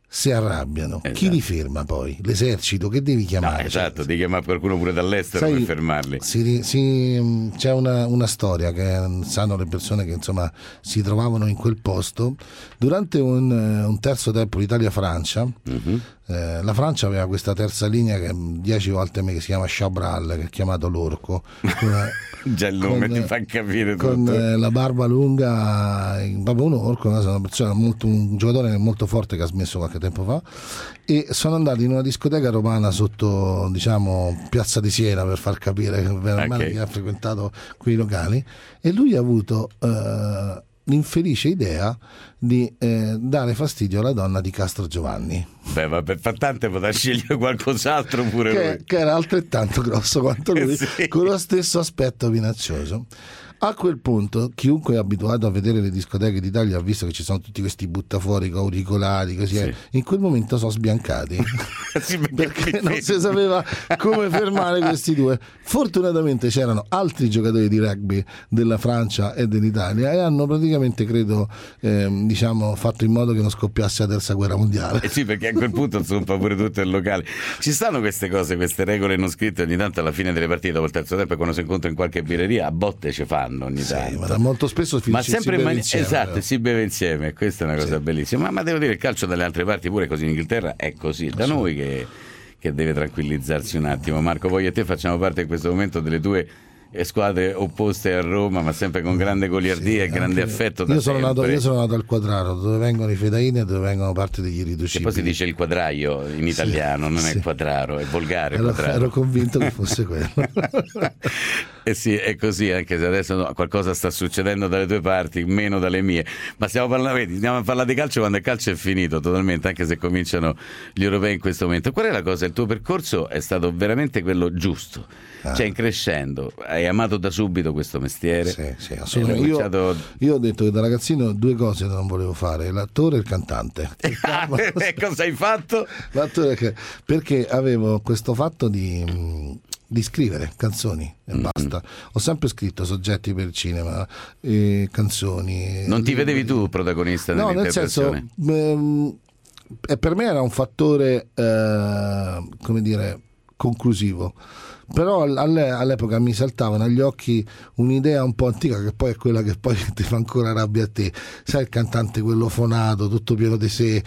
S8: si arrabbiano, chi li ferma poi? L'esercito, che devi chiamare?
S2: No, esatto, devi chiamare qualcuno pure dall'estero per fermarli.
S8: C'è una storia che sanno le persone che insomma si trovavano in quel posto durante un terzo tempo Italia-Francia. La Francia aveva questa terza linea che 10 volte che si chiama Chabral, che è chiamato l'orco.
S2: Già il nome ti fa capire tutto.
S8: Con la barba lunga, proprio un orco, una persona un giocatore molto forte che ha smesso qualche tempo fa, e sono andati in una discoteca romana sotto, diciamo, Piazza di Siena, per far capire che veramente chi ha frequentato quei locali, e lui ha avuto l'infelice idea di dare fastidio alla donna di Castro Giovanni.
S2: Beh, ma per tante potrà scegliere qualcos'altro pure lui.
S8: Che era altrettanto grosso quanto lui, con lo stesso aspetto minaccioso. A quel punto chiunque è abituato a vedere le discoteche d'Italia ha visto che ci sono tutti questi buttafuori con auricolari, così in quel momento sono sbiancati perché non si sapeva come fermare questi due. Fortunatamente c'erano altri giocatori di rugby della Francia e dell'Italia e hanno praticamente, credo, diciamo, fatto in modo che non scoppiasse la terza guerra mondiale.
S2: Sì, perché a quel punto sono pure tutto il locale. Ci stanno queste cose, queste regole non scritte ogni tanto alla fine delle partite, dopo il terzo tempo, quando si incontra in qualche birreria, a botte ci fanno ogni tanto.
S8: Ma molto spesso
S2: ma sempre
S8: si beve insieme,
S2: esatto, si beve insieme, questa è una cosa bellissima. Ma devo dire, il calcio dalle altre parti pure così in Inghilterra è così, da noi che deve tranquillizzarsi un attimo. Marco, voi e te facciamo parte in questo momento delle due squadre opposte a Roma, ma sempre con grande goliardia e grande affetto da
S8: io sono
S2: sempre.
S8: nato al Quadraro, dove vengono i fedaini e dove vengono parte degli irriducibili.
S2: E poi si dice il quadraio in italiano, non è il quadraro, è volgare.
S8: Ero convinto che fosse quello.
S2: Sì, è così, anche se adesso qualcosa sta succedendo dalle tue parti, meno dalle mie. Ma stiamo a parlare di calcio quando il calcio è finito totalmente, anche se cominciano gli europei in questo momento. Qual è la cosa? Il tuo percorso è stato veramente quello giusto, cioè in crescendo. Hai amato da subito questo mestiere?
S8: Sì, assolutamente. Io ho detto che da ragazzino 2 cose non volevo fare: l'attore e il cantante.
S2: E cosa hai fatto?
S8: L'attore, perché avevo questo fatto di scrivere canzoni e basta. Ho sempre scritto soggetti per il cinema, canzoni.
S2: Non ti vedevi tu protagonista nell'interpretazione?
S8: No, nel senso, per me era un fattore, come dire, conclusivo. Però all'epoca mi saltavano agli occhi un'idea un po' antica, che poi è quella che poi ti fa ancora rabbia a te. Sai, il cantante quello fonato, tutto pieno di sé,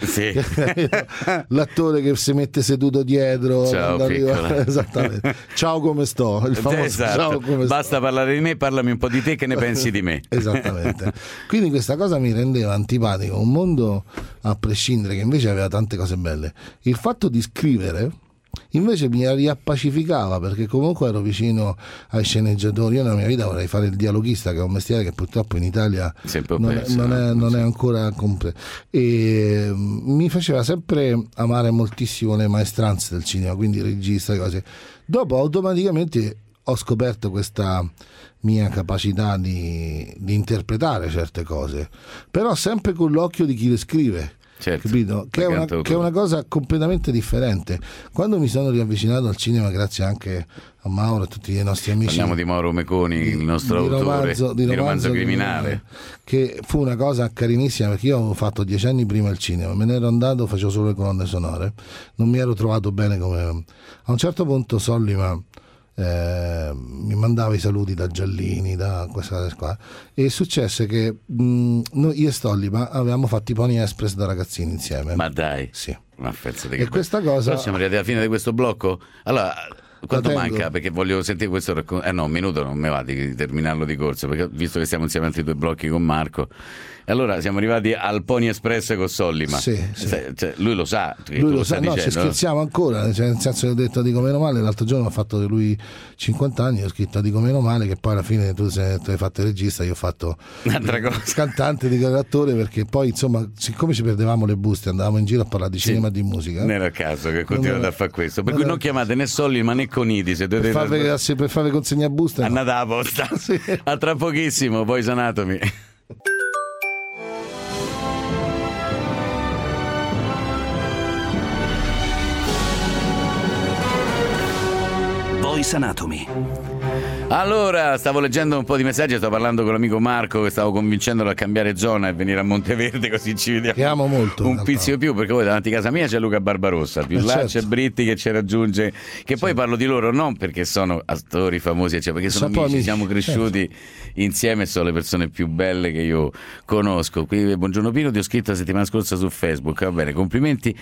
S8: l'attore che si mette seduto dietro.
S2: Ciao,
S8: esattamente. Ciao, come sto? Il famoso ciao, come
S2: basta parlare di me, parlami un po' di te, che ne pensi di me.
S8: Esattamente. Quindi questa cosa mi rendeva antipatico, un mondo a prescindere che invece aveva tante cose belle. Il fatto di scrivere invece mi riappacificava, perché comunque ero vicino ai sceneggiatori. Io nella mia vita vorrei fare il dialoghista, che è un mestiere che purtroppo in Italia non è ancora completo, e mi faceva sempre amare moltissimo le maestranze del cinema, quindi regista e cose. Dopo automaticamente ho scoperto questa mia capacità di interpretare certe cose, però sempre con l'occhio di chi le scrive.
S2: Certo,
S8: capito? Che è una cosa completamente differente. Quando mi sono riavvicinato al cinema, grazie anche a Mauro e a tutti i nostri amici,
S2: parliamo di Mauro Meconi, il nostro autore di romanzo criminale,
S8: che fu una cosa carinissima, perché io avevo fatto 10 anni prima il cinema, me ne ero andato, facevo solo le colonne sonore, non mi ero trovato bene come... A un certo punto Sollima mi mandava i saluti da Giallini, da questa cosa qua, e successe che io e Sollima avevamo fatto i Pony Express da ragazzini insieme.
S2: Ma dai,
S8: sì.
S2: E
S8: questa cosa...
S2: Però siamo arrivati alla fine di questo blocco. Allora, quanto manca? Perché voglio sentire questo racconto. No, un minuto non mi va di terminarlo di corsa, perché visto che stiamo insieme altri 2 blocchi con Marco. Allora siamo arrivati al Pony Express con Sollima.
S8: Sì.
S2: Cioè, lui lo sa.
S8: Lui lo sa, no, ci scherziamo ancora, cioè, nel senso che ho detto Dico meno male. L'altro giorno ho fatto di lui 50 anni, ho scritto Dico meno male, che poi alla fine tu hai fatto il regista, io ho fatto il cantante, di l'attore, perché poi insomma, siccome ci perdevamo le buste, andavamo in giro a parlare di cinema e di musica.
S2: Non era a caso che continuate a fare questo, per cui non chiamate né Sollima né Conidi se dovete
S8: per farvi consegna buste.
S2: Andate a posta. Sì. A tra pochissimo, Boys Anatomy.
S1: Boys Anatomy.
S2: Allora, stavo leggendo un po' di messaggi, stavo parlando con l'amico Marco che stavo convincendolo a cambiare zona e venire a Monteverde, così ci vediamo.
S8: Che amo molto.
S2: Un pizzico più, perché poi davanti a casa mia c'è Luca Barbarossa, più là c'è Britti che ci raggiunge, che poi parlo di loro non perché sono attori famosi, cioè perché sono amici, siamo cresciuti insieme e sono le persone più belle che io conosco. Qui, buongiorno Pino, ti ho scritto la settimana scorsa su Facebook, va bene, complimenti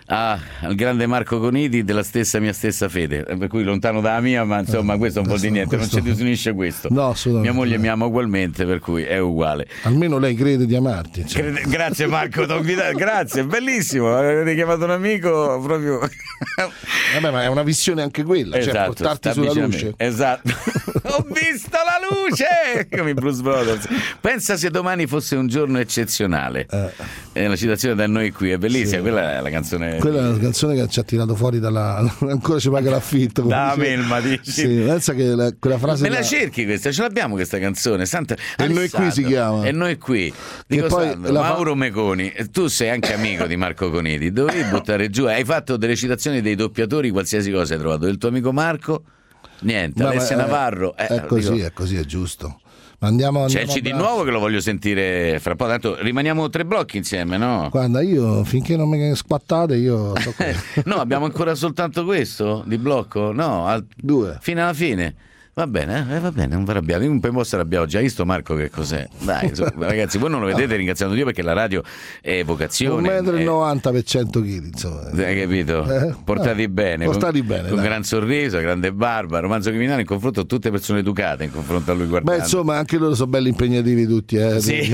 S2: al grande Marco Conidi della mia stessa fede, per cui lontano dalla mia, ma insomma questo non vuol dire niente, non ci desunisce questo.
S8: No,
S2: mia moglie mi ama ugualmente, per cui è uguale.
S8: Almeno lei crede di amarti.
S2: Grazie Marco, grazie, bellissimo, avete chiamato un amico proprio.
S8: Vabbè, ma è una visione anche quella,
S2: esatto,
S8: cioè portarti sulla luce.
S2: Esatto. Ho visto la luce come i Blues Brothers. Pensa se domani fosse un giorno eccezionale. È una citazione da Noi Qui, è bellissima, quella è la canzone.
S8: Quella è la canzone che ci ha tirato fuori ancora ci paga l'affitto.
S2: Da Melma, dici.
S8: Sì, pensa che quella frase.
S2: Me la cerchi questa, ce l'abbiamo questa canzone. Santa.
S8: E Noi Qui si chiama.
S2: E Noi Qui. Dico,
S8: poi
S2: Mauro Meconi, tu sei anche amico di Marco Conidi, dovevi buttare giù. Hai fatto delle citazioni dei doppiatori, qualsiasi cosa hai trovato. Del tuo amico Marco? Niente. Alessia Navarro.
S8: È così, è così, è giusto. Ma andiamo
S2: c'è il CD nuovo che lo voglio sentire fra poco, tanto rimaniamo 3 blocchi insieme, no?
S8: Guarda, io finché non mi squattate io so
S2: no, abbiamo ancora soltanto questo di blocco? No,
S8: 2
S2: fino alla fine. Va bene, non vi arrabbiate. Io un po' posso arrabbiare, ho già visto Marco che cos'è. Dai, ragazzi, voi non lo vedete, ringraziando Dio perché la radio è vocazione.
S8: 1,90 m per 100 kg, insomma.
S2: Hai capito? Portati bene.
S8: Portati bene.
S2: Con gran sorriso, grande barba, romanzo criminale in confronto a tutte persone educate, in confronto a lui guardando.
S8: Beh, insomma, anche loro sono belli impegnativi tutti,
S2: Sì.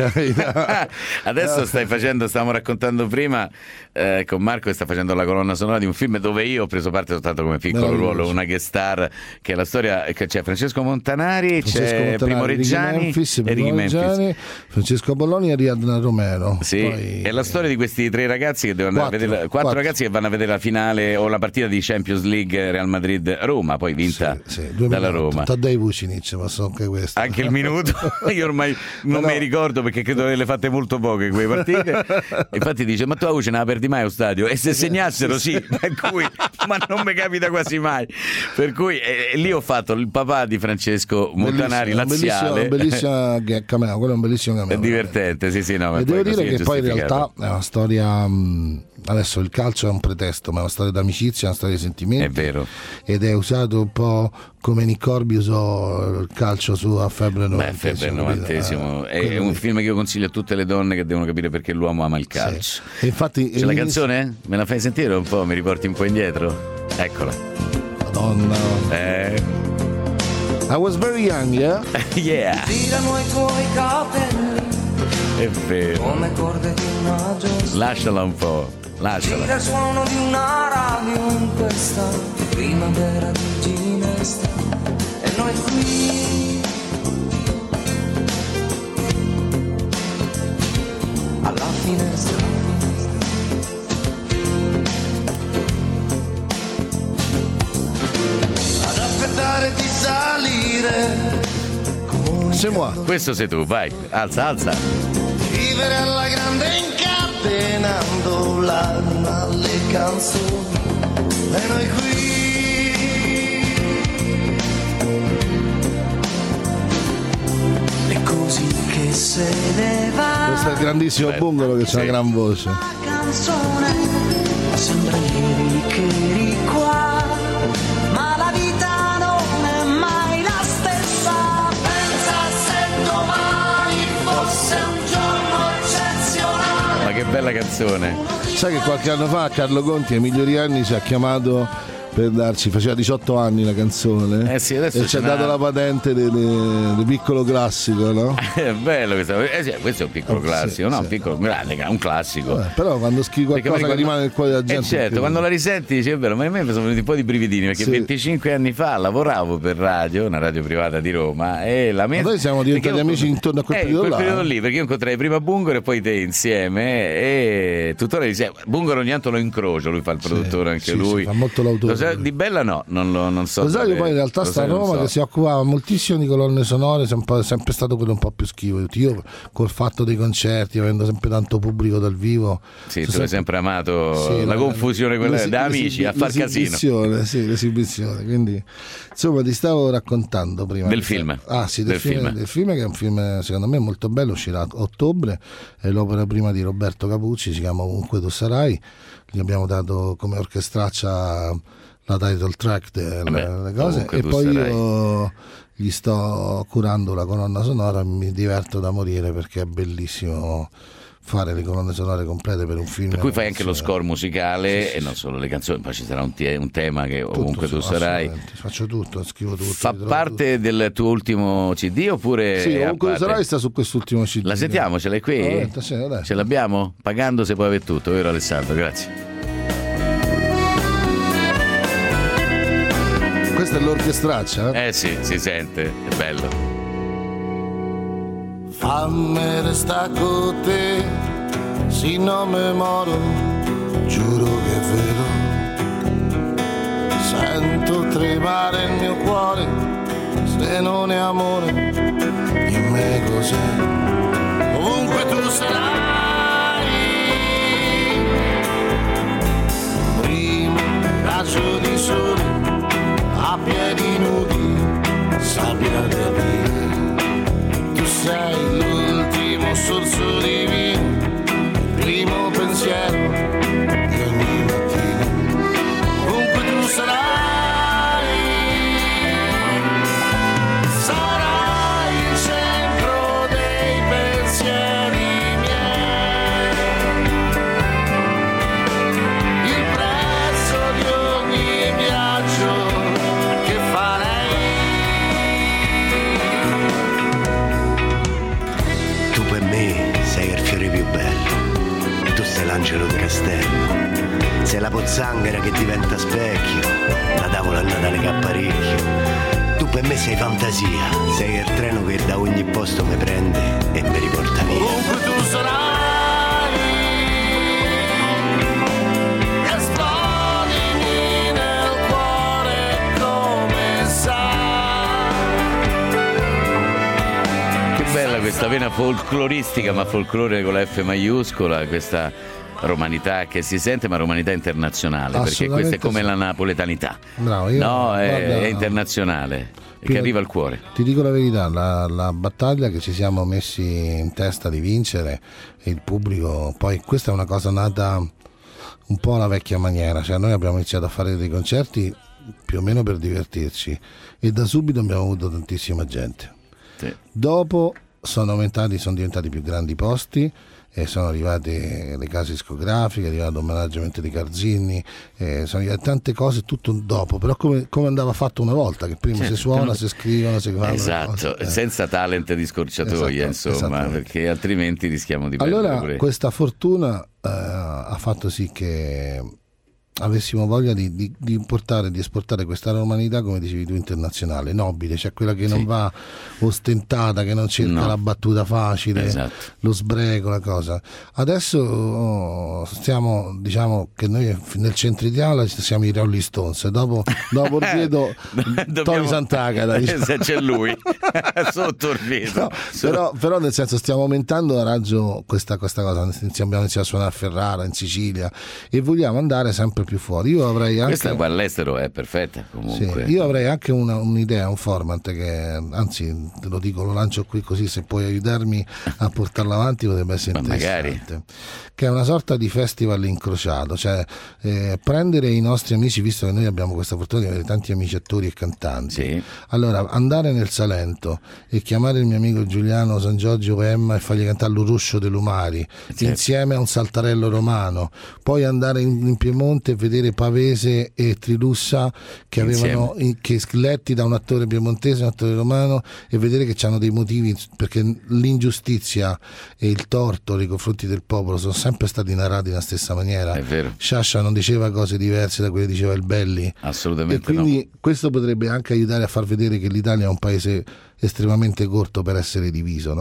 S2: Adesso stavamo raccontando prima con Marco che sta facendo la colonna sonora di un film dove io ho preso parte soltanto come piccolo ruolo, una guest star, che è la storia che c'è Francesco Montanari, c'è Primo Reggiani e Ricky Memphis,
S8: Francesco Bolloni e Ariadna Romero.
S2: Sì, poi è la storia di questi 3 ragazzi che devono andare a vedere, 4 ragazzi che vanno a vedere la finale o la partita di Champions League Real Madrid-Roma, poi vinta dalla Roma.
S8: Tadej Vucinic, ma so anche questo.
S2: Anche il minuto, io ormai non mi ricordo perché credo che le fatte molto poche quelle partite. Infatti dice, ma tu a non la perdi mai allo stadio? E se segnassero sì, per cui, ma non mi capita quasi mai. Per cui lì ho fatto il papà di Francesco Montanari, laziale.
S8: Bellissima cameo, quello è un bellissimo cameo.
S2: È divertente, sì, no.
S8: E devo dire che poi in realtà è una storia. Adesso il calcio è un pretesto, ma è una storia d'amicizia, è una storia di sentimenti.
S2: È vero.
S8: Ed è usato un po' come Nick Corby usò il calcio su A Febbre 90.
S2: Febbre 90. È un film che io consiglio a tutte le donne che devono capire perché l'uomo ama il calcio.
S8: E infatti,
S2: c'è la canzone? Me la fai sentire un po'? Mi riporti un po' indietro? Eccola.
S8: Madonna. I was very young, yeah?
S2: Yeah.
S13: Tirano i tuoi capelli.
S2: È vero.
S13: Come corde di una giostra.
S2: Lasciala un po'. Lasciala.
S13: Gira il suono di una radio in questa primavera di ginestra. E noi qui alla finestra. Ad aspettare di salire.
S8: C'est moi.
S2: Questo sei tu, vai, alza.
S13: Vivere alla grande incatenando l'anima alle canzoni. E noi qui e così che se ne va.
S8: Questo è il grandissimo Bungolo che c'ha una gran voce.
S13: La canzone sembra ieri che eri qua, ma la vita non è mai la stessa. Pensa se domani fosse un giorno eccezionale.
S2: Ma che bella canzone.
S8: Sai che qualche anno fa Carlo Conti ai migliori anni ci ha chiamato per darci, faceva 18 anni la canzone,
S2: sì, adesso
S8: e ci ha dato la patente di piccolo classico, no?
S2: È bello questo è un piccolo classico, no? Un piccolo grande, un classico.
S8: Però quando scrivi qualcosa che rimane nel cuore della gente,
S2: certo, quando la risenti dici è vero, ma a me mi sono venuti un po' di brividini perché 25 anni fa lavoravo per radio, una radio privata di Roma, e la mia.
S8: Ma noi siamo diventati amici intorno a quel periodo
S2: lì, perché io incontrai prima Bungaro e poi te insieme, e tuttora Bungaro ogni tanto lo incrocio, lui fa il produttore anche lui.
S8: Fa molto l'autore.
S2: Di Bella no, non so.
S8: Rosario poi in realtà sta a Roma, che si occupava moltissimo di colonne sonore, sempre stato quello un po' più schifo. Io col fatto dei concerti, avendo sempre tanto pubblico dal vivo,
S2: sì, tu hai sempre amato la confusione quella da amici a far casino.
S8: Sì, l'esibizione. Quindi insomma ti stavo raccontando prima
S2: del film.
S8: Del film, che è un film secondo me molto bello, uscirà a ottobre, è l'opera prima di Roberto Capucci, si chiama Ovunque tu sarai. Gli abbiamo dato come orchestraccia la title track delle cose, e poi io gli sto curando la colonna sonora, mi diverto da morire perché è bellissimo fare le colonne sonore complete per un film.
S2: Per cui fai anche lo score musicale e non solo le canzoni, poi ci sarà un tema che ovunque tu sarai.
S8: Faccio tutto, scrivo tutto.
S2: Fa parte del tuo ultimo CD oppure?
S8: Sì, ovunque tu sarai sta su quest'ultimo CD.
S2: La sentiamo, ce l'hai qui? Ce l'abbiamo? Pagando se puoi avere tutto, vero Alessandro? Grazie.
S8: Questa è l'orchestraccia?
S2: Sì, si sente, è bello.
S8: Fammi resta con te, se non mi moro, giuro che è vero. Sento tremare il mio cuore, se non è amore, dimmi cos'è. Ovunque tu sarai, primo raggio di sole, a piedi nudi, sabbia da dire. Tu sei l'ultimo sorso di vino, il primo pensiero di ogni mattina. Ovunque tu sarai, sarai il centro dei pensieri miei, il prezzo di ogni viaggio che farei.
S15: Tu per me sei il fiore più bello, tu sei l'angelo di castello, sei la pozzanghera che diventa specchio, la tavola a Natale che apparecchio. Tu per me sei fantasia, sei il treno che da ogni posto mi prende e mi riporta via.
S8: Ovunque tu sarai, esplodimi nel cuore come sai.
S2: Che bella questa vena folcloristica, ma folklore con la F maiuscola, questa romanità che si sente, ma romanità internazionale, perché questa è come la napoletanità.
S8: Bravo,
S2: è internazionale, che arriva al cuore.
S8: Ti dico la verità, la battaglia che ci siamo messi in testa di vincere, e il pubblico, poi questa è una cosa nata un po' alla vecchia maniera, cioè noi abbiamo iniziato a fare dei concerti più o meno per divertirci e da subito abbiamo avuto tantissima gente.
S2: Sì.
S8: Dopo sono diventati più grandi i posti, e sono arrivate le case discografiche, è arrivato il management di Garzini, sono arrivate tante cose, tutto dopo, però come andava fatto una volta, che prima si suona, si scrivono, si fanno.
S2: Esatto, senza talent di scorciatoia, insomma, perché altrimenti rischiamo di perdere.
S8: Allora questa fortuna ha fatto sì che avessimo voglia di importare, di esportare questa romanità, come dicevi tu, internazionale, nobile, cioè quella che non va ostentata, che non cerca la battuta facile, lo sbrego, la cosa. Adesso stiamo, diciamo che noi nel centro Italia siamo i Rolling Stones, dopo Orvieto Tony Sant'Agata, diciamo.
S2: Se c'è lui sotto Orvieto,
S8: però nel senso stiamo aumentando a raggio questa cosa, abbiamo iniziato a suonare a Ferrara, in Sicilia, e vogliamo andare sempre più fuori. Io avrei anche,
S2: questa qua all'estero è perfetta comunque.
S8: Sì, io avrei anche un'idea, un format che, anzi te lo dico, lo lancio qui così, se puoi aiutarmi a portarlo avanti potrebbe essere interessante, magari. Che è una sorta di festival incrociato, cioè prendere i nostri amici, visto che noi abbiamo questa fortuna di avere tanti amici attori e cantanti, allora andare nel Salento e chiamare il mio amico Giuliano San Giorgio Emma e fargli cantare l'Uruscio dell'Umari insieme a un saltarello romano, poi andare in Piemonte e vedere Pavese e Trilussa che avevano che letti da un attore piemontese, un attore romano, e vedere che hanno dei motivi, perché l'ingiustizia e il torto nei confronti del popolo sono sempre stati narrati nella stessa maniera.
S2: È vero.
S8: Sciascia non diceva cose diverse da quelle che diceva il Belli,
S2: assolutamente,
S8: e quindi questo potrebbe anche aiutare a far vedere che l'Italia è un paese estremamente corto per essere diviso, no?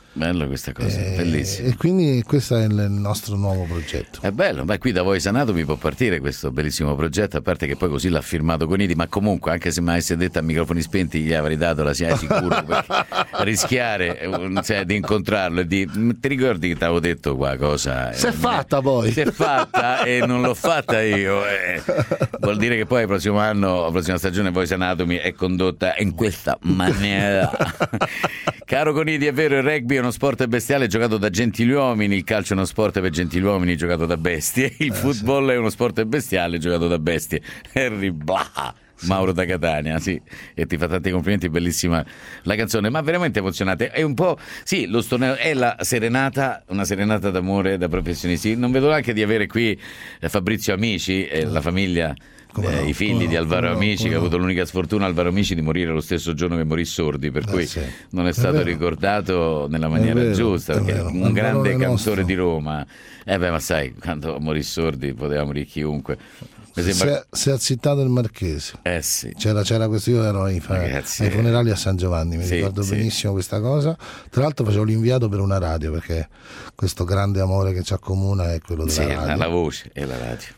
S2: Bello questa cosa, bellissimo.
S8: E quindi questo è il nostro nuovo progetto.
S2: È bello, beh, qui da Voice Anatomy può partire questo bellissimo progetto, a parte che poi così l'ha firmato Conidi, ma comunque anche se mi avesse detto a microfoni spenti gli avrei dato la SIAE sicuro, rischiare di incontrarlo e ti ricordi che ti avevo detto qua cosa?
S8: Si è fatta poi.
S2: Si è fatta e non l'ho fatta io. Vuol dire che poi il prossimo anno, la prossima stagione Voice Anatomy è condotta in questa maniera. Caro Conidi, è vero, il rugby è uno sport bestiale giocato da gentiluomini, il calcio è uno sport per gentiluomini giocato da bestie, il football è uno sport bestiale giocato da bestie. Harry Blah. Mauro da Catania, sì, e ti fa tanti complimenti, bellissima la canzone, ma veramente emozionante. È un po', sì, lo stornello è la serenata, una serenata d'amore da professionisti. Non vedo neanche di avere qui Fabrizio Amici e la famiglia. I figli di Alvaro Amici, che ha avuto l'unica sfortuna, Alvaro Amici, di morire lo stesso giorno che morì Sordi, per cui sì, non è stato ricordato nella maniera giusta, perché è un grande cantore di Roma. Ma sai, quando morì Sordi poteva morire chiunque.
S8: Si è azzittato il Marchese.
S2: Sì.
S8: C'era questo, io ero ai funerali a San Giovanni, mi ricordo benissimo questa cosa. Tra l'altro facevo l'inviato per una radio, perché questo grande amore che ci accomuna è quello della radio.
S2: La voce e la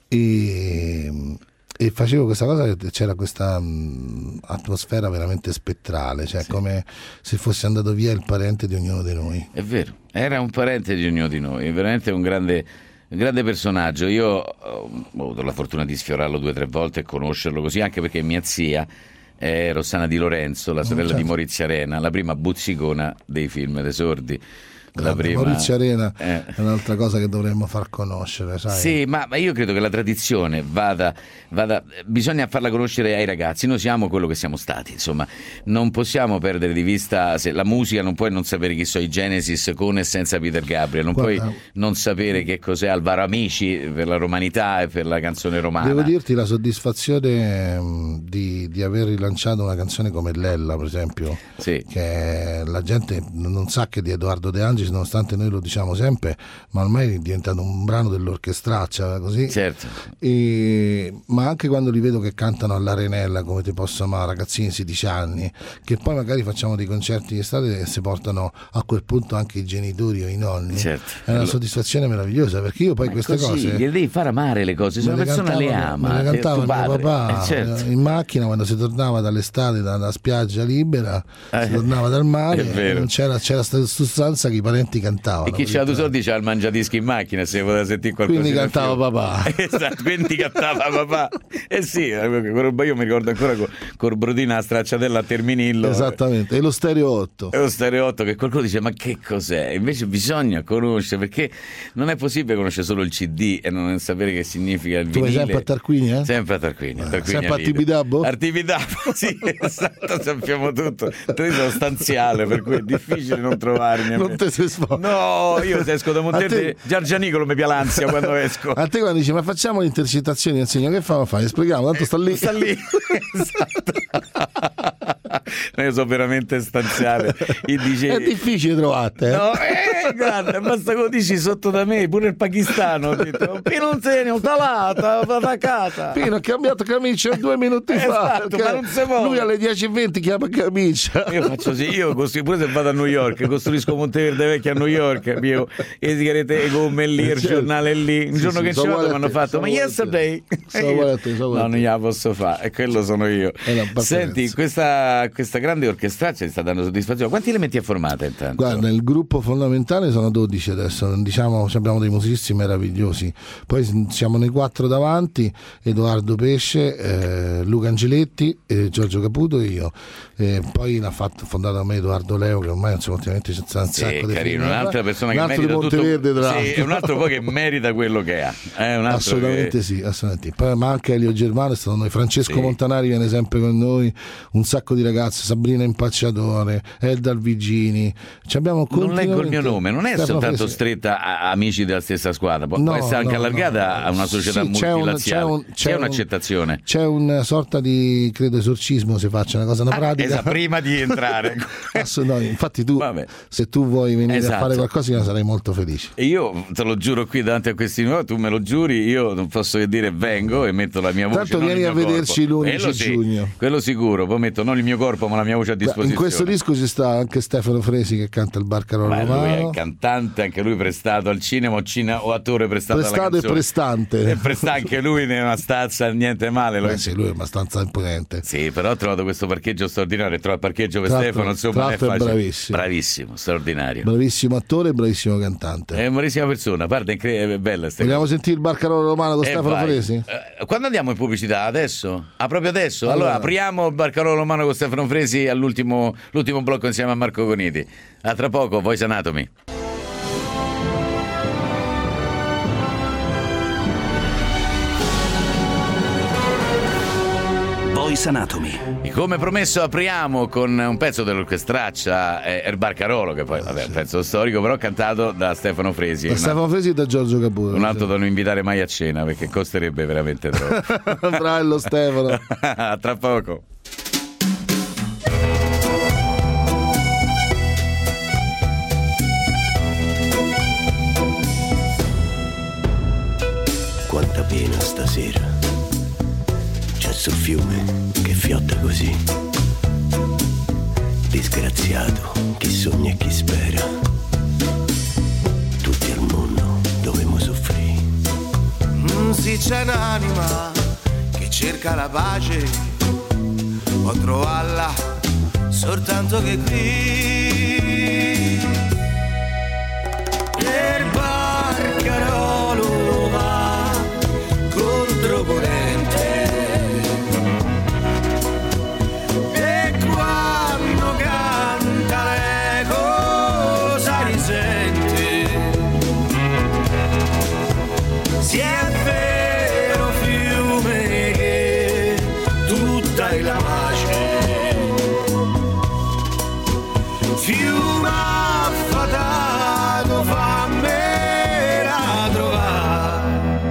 S2: radio.
S8: E facevo questa cosa, c'era questa atmosfera veramente spettrale, cioè come se fosse andato via il parente di ognuno di noi.
S2: È vero, era un parente di ognuno di noi, veramente un grande personaggio. Io ho avuto la fortuna di sfiorarlo 2 o 3 volte e conoscerlo così, anche perché mia zia è Rossana Di Lorenzo, la sorella di Maurizio Arena, la prima buzzicona dei film dei Sordi.
S8: Maurizio Arena è un'altra cosa che dovremmo far conoscere, sai?
S2: Sì, ma io credo che la tradizione vada, bisogna farla conoscere ai ragazzi. Noi siamo quello che siamo stati, insomma, non possiamo perdere di vista la musica. Non puoi non sapere chi sono i Genesis con e senza Peter Gabriel, non puoi non sapere che cos'è Alvaro Amici per la romanità e per la canzone romana.
S8: Devo dirti la soddisfazione di aver rilanciato una canzone come Lella, per esempio, che la gente non sa che di Edoardo De Angelis, nonostante noi lo diciamo sempre, ma ormai è diventato un brano dell'orchestraccia, così.
S2: Certo.
S8: Ma anche quando li vedo che cantano all'Arenella, come Ti posso amare, ragazzini di 16 anni, che poi magari facciamo dei concerti di estate e si portano a quel punto anche i genitori o i nonni, è una soddisfazione meravigliosa, perché io poi queste cose
S2: gli devi far amare le cose, se una persona le ama,
S8: me le cantava mio papà in macchina quando si tornava dall'estate dalla spiaggia libera, si tornava dal mare e non c'era questa sostanza che i parenti cantavano.
S2: E chi c'ha 2 soldi c'ha il mangiadischi in macchina, se poteva sentire qualcosa.
S8: Quindi cantava papà.
S2: Esatto, quindi cantava papà. Sì, io mi ricordo ancora col brodino a stracciatella a Terminillo.
S8: Esattamente, e lo stereo 8.
S2: E lo stereo 8, che qualcuno dice ma che cos'è? Invece bisogna conoscere, perché non è possibile conoscere solo il CD e non sapere che significa il vinile.
S8: Tu vai sempre a Tarquini,
S2: Sempre a Tarquini.
S8: Sempre a Tibidabbo?
S2: A Tibidabbo, sì, esatto, sappiamo tutto. Io sono stanziale, per cui è difficile non trovarmi.
S8: Non te sei
S2: No, io se esco da Monteverde Giargianicolo mi pia l'ansia quando esco.
S8: A te quando dici ma facciamo le intercettazioni, insegno che fa? Spieghiamo, tanto sta lì.
S2: Esatto. Io sono veramente stanziale.
S8: È difficile trovate.
S2: No, guarda, basta che lo dici sotto da me, pure il pakistano. Pino non segno, talata, attaccata.
S8: Pino ha cambiato camicia 2 minuti fa.
S2: Ma non si può.
S8: Lui alle 10:20 chiama camicia.
S2: Io faccio così, pure se vado a New York, costruisco Monteverde Vecchia a New York, le sigarette, le gomme lì, il giornale lì. Un giorno che ci vado mi hanno fatto, ma yesterday. No, non gliela posso fare, e quello sono io. Senti, questa grande orchestraccia ti sta dando soddisfazione. Quanti elementi è formata intanto?
S8: Guarda, il gruppo fondamentale sono 12 adesso, diciamo, abbiamo dei musicisti meravigliosi, poi siamo noi 4 davanti: Edoardo Pesce, Luca Angeletti, Giorgio Caputo e io. Poi l'ha fondato a me Edoardo Leo, che ormai ultimamente c'è un sacco di
S2: carino, un'altra persona che merita
S8: Monteverde,
S2: tutto. Sì, un altro poi che merita quello che ha.
S8: Assolutamente sì, assolutamente. Poi, ma anche Elio Germano è stato noi, Francesco Montanari viene sempre con noi, un sacco di ragazzi, Sabrina Impacciatore, Elda Alvigini.
S2: Non leggo il mio nome, come? Non è soltanto stretta a amici della stessa squadra, può essere anche allargata a una società multilaziale. C'è un'accettazione.
S8: C'è una sorta di, credo, esorcismo, se faccia una cosa, una pratica.
S2: Esatto, prima di entrare.
S8: No, infatti tu, se tu vuoi venire a fare qualcosa, io sarei molto felice.
S2: E io te lo giuro qui davanti a questi nuovi, tu me lo giuri, io non posso che dire vengo e metto la mia voce.
S8: Tanto vieni a vederci l'11 giugno.
S2: Quello sicuro, poi metto non il mio corpo ma la mia voce a disposizione.
S8: In questo disco ci sta anche Stefano Fresi che canta il Barcarolo Romano.
S2: Lui è cantante, anche lui prestato al cinema o attore prestato alla canzone.
S8: E prestante.
S2: E presta anche lui in una stanza, niente male.
S8: Sì, lui è abbastanza imponente.
S2: Sì, però ho trovato questo parcheggio straordinario, trovo il parcheggio per Stefano, insomma, è
S8: bravissimo.
S2: Bravissimo, straordinario.
S8: Bravissimo attore e bravissimo cantante.
S2: È una bravissima persona, guarda, è bella.
S8: Vogliamo sentire il Barcarolo Romano con Stefano Fresi?
S2: Quando andiamo in pubblicità? Adesso? Proprio adesso? Allora apriamo il Barcarolo Romano con Stefano Fresi all'ultimo blocco insieme a Marco Coniti. A tra poco, Voice Anatomy.
S1: Voice Anatomy.
S2: E come promesso apriamo con un pezzo dell'orchestraccia, il Barcarolo, che poi vabbè, un pezzo storico, però cantato da Stefano Fresi.
S8: Stefano Fresi e da Giorgio Caputo.
S2: Un altro da non invitare mai a cena, perché costerebbe veramente troppo.
S8: Bravo Stefano.
S2: A tra poco.
S15: Quanta pena stasera c'è sul fiume che fiotta così. Disgraziato chi sogna e chi spera. Tutti al mondo dovremmo soffrire.
S6: Sì, c'è un'anima che cerca la pace, può trovarla soltanto che qui. Il Barcarolo va controcorrente e quando canta l'eco sa risente. Si è vero fiume che tutta è la pace, fiume affatato fammela trovare.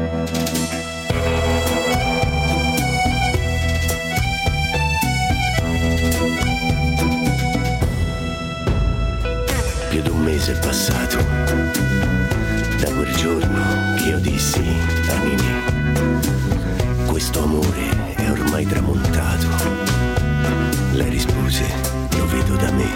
S15: Più di un mese è passato da quel giorno che io dissi a Nini: questo amore è ormai tramontato. Lei rispose: lo vedo da me.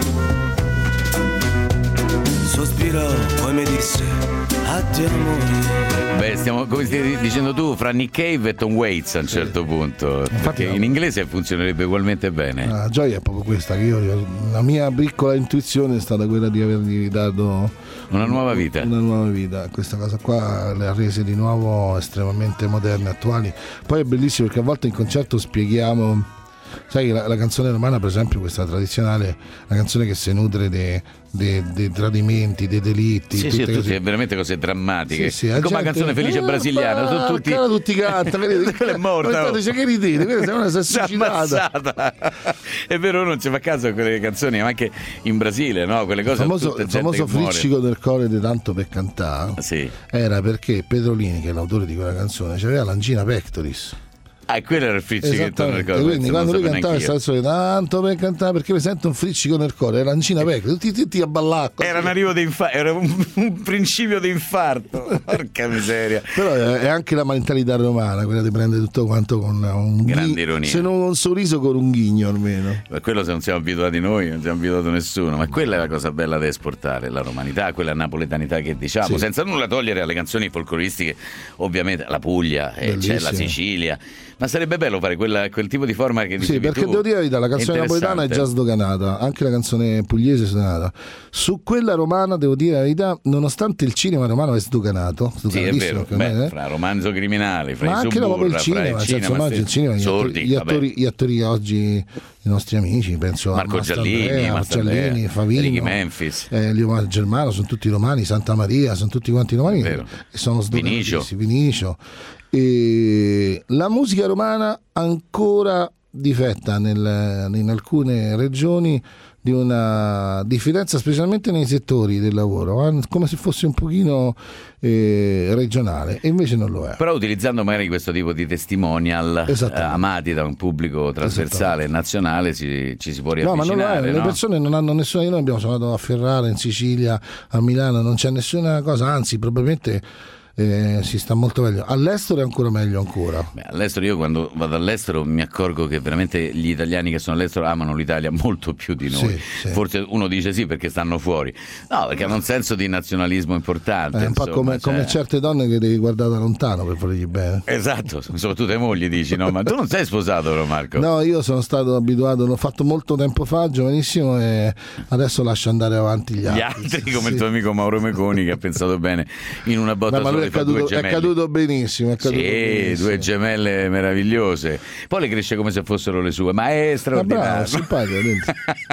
S6: Sospirò, poi mi disse: addio amore.
S2: Beh, stiamo, come stai dicendo tu, fra Nick Cave e Tom Waits a un certo punto. Perché in inglese funzionerebbe ugualmente bene.
S8: La gioia è proprio questa, che la mia piccola intuizione è stata quella di avergli dato
S2: una nuova vita.
S8: Una nuova vita. Questa cosa qua le ha rese di nuovo estremamente moderne, attuali. Poi è bellissimo perché a volte in concerto spieghiamo. Sai, la canzone romana, per esempio, questa tradizionale, la canzone che si nutre dei tradimenti, dei delitti.
S2: Sì, tutte veramente cose drammatiche.
S8: Sì,
S2: come la canzone felice brasiliana.
S8: Tutti cantano.
S2: Quella è morta.
S8: Dice che ridete, quella si è suicidata.
S2: È vero, non ci fa caso a quelle canzoni, ma anche in Brasile, no? Quelle cose.
S8: Il famoso friccico del cuore di tanto per cantare era perché Pedrolini, che è l'autore di quella canzone, aveva l'angina pectoris.
S2: Quello era il friccichetto nel cuore.
S8: Quindi quando lui cantava questa canzone, tanto per cantare, perché mi sento un friccico nel cuore, era l'angina pectoris, tutti a ballare.
S2: Era un arrivo di infarto, era un principio di infarto. Porca miseria.
S8: Però è anche la mentalità romana, quella di prendere tutto quanto con un
S2: grande ironia.
S8: Se non un sorriso, con un ghigno almeno.
S2: Ma quello se non siamo abituati noi, non siamo abituato nessuno. Ma quella è la cosa bella da esportare, la romanità, quella napoletanità che diciamo, senza nulla togliere alle canzoni folcloristiche, ovviamente la Puglia, c'è la Sicilia. Ma sarebbe bello fare quel tipo di forma che dicevi
S8: perché
S2: tu.
S8: devo dire la verità, la canzone napoletana è già sdoganata, anche la canzone pugliese è sdoganata. Su quella romana, devo dire la verità, nonostante il cinema romano è sdoganato,
S2: sì, è vero. Fra Romanzo Criminale, fra
S8: ma anche proprio il cinema, il cinema,
S2: sordi,
S8: gli attori oggi, i nostri amici, penso
S2: Marco
S8: a
S2: Giallini,
S8: Favino,
S2: Ricky Memphis,
S8: Leo Germano, sono tutti romani, Santa Maria, sono tutti quanti romani e sono sdoganati. Vinicio. E la musica romana ancora difetta in alcune regioni di una diffidenza, specialmente nei settori del lavoro, come se fosse un pochino regionale, e invece non lo è.
S2: Però utilizzando magari questo tipo di testimonial amati da un pubblico trasversale e nazionale ci si può riavvicinare. No, ma non lo è.
S8: Le persone non hanno nessuna. Noi abbiamo suonato a Ferrara, in Sicilia, a Milano, non c'è nessuna cosa, anzi probabilmente si sta molto meglio. All'estero è ancora meglio ancora.
S2: All'estero, io quando vado all'estero mi accorgo che veramente gli italiani che sono all'estero amano l'Italia molto più di noi. Sì. Forse uno dice sì perché stanno fuori, no, perché hanno un senso di nazionalismo importante,
S8: un po' come certe donne che devi guardare da lontano per volergli bene.
S2: Esatto, soprattutto le mogli, dici, no? Ma tu non sei sposato, però, Marco?
S8: No, io sono stato abituato, l'ho fatto molto tempo fa, giovanissimo, e adesso lascio andare avanti gli altri
S2: come il tuo amico Mauro Meconi, che ha pensato bene in una botta sola.
S8: È caduto benissimo, benissimo.
S2: Due gemelle meravigliose. Poi le cresce come se fossero le sue, ma è straordinario.
S8: Simpatico.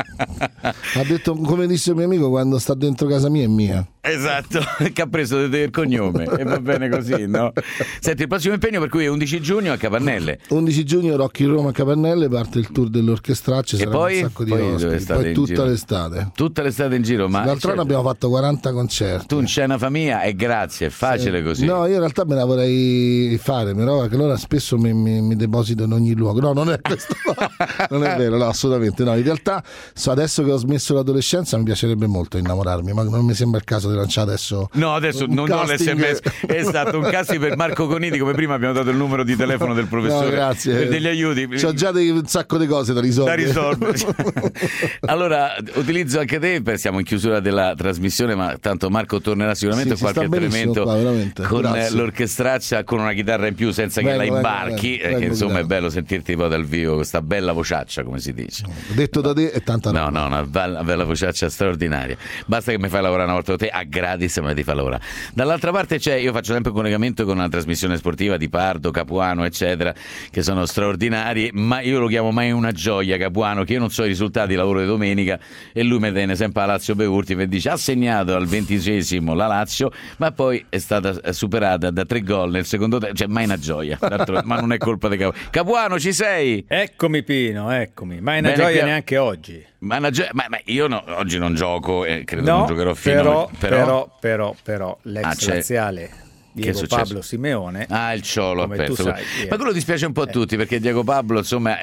S8: Ha detto, come disse il mio amico, quando sta dentro casa mia è mia.
S2: Esatto, che ha preso il cognome e va bene così, no? Senti, il prossimo impegno per cui è 11 giugno a Capannelle.
S8: 11 giugno Rock in Roma a Capannelle, parte il tour dell'orchestraccio,
S2: e poi
S8: un sacco di ospiti, poi tutta l'estate.
S2: Tutta l'estate in giro, ma
S8: l'altro anno abbiamo fatto 40 concerti.
S2: Tu in scena famiglia e grazie, è facile così.
S8: No, io in realtà me la vorrei fare, però che loro spesso mi deposito in ogni luogo. No, non è questo. Non è vero, no, assolutamente no. In realtà adesso che ho smesso l'adolescenza mi piacerebbe molto innamorarmi, ma non mi sembra il caso di lanciare adesso.
S2: No, adesso non ho l'SMS. Esatto, un casting per Marco Coniti, come prima abbiamo dato il numero di telefono del professore.
S8: No, grazie.
S2: Per degli aiuti.
S8: C'ho già un sacco di cose da risolvere.
S2: Allora, utilizzo anche te, siamo in chiusura della trasmissione, ma tanto Marco tornerà sicuramente qualche elemento con l'orchestraccia, con una chitarra in più senza che la imbarchi, che insomma è bello sentirti poi dal vivo, questa bella vociaccia, come si dice.
S8: Detto da te è tanta roba.
S2: No, una bella vociaccia straordinaria. Basta che mi fai lavorare una volta con te a gratis, me la ti fa lavorare. Dall'altra parte io faccio sempre un collegamento con una trasmissione sportiva di Pardo, Capuano, eccetera, che sono straordinari, ma io lo chiamo mai una gioia Capuano, che io non so i risultati, lavoro di domenica, e lui mi tiene sempre a Lazio Beurti e dice: ha segnato al 26esimo la Lazio, ma poi è stata superata da 3 gol nel secondo tempo, cioè mai una gioia. Ma non è colpa di Capuano, ci sei?
S16: Eccomi Pino, eccomi. Ma è una gioia neanche oggi.
S2: Ma io oggi non gioco e credo non giocherò fino
S16: però l'ex laziale Diego Pablo Simeone,
S2: il Ciolo ha perso. Ma quello dispiace un po' a tutti, perché Diego Pablo, insomma,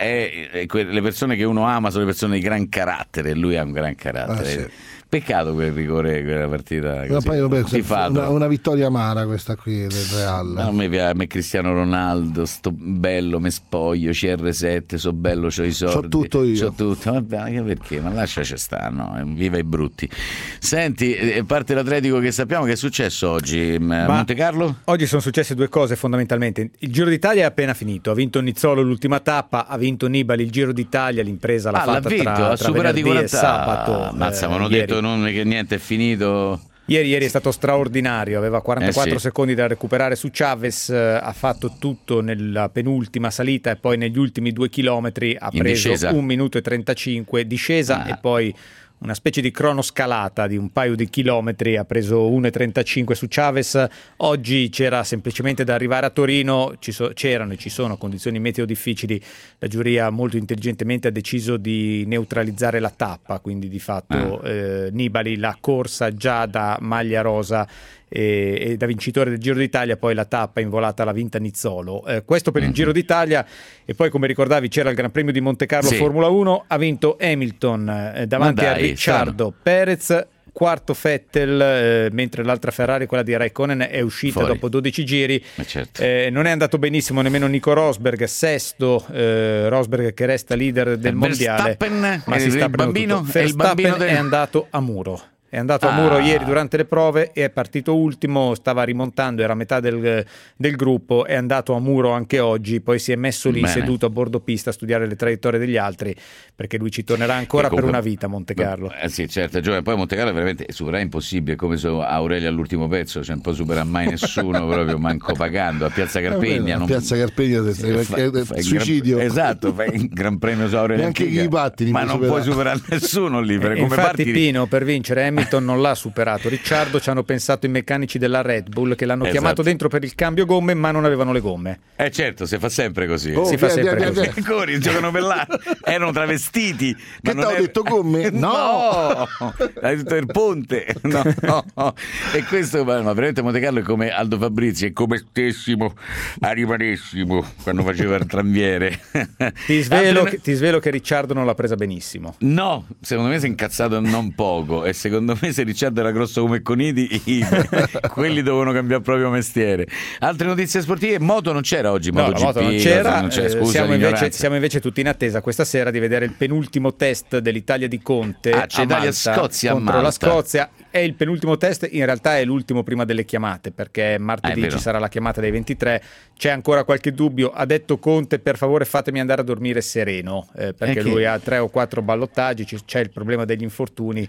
S2: le persone che uno ama sono le persone di gran carattere, e lui ha un gran carattere. Peccato quel rigore, quella partita così.
S8: Una vittoria amara questa qui del Real.
S2: A me Cristiano Ronaldo, sto bello, me spoglio, CR7, so bello, c'ho i soldi,
S8: c'ho tutto io.
S2: C'ho tutto. Vabbè, anche perché? Ma lasciaci stare, no? Viva i brutti. Senti, parte l'Atletico, che sappiamo che è successo oggi a Monte Carlo?
S16: Oggi sono successe due cose fondamentalmente. Il Giro d'Italia è appena finito, ha vinto Nizzolo l'ultima tappa, ha vinto Nibali il Giro d'Italia, l'impresa l'ha fatta tra venerdì e sabato.
S2: Mazza, avevano detto che niente è finito.
S16: Ieri è stato straordinario, aveva 44 secondi da recuperare su Chavez, ha fatto tutto nella penultima salita e poi negli ultimi 2 chilometri ha preso 1 minuto e 35 discesa e poi una specie di cronoscalata di un paio di chilometri, ha preso 1,35 su Chavez. Oggi c'era semplicemente da arrivare a Torino, c'erano e ci sono condizioni meteo difficili, la giuria molto intelligentemente ha deciso di neutralizzare la tappa, quindi di fatto Nibali la corsa già da maglia rosa e da vincitore del Giro d'Italia, poi la tappa in volata l'ha vinta Nizzolo. Questo per il Giro d'Italia. E poi, come ricordavi, c'era il Gran Premio di Monte Carlo Formula 1, ha vinto Hamilton davanti a Ricciardo, Perez, quarto Vettel, mentre l'altra Ferrari, quella di Raikkonen, è uscita dopo 12 giri. Non è andato benissimo nemmeno Nico Rosberg, sesto, Rosberg che resta leader del mondiale, ma si sta prendendo tutto. Verstappen è andato a muro. È andato a muro ieri durante le prove e è partito ultimo, stava rimontando, era a metà del gruppo, è andato a muro anche oggi, poi si è messo lì seduto a bordo pista a studiare le traiettorie degli altri, perché lui ci tornerà ancora per una vita a Monte Carlo.
S2: Sì, certo, Giovanni, poi Monte Carlo è veramente superare impossibile, come su Aurelia all'ultimo pezzo, cioè non può superare mai nessuno, proprio manco pagando, a Piazza Carpegna.
S8: Piazza Carpegna suicidio.
S2: Esatto, fai il Gran Premio su Aurelia.
S8: Neanche i battiti.
S2: Ma non puoi superare nessuno lì, come
S16: infatti
S2: parti.
S16: Pino, per vincere Hamilton non l'ha superato Ricciardo, ci hanno pensato i meccanici della Red Bull che l'hanno chiamato dentro per il cambio gomme, ma non avevano le gomme.
S2: Certo, si fa sempre così.
S16: Fa sempre così.
S2: Ancora giocano per là, erano travestiti.
S8: Che ti ho detto gomme? No!
S2: Hai detto il ponte. No. E questo, ma veramente Monte Carlo è come Aldo Fabrizi, è come stessimo a rimanessimo quando faceva il tranviere.
S16: Ti svelo che Ricciardo non l'ha presa benissimo.
S2: No, secondo me si è incazzato non poco, e secondo me se Ricciardo era grosso come Conidi, quelli dovevano cambiare proprio mestiere. Altre notizie sportive? Moto non c'era oggi,
S16: no,
S2: MotoGP,
S16: moto non c'era.
S2: Scusa,
S16: siamo invece tutti in attesa questa sera di vedere il penultimo test dell'Italia di Conte
S2: c'è Italia-Scozia
S16: contro la Scozia. È il penultimo test, in realtà è l'ultimo prima delle chiamate, perché martedì ci sarà la chiamata dei 23. C'è ancora qualche dubbio. Ha detto Conte: per favore fatemi andare a dormire sereno, perché lui ha 3 o 4 ballottaggi, c'è il problema degli infortuni.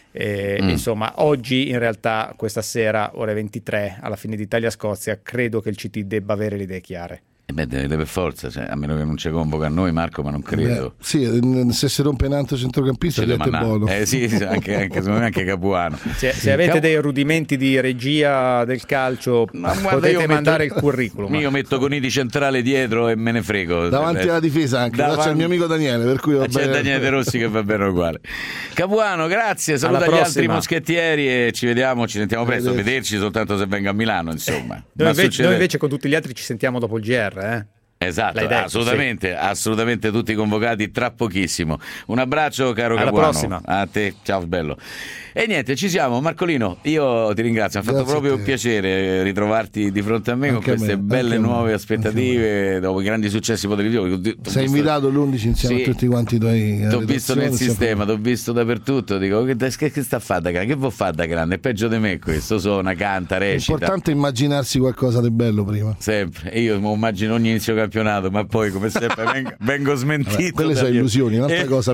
S16: Insomma, oggi in realtà, questa sera, ore 23, alla fine di Italia-Scozia, credo che il CT debba avere le idee chiare.
S2: Deve per forza, a meno che non ci convoca a noi, Marco, ma non credo.
S8: Se si rompe un altro centrocampista è buono.
S2: Sì, anche secondo me anche Capuano.
S16: Se avete dei rudimenti di regia del calcio, potete mandare il curriculum.
S2: Io metto Conidi centrale dietro e me ne frego.
S8: Davanti alla difesa anche. C'è il mio amico Daniele, per cui
S2: c'è Daniele De Rossi che va bene uguale. Capuano, grazie, saluta gli altri moschettieri e ci sentiamo presto. Vederci soltanto se venga a Milano, insomma.
S16: Noi invece con tutti gli altri ci sentiamo dopo il GR.
S2: Esatto, assolutamente tutti convocati tra pochissimo. Un abbraccio, caro Capuano.
S16: Alla prossima.
S2: A te, ciao bello. E niente, ci siamo. Marcolino, io ti ringrazio, mi ha fatto proprio un piacere ritrovarti di fronte a me con queste belle nuove aspettative dopo i grandi successi televisivi.
S8: Sei invitato l'11 insieme a tutti quanti i tuoi.
S2: Ti ho visto nel sistema, ti ho visto dappertutto, dico che sta a fare da grande? Che vuol fare da grande? È peggio di me questo, suona, canta, recita.
S8: È importante immaginarsi qualcosa di bello prima.
S2: Sempre, io mi immagino ogni inizio campionato, ma poi come sempre vengo smentito.
S8: Vabbè, quelle sono illusioni, un'altra cosa.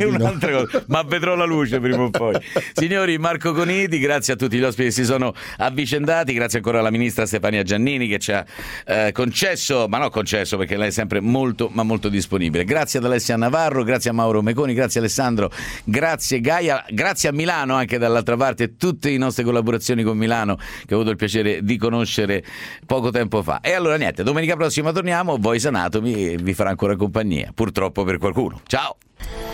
S2: Ma vedrò la luce prima o poi. Signori, Marco Conidi, grazie a tutti gli ospiti che si sono avvicendati, grazie ancora alla ministra Stefania Giannini che ci ha concesso perché lei è sempre molto ma molto disponibile. Grazie ad Alessia Navarro, grazie a Mauro Meconi, grazie Alessandro, grazie Gaia, grazie a Milano anche dall'altra parte, tutte le nostre collaborazioni con Milano che ho avuto il piacere di conoscere poco tempo fa. E allora niente, domenica prossima torniamo, Voice Anatomy vi farà ancora compagnia, purtroppo per qualcuno. Ciao!